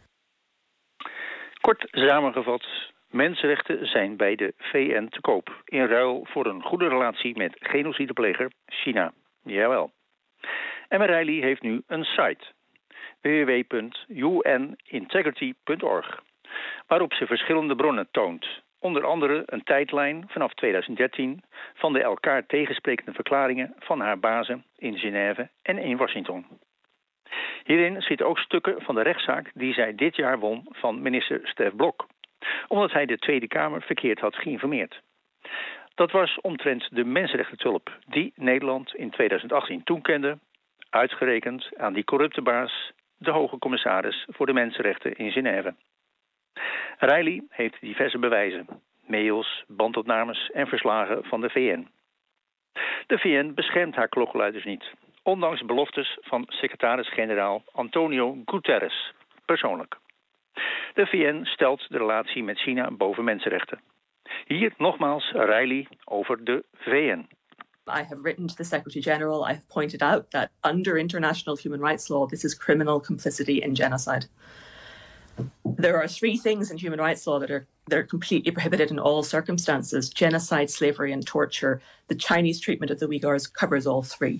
Speaker 12: Kort samengevat, mensenrechten zijn bij de V N te koop in ruil voor een goede relatie met genocidepleger China. Jawel. Emma Reilly heeft nu een site, w w w punt u n integrity punt org, waarop ze verschillende bronnen toont. Onder andere een tijdlijn vanaf tweeduizend dertien van de elkaar tegensprekende verklaringen van haar bazen in Genève en in Washington. Hierin zitten ook stukken van de rechtszaak die zij dit jaar won van minister Stef Blok, omdat hij de Tweede Kamer verkeerd had geïnformeerd. Dat was omtrent de mensenrechtentulp die Nederland in tweeduizend achttien toekende, uitgerekend aan die corrupte baas, de hoge commissaris voor de mensenrechten in Genève. Reilly heeft diverse bewijzen, mails, bandopnames en verslagen van de V N. De V N beschermt haar klokkenluiders niet, ondanks beloftes van secretaris-generaal Antonio Guterres, persoonlijk. De V N stelt de relatie met China boven mensenrechten. Hier nogmaals Reilly over de V N.
Speaker 13: I have written to the Secretary General. I have pointed out that under international human rights law, this is criminal complicity in genocide. There are three things in human rights law that are they're completely prohibited in all circumstances: genocide, slavery, and torture. The Chinese treatment of the Uyghurs covers all three.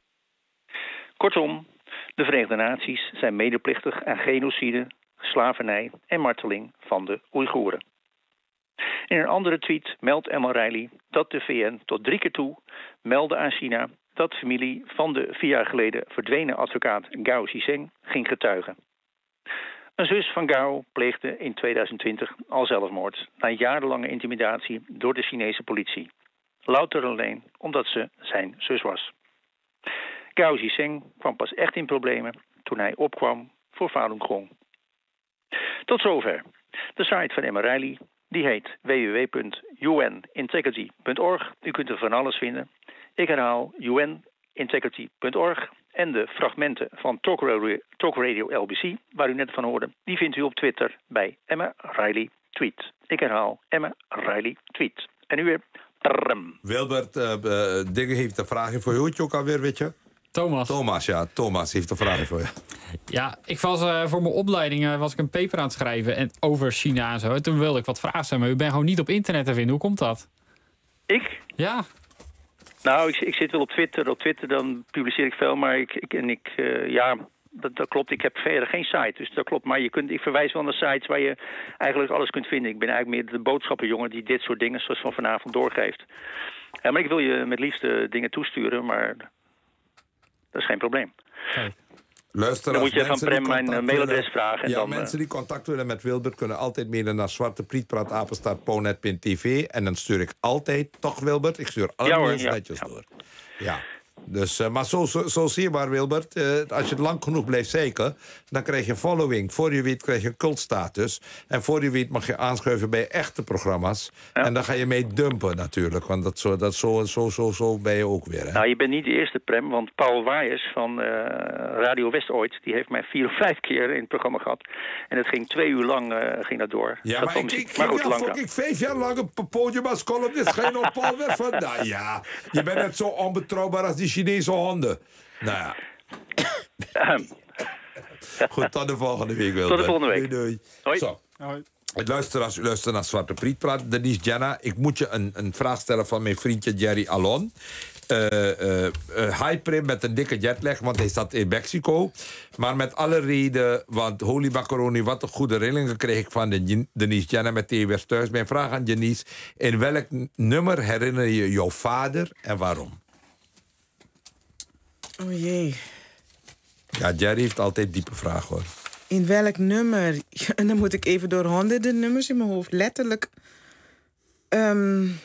Speaker 12: Kortom, de Verenigde Naties zijn medeplichtig aan genocide, slavernij en marteling van de Oeigoeren. In een andere tweet meldt Emma Reilly dat de V N tot drie keer toe meldde aan China dat de familie van de vier jaar geleden verdwenen advocaat Gao Zhisheng ging getuigen. Een zus van Gao pleegde in tweeduizend twintig al zelfmoord na jarenlange intimidatie door de Chinese politie. Louter alleen omdat ze zijn zus was. Gao Zhisheng kwam pas echt in problemen toen hij opkwam voor Falun Gong. Tot zover. De site van Emma Reilly, die heet w w w punt u n integrity punt org. U kunt er van alles vinden. Ik herhaal u n integrity punt org. En de fragmenten van Talk Radio, Talk Radio L B C, waar u net van hoorde, die vindt u op Twitter bij Emma Reilly Tweet. Ik herhaal Emma Reilly Tweet. En nu weer... Trrrm.
Speaker 3: Wilbert, uh, uh, Digge heeft een vraagje voor je. Hoe heet je ook alweer, weet je?
Speaker 4: Thomas.
Speaker 3: Thomas, ja. Thomas heeft een vraagje voor je.
Speaker 4: Ja, ik was uh, voor mijn opleiding uh, was ik een paper aan het schrijven en, over China en zo. En toen wilde ik wat vragen stellen, maar u bent gewoon niet op internet te vinden. Hoe komt dat?
Speaker 12: Ik?
Speaker 4: Ja.
Speaker 12: Nou, ik, ik zit wel op Twitter. Op Twitter dan publiceer ik veel, maar ik, ik, en ik uh, ja, dat, dat klopt. Ik heb verder geen site, dus dat klopt. Maar je kunt, ik verwijs wel naar sites waar je eigenlijk alles kunt vinden. Ik ben eigenlijk meer de boodschappenjongen die dit soort dingen zoals van vanavond doorgeeft. Uh, maar ik wil je met liefde dingen toesturen, maar dat is geen probleem.
Speaker 3: Kijk. Luister,
Speaker 12: dan moet je van Prem mijn uh, mailadres
Speaker 3: willen,
Speaker 12: vragen. En
Speaker 3: ja,
Speaker 12: dan,
Speaker 3: mensen
Speaker 12: uh,
Speaker 3: die contact willen met Wilbert kunnen altijd mailen naar zwarteprietpraatapenstaartponet punt t v. En dan stuur ik altijd, toch Wilbert? Ik stuur alle
Speaker 12: ja,
Speaker 3: mails
Speaker 12: ja,
Speaker 3: netjes
Speaker 12: ja.
Speaker 3: door. Ja. Dus, uh, maar zo, zo, zo zie je maar, Wilbert. Uh, als je het lang genoeg blijft zeiken, dan krijg je following. Voor je weet krijg je cultstatus. En voor je weet mag je aanschuiven bij echte programma's. Ja. En dan ga je mee dumpen natuurlijk. Want dat zo, dat zo, zo, zo, zo ben je ook weer. Hè?
Speaker 12: Nou, je bent niet de eerste, Prem. Want Paul Waaiers van uh, Radio West ooit... die heeft mij vier of vijf keer in het programma gehad. En het ging twee uur lang uh, ging dat door.
Speaker 3: Ja,
Speaker 12: dat
Speaker 3: maar ik, ik,
Speaker 12: maar goed,
Speaker 3: ja, lang ik vijf jaar lang een podium als columnist. Geen op Paul weg van... Nou ja, je bent net zo onbetrouwbaar als die Chinese honden. Nou ja. Goed, tot de volgende week, Wilbert.
Speaker 12: Tot de volgende week.
Speaker 3: Doei, doei.
Speaker 12: Hoi.
Speaker 3: Zo. Hoi. Luister als u luistert naar Zwarte Priet praat. Denise Jenna, ik moet je een, een vraag stellen van mijn vriendje Jerry Alon. Uh, uh, uh, hi Prim, met een dikke jetlag, want hij zat in Mexico. Maar met alle reden, want holy macaroni, wat een goede rillingen kreeg ik van de Denise Jenna meteen weer thuis. Mijn vraag aan Denise, in welk nummer herinner je jouw vader en waarom?
Speaker 9: Oh jee.
Speaker 3: Ja, Jerry heeft altijd diepe vragen, hoor.
Speaker 9: In welk nummer? Ja, en dan moet ik even door honderden nummers in mijn hoofd. Letterlijk. Um,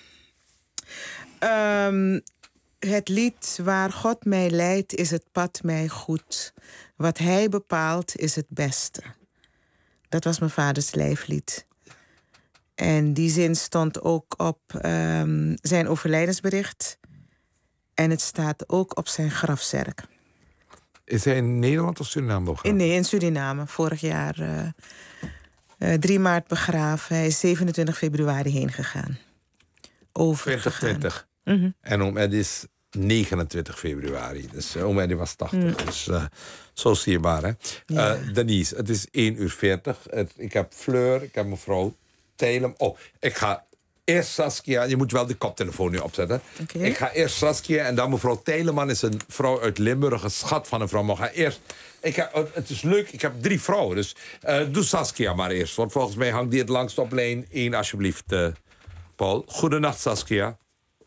Speaker 9: um, het lied Waar God mij leidt, is het pad mij goed. Wat hij bepaalt, is het beste. Dat was mijn vaders lijflied. En die zin stond ook op um, zijn overlijdensbericht. En het staat ook op zijn grafzerk.
Speaker 3: Is hij in Nederland of Suriname begraven?
Speaker 9: Nee, in Suriname. Vorig jaar uh, uh, drie maart begraven. Hij is zevenentwintig februari heen gegaan. Overgegaan.
Speaker 3: twintig twintig.
Speaker 9: Mm-hmm.
Speaker 3: En oom Ed is negenentwintig februari. Dus uh, oom Ed was tachtig. Mm. Dus uh, zo zie je maar, hè. Ja. Uh, Denise, het is één uur veertig. Het, ik heb Fleur, ik heb mevrouw Telem. Oh, ik ga... Eerst Saskia, je moet wel de koptelefoon nu opzetten. Okay. Ik ga eerst Saskia en dan mevrouw Teleman is een vrouw uit Limburg, een schat van een vrouw. Maar ga eerst, ik heb, het is leuk, ik heb drie vrouwen, dus uh, doe Saskia maar eerst. Want volgens mij hangt die het langst op lijn één, alsjeblieft, uh, Paul. Goedenacht, Saskia.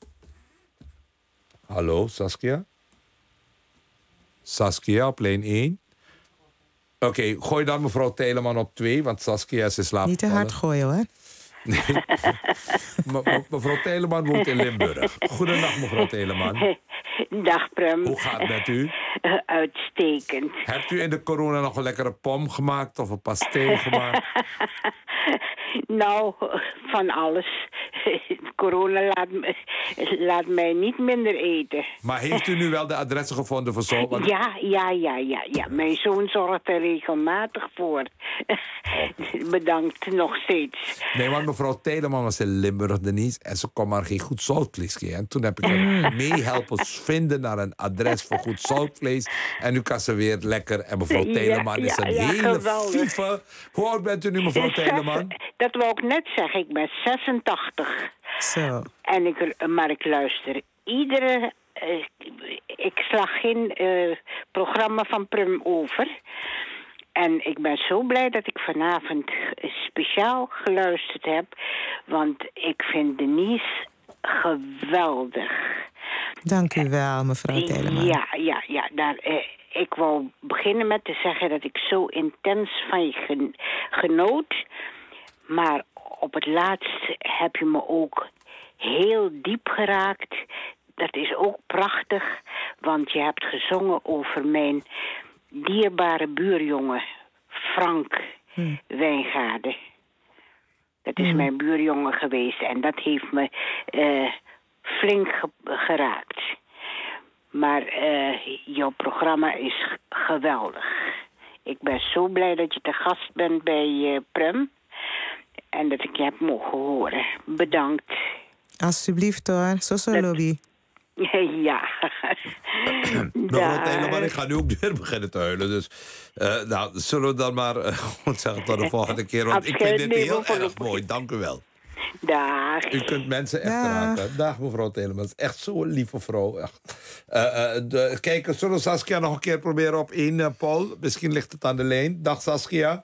Speaker 3: Hallo, Saskia? Saskia op lijn één. Oké, okay, gooi dan mevrouw Teleman op twee, want Saskia is in slaap.
Speaker 9: Niet te hard gooien, hoor.
Speaker 3: Nee. Me, me, mevrouw Teleman woont in Limburg. Goedendag, mevrouw Teleman.
Speaker 15: Dag, Prem.
Speaker 3: Hoe gaat het met u?
Speaker 15: Uh, uitstekend.
Speaker 3: Hebt u in de corona nog een lekkere pom gemaakt of een pasté gemaakt?
Speaker 15: Nou, van alles. Corona laat, laat mij niet minder eten.
Speaker 3: Maar heeft u nu wel de adressen gevonden voor zo? Want...
Speaker 15: Ja, ja, ja, ja, ja. Mijn zoon zorgt er regelmatig voor. Oh. Bedankt nog steeds.
Speaker 3: Nee, want mevrouw Teleman was in Limburg, Denise, en ze kon maar geen goed zoutvlees krijgen. En toen heb ik haar meehelpen vinden naar een adres voor goed zoutvlees. En nu kan ze weer lekker. En mevrouw Teleman ja, is een ja, ja, hele vieve. Hoe oud bent u nu, mevrouw Teleman?
Speaker 15: Dat wou ik net zeggen. Ik ben zesentachtig.
Speaker 9: Zo.
Speaker 15: En ik, maar ik luister iedere... Uh, ik sla geen uh, programma van Prum over. En ik ben zo blij dat ik vanavond speciaal geluisterd heb. Want ik vind Denise geweldig.
Speaker 9: Dank u wel, mevrouw Teleman.
Speaker 15: Ja, ja, ja. Daar, eh, ik wou beginnen met te zeggen dat ik zo intens van je gen- genoot. Maar op het laatst heb je me ook heel diep geraakt. Dat is ook prachtig, want je hebt gezongen over mijn dierbare buurjongen, Frank hm. Wijngaarden. Dat is hm. mijn buurjongen geweest en dat heeft me uh, flink ge- geraakt. Maar uh, jouw programma is g- geweldig. Ik ben zo blij dat je te gast bent bij uh, Prem. En dat ik je heb mogen horen. Bedankt.
Speaker 9: Alsjeblieft hoor, zo zo lobby.
Speaker 15: Ja.
Speaker 3: Mevrouw Teleman, ik ga nu ook weer beginnen te huilen. Dus uh, nou, zullen we dan maar uh, zeggen tot de volgende keer. Want ik vind dit heel erg mooi. Dank u wel.
Speaker 15: Dag.
Speaker 3: U kunt mensen echt raken. Dag mevrouw Teleman. Het is echt zo'n lieve vrouw. Echt. Uh, uh, de, kijk, zullen we Saskia nog een keer proberen op één, uh, Paul? Misschien ligt het aan de lijn. Dag Saskia.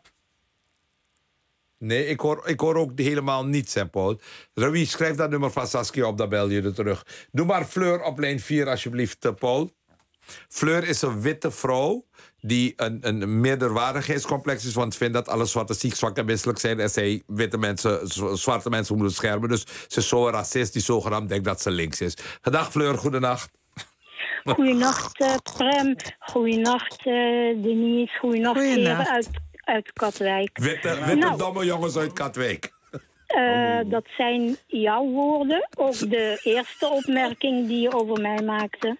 Speaker 3: Nee, ik hoor, ik hoor ook helemaal niets, hè, Paul. Ravi, schrijf dat nummer van Saskia op, dan bel je er terug. Doe maar Fleur op lijn vier, alsjeblieft, Paul. Fleur is een witte vrouw die een, een meerderwaardigheidscomplex is, want vindt dat alle zwarte ziek, zwak en misselijk zijn en zij witte mensen, zwarte mensen moeten beschermen. Dus ze is zo een racist die zogenaamd denkt dat ze links is. Gedag Fleur, goedenacht.
Speaker 16: Goeienacht, uh, Prem. Goeienacht, uh, Denise. Goeienacht, heren uit, uit Katwijk.
Speaker 3: Witte, witte
Speaker 16: nou,
Speaker 3: domme jongens uit Katwijk.
Speaker 16: Uh, dat zijn jouw woorden. Ook de eerste opmerking die je over mij maakte.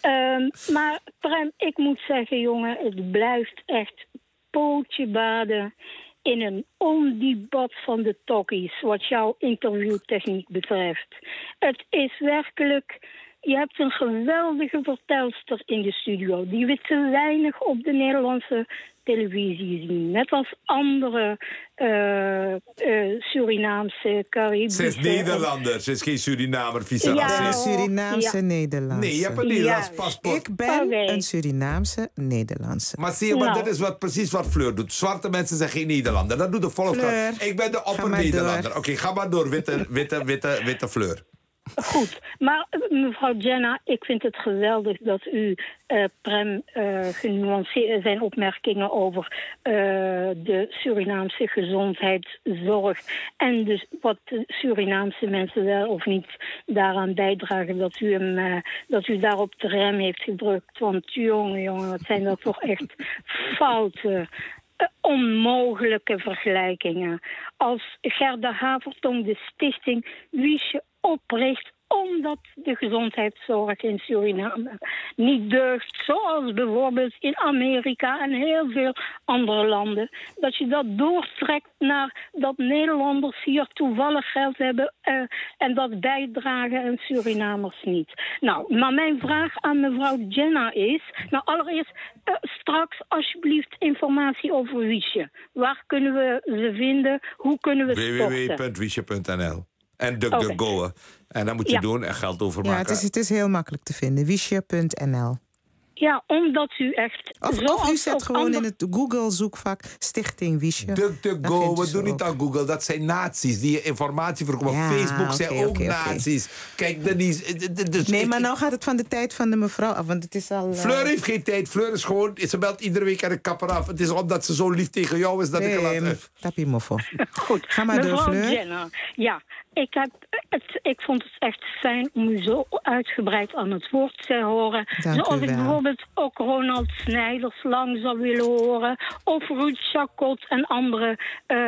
Speaker 16: Uh, maar Prem, ik moet zeggen, jongen, het blijft echt pootje baden in een ondebat van de tokkies, wat jouw interviewtechniek betreft. Het is werkelijk... Je hebt een geweldige vertelster in de studio die we te weinig op de Nederlandse televisie zien. Net als andere uh, uh, Surinaamse, Caribische...
Speaker 3: Ze is Nederlander, ze is geen Surinamer, vice
Speaker 9: ja, een Surinaamse ja. Nederlandse.
Speaker 3: Nee, je hebt een Nederlands paspoort.
Speaker 9: Ik ben okay. een Surinaamse Nederlandse.
Speaker 3: Maar zie je, maar nou. dit is wat, precies wat Fleur doet. Zwarte mensen zijn geen Nederlander. Dat doet de volkskrant. Ik ben de opper-Nederlander. Oké, okay, ga maar door, witte, witte, witte, witte Fleur.
Speaker 16: Goed, maar mevrouw Jenna, ik vind het geweldig dat u uh, Prem uh, genuanceerd zijn opmerkingen over uh, de Surinaamse gezondheidszorg en dus wat de Surinaamse mensen wel of niet daaraan bijdragen, dat u hem, uh, dat u daarop de rem heeft gedrukt. Want jongen, jongen, wat zijn dat toch echt foute, Uh, onmogelijke vergelijkingen. Als Gerda Havertong de stichting Wiesje opricht omdat de gezondheidszorg in Suriname niet deugt, zoals bijvoorbeeld in Amerika en heel veel andere landen, dat je dat doortrekt naar dat Nederlanders hier toevallig geld hebben uh, en dat bijdragen en Surinamers niet. Nou, maar mijn vraag aan mevrouw Jenna is, nou allereerst uh, straks alsjeblieft informatie over Wiesje. Waar kunnen we ze vinden? Hoe kunnen we sporten?
Speaker 3: w w w punt wiesje punt n l En DuckDuckGo. Okay. En dan moet je ja. doen en geld overmaken.
Speaker 9: Ja, het is, het is heel makkelijk te vinden. wiesje punt n l.
Speaker 16: Ja, omdat u echt...
Speaker 9: Of, of u zet gewoon ander... in het Google-zoekvak Stichting Wiesje.
Speaker 3: DuckDuckGo, we doen niet aan Google. Dat zijn nazi's die je informatie verkopen. Ja, Facebook zijn okay, ook okay, nazi's. Okay. Kijk, Denise... Dus
Speaker 9: nee, maar nou gaat het van de tijd van de mevrouw af, want het is al... Uh...
Speaker 3: Fleur heeft geen tijd. Fleur is gewoon... Ze belt iedere week aan de kapper af. Het is omdat ze zo lief tegen jou is dat nee, ik haar laat...
Speaker 9: Tapie moffel.
Speaker 16: Goed.
Speaker 9: Ga maar
Speaker 16: mevrouw
Speaker 9: door, Fleur.
Speaker 16: Jenna, ja. Ik, heb het, ik vond het echt fijn om u zo uitgebreid aan het woord te horen.
Speaker 9: Dank
Speaker 16: Zoals
Speaker 9: u wel.
Speaker 16: ik bijvoorbeeld ook Ronald Snijders lang zou willen horen. Of Ruud Chacot en andere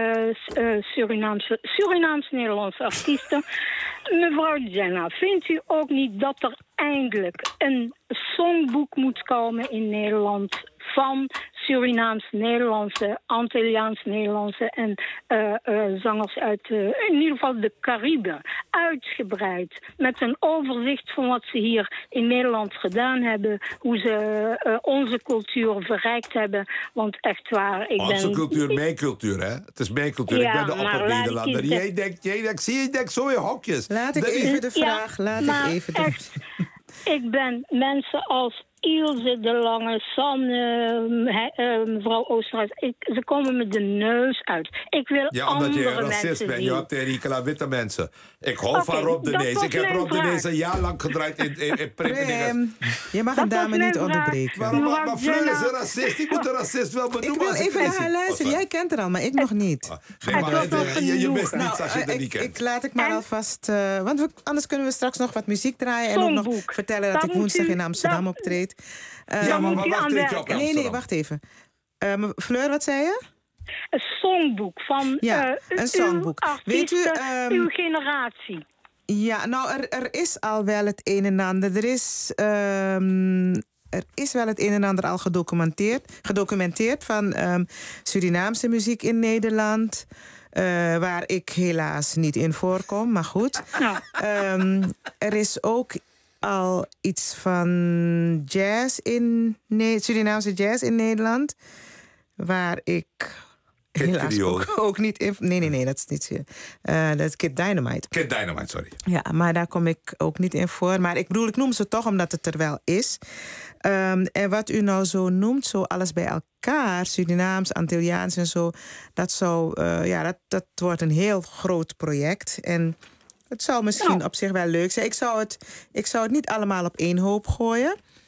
Speaker 16: uh, uh, Surinaamse, Surinaams-Nederlandse artiesten. Mevrouw Jenna, vindt u ook niet dat er eindelijk een songboek moet komen in Nederland van Surinaams-Nederlandse, Antilliaans-Nederlandse en uh, uh, zangers uit uh, in ieder geval de Cariben. Uitgebreid. Met een overzicht van wat ze hier in Nederland gedaan hebben. Hoe ze uh, onze cultuur verrijkt hebben. Want echt waar, ik
Speaker 3: onze
Speaker 16: ben...
Speaker 3: Onze cultuur, mijn cultuur, hè? Het is mijn cultuur. Ja, ik ben de opper-Nederlander. Jij denkt, jij denkt, zie je, ik denk zo in hokjes.
Speaker 9: Laat ik dat even is... de vraag, ja, laat ik even de...
Speaker 16: Echt, ik ben mensen als Ilse de Lange, Sanne, uh, uh, mevrouw Oosterhuis. Ik, ze komen met de neus uit. Ik wil
Speaker 3: ja,
Speaker 16: andere
Speaker 3: omdat je
Speaker 16: een
Speaker 3: racist bent. Je hebt Rieke aan witte mensen. Ik hou okay, van Rob de Nees. Ik heb Rob de Nees een jaar lang gedraaid in, in, in Prem.
Speaker 9: Je mag een dame niet onderbreken.
Speaker 3: Maar, maar, maar Fleur is een racist. Ik moet een racist wel benoemen.
Speaker 9: Ik wil even naar haar luisteren. Jij kent haar al, maar ik nog niet.
Speaker 3: Nee, maar je, je mist niets als je
Speaker 9: nou,
Speaker 3: er niet kent.
Speaker 9: Ik laat ik maar alvast... Uh, want we, anders kunnen we straks nog wat muziek draaien. En ook nog vertellen dat ik woensdag in Amsterdam optreed.
Speaker 3: Uh, ja, maar waar treed je op?
Speaker 9: Nee, nee, wacht even. Uh, Fleur, wat zei je?
Speaker 16: Een songboek van
Speaker 9: ja,
Speaker 16: uh,
Speaker 9: een songboek.
Speaker 16: Artiesten, Weet u, um, uw generatie.
Speaker 9: Ja, nou, er, er is al wel het een en ander. Er is, um, er is wel het een en ander al gedocumenteerd, gedocumenteerd van um, Surinaamse muziek in Nederland. Uh, waar ik helaas niet in voorkom, maar goed. Um, er is ook al iets van jazz in ne- Surinaamse jazz in Nederland, waar ik helaas ook, ook niet in... Nee, nee, nee, dat is niet... Uh, dat is Kid Dynamite.
Speaker 3: Kid Dynamite, sorry.
Speaker 9: Ja, maar daar kom ik ook niet in voor. Maar ik bedoel, ik noem ze toch omdat het er wel is. Um, en wat u nou zo noemt, zo alles bij elkaar, Surinaams, Antilliaans en zo, dat zou, uh, ja, dat, dat wordt een heel groot project. En het zou misschien nou. op zich wel leuk zijn. Ik zou, het, ik zou het niet allemaal op één hoop gooien.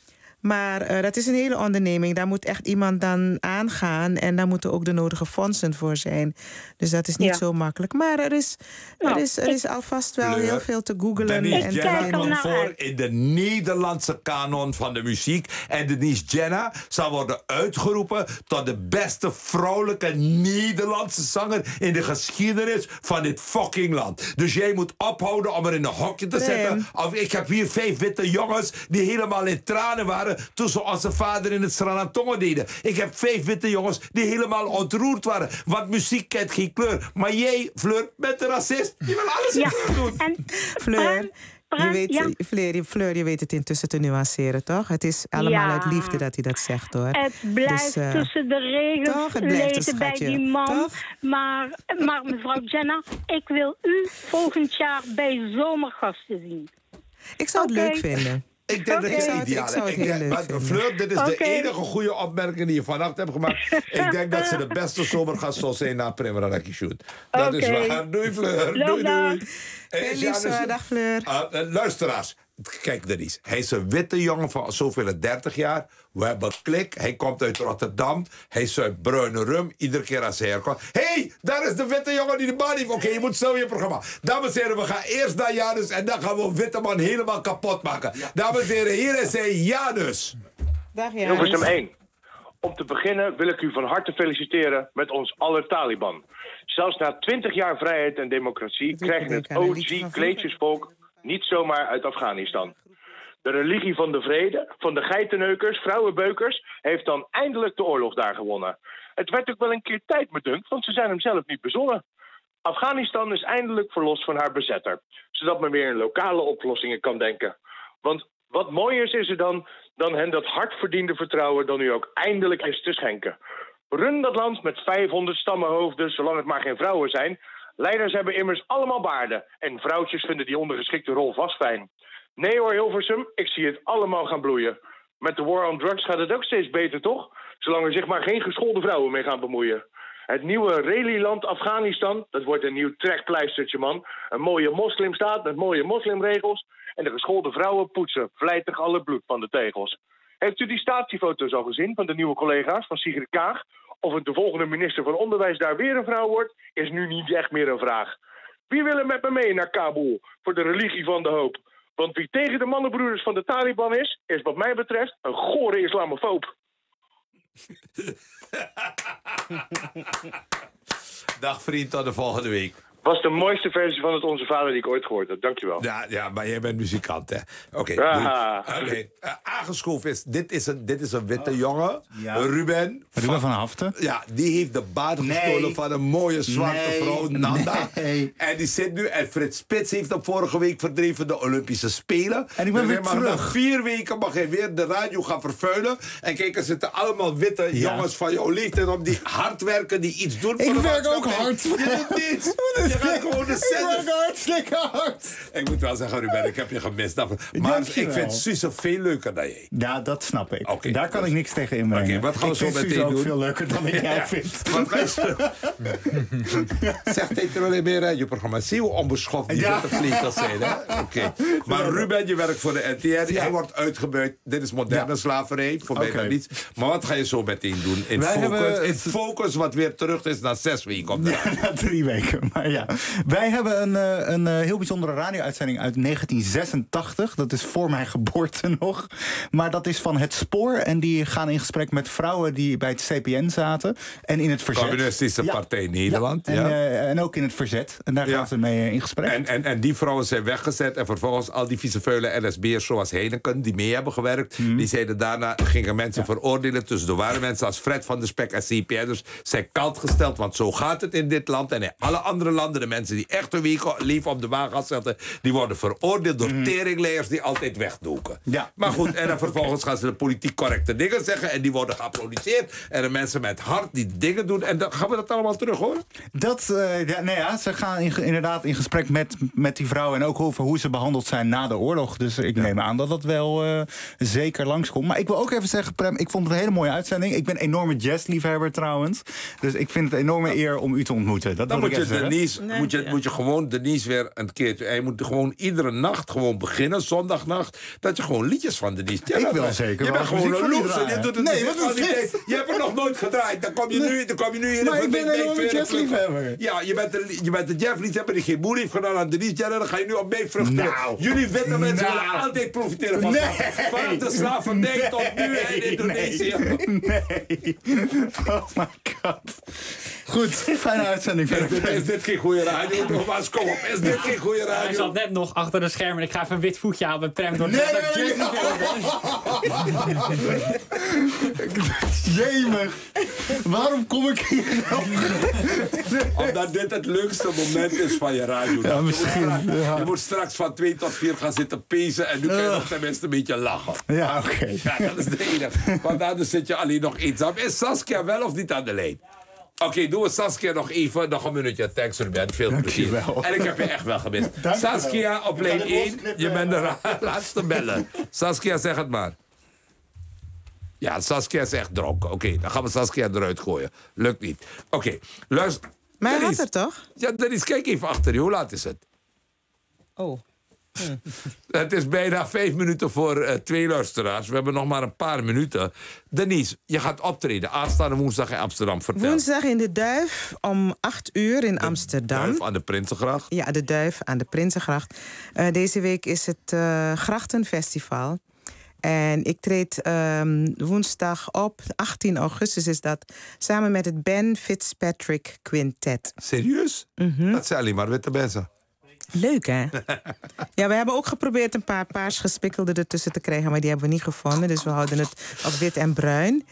Speaker 9: Maar uh, dat is een hele onderneming. Daar moet echt iemand dan aangaan. En daar moeten ook de nodige fondsen voor zijn. Dus dat is niet ja. zo makkelijk. Maar er is, nou, er is, er is alvast wel Fleur, heel veel te googlen.
Speaker 3: Denise
Speaker 9: en
Speaker 3: Jenna
Speaker 9: te
Speaker 3: komt voor in de Nederlandse kanon van de muziek. En Denise Jenna zal worden uitgeroepen tot de beste vrouwelijke Nederlandse zanger in de geschiedenis van dit fucking land. Dus jij moet ophouden om er in een hokje te zetten. Of ik heb hier vijf witte jongens die helemaal in tranen waren toen ze onze vader in het Sranatongo deden. Ik heb vijf witte jongens die helemaal ontroerd waren. Want muziek kent geen kleur. Maar jij, Fleur, bent een racist. Je wil alles ja. doen.
Speaker 16: En,
Speaker 9: Fleur, je weet, ja. Fleur, Fleur, je weet het intussen te nuanceren, toch? Het is allemaal
Speaker 16: ja.
Speaker 9: uit liefde dat hij dat zegt, hoor.
Speaker 16: Het blijft dus, uh, tussen de regels
Speaker 9: toch, het lezen bij
Speaker 16: die man.
Speaker 9: Toch?
Speaker 16: Maar, maar mevrouw Jenna, ik wil u volgend jaar bij Zomergasten zien.
Speaker 9: Ik zou het
Speaker 16: okay.
Speaker 9: leuk vinden.
Speaker 3: Ik denk
Speaker 9: okay.
Speaker 3: dat het ideaal is. Ik, ik denk, maar Fleur, dit is okay. de enige goede opmerking die je vannacht hebt gemaakt. Ik denk dat ze de beste zomergast zal zijn na Primera Raki Shoot. Dat okay. is waar. Doei, Fleur. Doei, doei.
Speaker 9: Veel liefde, dag Fleur.
Speaker 3: Uh, uh, luisteraars. Kijk, Denise. Hij is een witte jongen van zoveel dertig jaar. We hebben klik. Hij komt uit Rotterdam. Hij zuipt bruine rum. Iedere keer als hij er komt. Hé, hey, daar is de witte jongen die de baan heeft. Oké, okay, je moet zo je programma. Dames en heren, we gaan eerst naar Janus. En dan gaan we een witte man helemaal kapot maken. Ja. Dames en heren, hier is hij, Janus.
Speaker 9: Dag Janus.
Speaker 17: Hilversum één. Om te beginnen wil ik u van harte feliciteren met ons aller Taliban. Zelfs na twintig jaar vrijheid en democratie krijgen het O G-kleedjesvolk niet zomaar uit Afghanistan. De religie van de vrede, van de geitenneukers, vrouwenbeukers, heeft dan eindelijk de oorlog daar gewonnen. Het werd ook wel een keer tijd, me dunkt, want ze zijn hem zelf niet bezonnen. Afghanistan is eindelijk verlost van haar bezetter, zodat men weer in lokale oplossingen kan denken. Want wat mooiers is er dan, dan hen dat hardverdiende vertrouwen dan nu ook eindelijk is te schenken. Run dat land met vijfhonderd stammenhoofden, zolang het maar geen vrouwen zijn. Leiders hebben immers allemaal baarden en vrouwtjes vinden die ondergeschikte rol vast fijn. Nee hoor, Hilversum, ik zie het allemaal gaan bloeien. Met de war on drugs gaat het ook steeds beter, toch? Zolang er zich maar geen geschoolde vrouwen mee gaan bemoeien. Het nieuwe Reliland Afghanistan, dat wordt een nieuw trekpleistertje, man. Een mooie moslimstaat met mooie moslimregels. En de geschoolde vrouwen poetsen vlijtig alle bloed van de tegels. Heeft u die statiefoto's al gezien van de nieuwe collega's van Sigrid Kaag? Of het de volgende minister van Onderwijs daar weer een vrouw wordt, is nu niet echt meer een vraag. Wie wil er met me mee naar Kabul voor de religie van de hoop? Want wie tegen de mannenbroeders van de Taliban is, is wat mij betreft een gore islamofoob.
Speaker 3: Dag vriend, tot de volgende week.
Speaker 17: Was de mooiste versie van het Onze Vader die ik ooit gehoord heb. Dankjewel.
Speaker 3: Ja, ja, maar jij bent muzikant, hè? Oké,
Speaker 17: okay,
Speaker 3: okay. uh, aangeschoven is... Dit is een, dit is een witte jongen. Ja. Ruben.
Speaker 18: Ruben van Haften.
Speaker 3: Ja, die heeft de baard nee. gestolen van een mooie zwarte nee. vrouw, Nanda.
Speaker 18: Nee.
Speaker 3: En die zit nu... En Frits Spits heeft hem vorige week verdreven de Olympische Spelen.
Speaker 18: En ik ben
Speaker 3: dus
Speaker 18: weer terug.
Speaker 3: Na vier weken mag hij weer de radio gaan vervuilen. En kijk, er zitten allemaal witte ja. jongens van jouw leeftijd om die hard werken, die iets doen voor
Speaker 18: ik
Speaker 3: de
Speaker 18: werk ook hard.
Speaker 3: Je doet niets. Je gaat gewoon de
Speaker 18: ik werk hartstikke hard.
Speaker 3: Ik moet wel zeggen, Ruben, ik heb je gemist. Maar ik vind Suze veel leuker dan jij.
Speaker 18: Ja, dat snap ik.
Speaker 3: Okay,
Speaker 18: Daar kan
Speaker 3: dus.
Speaker 18: ik niks tegen inbrengen.
Speaker 3: Okay, wat gaan we
Speaker 18: ik
Speaker 3: zo
Speaker 18: vind
Speaker 3: meteen
Speaker 18: Suze
Speaker 3: doen?
Speaker 18: ook veel leuker dan ik jij
Speaker 3: ja.
Speaker 18: vind.
Speaker 3: Wat ga je zo... Zegt hij er alleen meer radioprogramma. Zie hoe onbeschoft die ja. witte vliegers zijn, hè? Oké. Okay. Maar Ruben, je werkt voor de N T R. Jij ja. wordt uitgebuit. Dit is moderne ja. slaverij. Voor mij okay. niets. Maar wat ga je zo meteen doen? In Wij Focus, hebben... in Focus, wat weer terug is na zes weken. Op de
Speaker 18: ja, na drie weken. Maar ja. Wij hebben een... Uh, Een uh, heel bijzondere radio-uitzending uit negentien zesentachtig. Dat is voor mijn geboorte nog. Maar dat is van Het Spoor. En die gaan in gesprek met vrouwen die bij het C P N zaten. En in het verzet.
Speaker 3: Communistische ja. Partij Nederland.
Speaker 18: Ja. En, ja. Uh, en ook in het verzet. En daar ja. gaan ze mee uh, in gesprek.
Speaker 3: En, en, en die vrouwen zijn weggezet. En vervolgens al die vieze vuile N S B'ers zoals Heineken, die mee hebben gewerkt. Mm. Die zeiden daarna, gingen mensen ja. veroordelen. Dus er waren mensen als Fred van der Spek en C P N'ers zijn kalt gesteld. Want zo gaat het in dit land. En in alle andere landen, de mensen die echt een week lief op de wagen zetten, die worden veroordeeld door mm. teringleiers die altijd wegdoeken.
Speaker 18: Ja.
Speaker 3: Maar goed, en dan vervolgens gaan ze de politiek correcte dingen zeggen en die worden geapplaudisseerd. En de mensen met hart die dingen doen. En dan gaan we dat allemaal terug horen?
Speaker 18: Dat, uh, ja, nou ja, ze gaan in, inderdaad in gesprek met, met die vrouwen en ook over hoe ze behandeld zijn na de oorlog. Dus ik ja. neem aan dat dat wel uh, zeker langskomt. Maar ik wil ook even zeggen, Prem, ik vond het een hele mooie uitzending. Ik ben een enorme jazzliefhebber trouwens. Dus ik vind het een enorme eer om u te ontmoeten. Dat
Speaker 3: dan moet je Denise Dan moet je, moet je gewoon Denise weer een keertje... En je moet gewoon iedere nacht gewoon beginnen, zondagnacht... dat je gewoon liedjes van Denise...
Speaker 18: Ik wil zeker
Speaker 3: Je
Speaker 18: wel
Speaker 3: bent gewoon een
Speaker 18: muziek van die
Speaker 3: loser. Je
Speaker 18: draaien.
Speaker 3: doet het
Speaker 18: Nee,
Speaker 3: niet
Speaker 18: wat is
Speaker 3: van die
Speaker 18: dit?
Speaker 3: tijd. Je hebt het nog nooit gedraaid. Dan kom je nu, dan kom je nu hier...
Speaker 18: Maar
Speaker 3: in
Speaker 18: ik ben een enorme jazzliefhebber.
Speaker 3: Ja, je bent de, je bent de jazzliefhebber die geen moer heeft gedaan aan Denise Jenner. Dan ga je nu op meevruchten.
Speaker 18: Nou.
Speaker 3: Jullie witte mensen
Speaker 18: Nou.
Speaker 3: willen altijd profiteren van
Speaker 18: Nee.
Speaker 3: vanaf de slavernij tot nu in Indonesië.
Speaker 18: Nee. Oh my god. Goed, fijne uitzending.
Speaker 3: Is dit, is dit geen goede radio? Nogmaals, kom op. Is dit geen goede radio?
Speaker 4: Hij zat net nog achter de scherm en ik ga even een wit voetje aan met Prem door
Speaker 18: Nee,
Speaker 4: het
Speaker 18: nee, nee. Jemig. Waarom kom ik hier nou?
Speaker 3: Omdat dit het leukste moment is van je radio.
Speaker 18: Ja,
Speaker 3: je,
Speaker 18: misschien,
Speaker 3: moet straks,
Speaker 18: ja.
Speaker 3: je moet straks van twee tot vier gaan zitten pezen. En nu kun je nog tenminste een beetje lachen.
Speaker 18: Ja, oké. Okay.
Speaker 3: Ja, dat is de enige. Want anders zit je alleen nog eenzaam. Is Saskia wel of niet aan de lijn? Oké, okay, doen we Saskia nog even. Nog een minuutje. Thanks, Ruben. Veel plezier. En ik heb je echt wel gemist. Saskia op lijn één. Je bent de laatste bellen. Saskia, zeg het maar. Ja, Saskia is echt dronken. Oké, okay, dan gaan we Saskia eruit gooien. Lukt niet. Oké, okay, luister.
Speaker 9: Maar hij had er toch?
Speaker 3: Ja, Denise, kijk even achter je. Hoe laat is het?
Speaker 9: Oh.
Speaker 3: Hm. Het is bijna vijf minuten voor uh, twee luisteraars. We hebben nog maar een paar minuten. Denise, je gaat optreden aanstaande woensdag in Amsterdam. Vertel.
Speaker 9: Woensdag in de Duif om acht uur in
Speaker 3: de
Speaker 9: Amsterdam.
Speaker 3: Duif aan de Prinsengracht?
Speaker 9: Ja, de Duif aan de Prinsengracht. Uh, deze week is het uh, Grachtenfestival. En ik treed um, woensdag op, achttien augustus is dat... samen met het Ben Fitzpatrick Quintet.
Speaker 3: Serieus?
Speaker 9: Mm-hmm.
Speaker 3: Dat zijn alleen maar witte mensen.
Speaker 9: Leuk, hè? Ja, we hebben ook geprobeerd een paar paars gespikkelde ertussen te krijgen... maar die hebben we niet gevonden, dus we houden het op wit en bruin.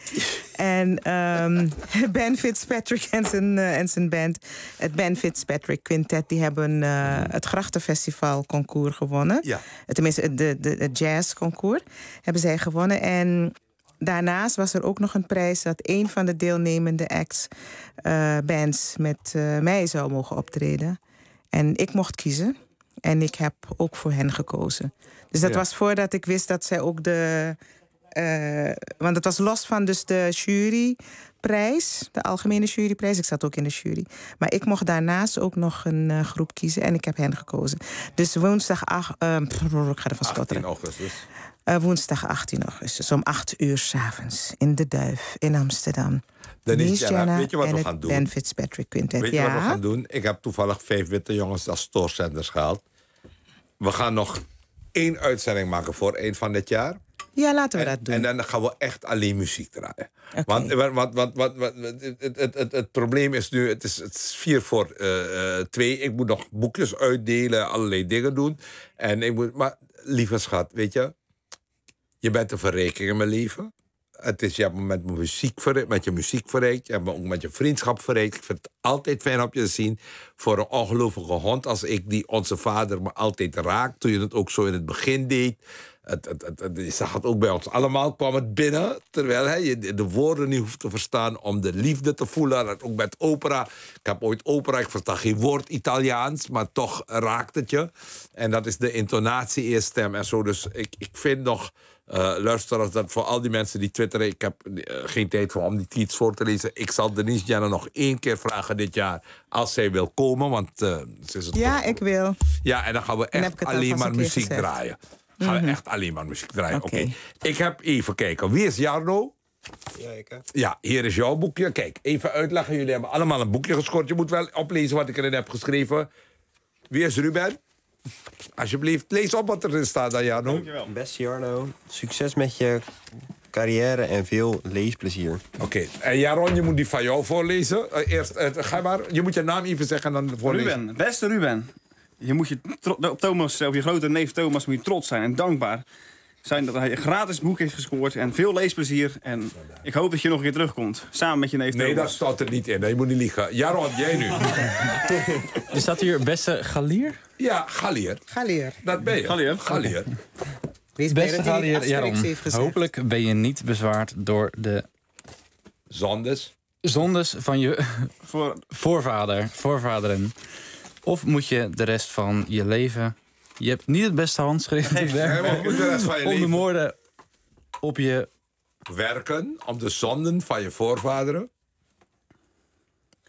Speaker 9: En um, Ben Fitzpatrick en zijn, uh, en zijn band, het Ben Fitzpatrick Quintet... die hebben uh, het Grachtenfestival concours gewonnen. Ja. Tenminste, de, de, de jazz concours hebben zij gewonnen. En daarnaast was er ook nog een prijs... dat een van de deelnemende acts-bands uh, met uh, mij zou mogen optreden... En ik mocht kiezen. En ik heb ook voor hen gekozen. Dus dat ja. was voordat ik wist dat zij ook de... Uh, want het was los van dus de juryprijs. De algemene juryprijs. Ik zat ook in de jury. Maar ik mocht daarnaast ook nog een uh, groep kiezen. En ik heb hen gekozen. Dus woensdag... Ach, uh, pff, ik ga ervan stotteren.
Speaker 3: achttien augustus.
Speaker 9: Uh, woensdag achttien augustus. Om acht uur 's avonds. In de Duif. In Amsterdam.
Speaker 3: Denise, Jenna, weet je wat we gaan doen?
Speaker 9: Ben Fitzpatrick Quintet.
Speaker 3: Weet je
Speaker 9: ja?
Speaker 3: wat we gaan doen? Ik heb toevallig vijf witte jongens als stoorzenders gehaald. We gaan nog één uitzending maken voor eind van dit jaar.
Speaker 9: Ja, laten we
Speaker 3: en,
Speaker 9: dat doen.
Speaker 3: En dan gaan we echt alleen muziek draaien.
Speaker 9: Okay.
Speaker 3: Want, want, want, want, want het, het, het, het probleem is nu, het is, het is vier voor uh, twee. Ik moet nog boekjes uitdelen, allerlei dingen doen. En ik moet, maar lieve schat, weet je, je bent een verrijking in mijn leven. Het is, je hebt me met, muziek verrijkt, met je muziek verrijkt. Je hebt me ook met je vriendschap verrijkt. Ik vind het altijd fijn om je te zien. Voor een ongelovige hond als ik, die onze vader me altijd raakt. Toen je het ook zo in het begin deed. Het, het, het, het, je zag het ook bij ons allemaal, kwam het binnen. Terwijl he, je de woorden niet hoeft te verstaan om de liefde te voelen. Dat ook met opera. Ik heb ooit opera, ik versta geen woord Italiaans. Maar toch raakt het je. En dat is de intonatie, eerst stem en zo. Dus ik, ik vind nog... Uh, luisteraars, dat voor al die mensen die twitteren... ik heb uh, geen tijd voor om die tweets voor te lezen. Ik zal Denise Jenner nog één keer vragen dit jaar... als zij wil komen, want... Uh, ze is het
Speaker 9: ja,
Speaker 3: toch...
Speaker 9: ik wil.
Speaker 3: Ja, en dan gaan we echt alleen maar muziek gezegd. draaien. Dan gaan mm-hmm. we echt alleen maar muziek draaien. Oké. Okay. Okay. Ik heb even kijken. Wie is Jarno?
Speaker 8: Ja, ik heb.
Speaker 3: Ja, hier is jouw boekje. Kijk, even uitleggen. Jullie hebben allemaal een boekje gescoord. Je moet wel oplezen wat ik erin heb geschreven. Wie is Ruben? Alsjeblieft, lees op wat erin staat dan, Jarno.
Speaker 8: Dankjewel. Beste Jarno, succes met je carrière en veel leesplezier.
Speaker 3: Oké, okay. En Jaron, je moet die van jou voorlezen. Uh, eerst, uh, ga maar, je moet je naam even zeggen en dan voorlezen.
Speaker 6: Ruben, beste Ruben. Je moet je op Thomas, op je grote neef Thomas moet je trots zijn en dankbaar zijn dat hij een gratis boek heeft gescoord en veel leesplezier. En ik hoop dat je nog een keer terugkomt, samen met je neef
Speaker 3: nee,
Speaker 6: Thomas.
Speaker 3: Nee, dat staat er niet in. Je moet niet liegen. Jaron, jij nu.
Speaker 7: Er staat hier beste Galier?
Speaker 3: Ja, Galier.
Speaker 9: Galier.
Speaker 3: Dat ben je.
Speaker 6: Galier.
Speaker 3: Galier.
Speaker 7: Beste Galier, Jaron. Hopelijk ben je niet bezwaard door de...
Speaker 3: Zondes?
Speaker 7: Zondes van je Voor... voorvader, voorvaderen. Of moet je de rest van je leven... Je hebt niet het beste handschrift
Speaker 3: nee, nee, moet de rest van je
Speaker 7: om de moorden op je...
Speaker 3: werken om de zonden van je voorvaderen?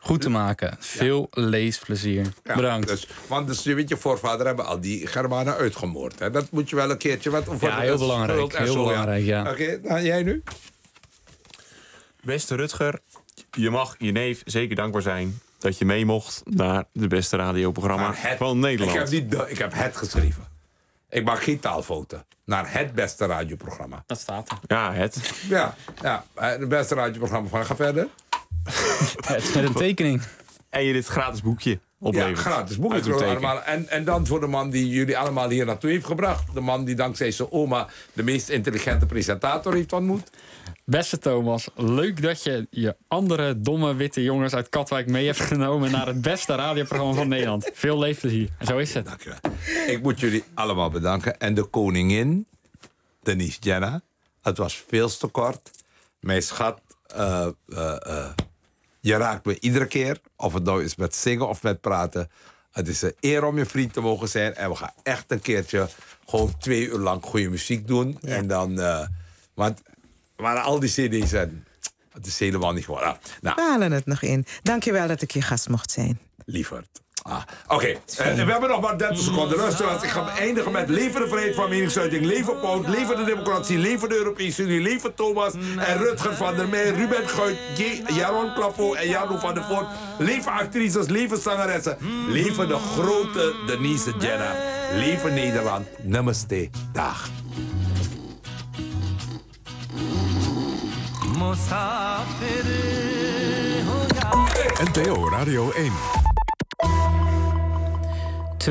Speaker 7: goed te maken. Veel ja. leesplezier.
Speaker 3: Ja,
Speaker 7: Bedankt.
Speaker 3: Dus, want dus, je weet, je voorvader hebben al die Germanen uitgemoord. Hè? Dat moet je wel een keertje wat over.
Speaker 7: Ja, heel belangrijk. Heel zo, belangrijk, ja.
Speaker 3: ja. Oké, okay, nou, jij nu?
Speaker 5: Beste Rutger, je mag je neef zeker dankbaar zijn dat je mee mocht naar de beste radioprogramma het, van Nederland.
Speaker 3: Ik heb, niet de, ik heb het geschreven. Ik maak geen taalfouten. Naar het beste radioprogramma.
Speaker 4: Dat staat er.
Speaker 5: Ja, het.
Speaker 3: Ja, ja, het beste radioprogramma van. Ga verder.
Speaker 7: Het met een tekening.
Speaker 5: En je dit gratis boekje oplevert.
Speaker 3: Ja, gratis boekje. Allemaal. En, en dan voor de man die jullie allemaal hier naartoe heeft gebracht. De man die dankzij zijn oma de meest intelligente presentator heeft ontmoet.
Speaker 4: Beste Thomas, leuk dat je je andere domme witte jongens uit Katwijk mee hebt genomen naar het beste radioprogramma van Nederland. Veel leefplezier. En zo is het.
Speaker 3: Dank je wel. Ik moet jullie allemaal bedanken. En de koningin, Denise Jenna. Het was veel te kort. Mijn schat, uh, uh, uh, je raakt me iedere keer. Of het nou is met zingen of met praten. Het is een eer om je vriend te mogen zijn. En we gaan echt een keertje gewoon twee uur lang goede muziek doen. Ja. En dan... Uh, want... Maar al die cd's zijn... Het is helemaal niet geworden. Nou.
Speaker 9: We halen het nog in. Dankjewel dat ik je gast mocht zijn.
Speaker 3: Lieverd. Ah, Oké, okay. uh, we hebben nog maar dertig seconden rust. Dus ik ga eindigen met leven de vrijheid van meningsuiting. Leven Pout, leven de democratie, leven de Europese Unie. Leven Thomas en Rutger van der Meij, Ruben Guit, Jaron Clapo en Jano van der Voort. Leven actrices, leven zangeressen. Leven de grote Denise Jenna. Leven Nederland. Namaste. Dag.
Speaker 2: N P O Radio één.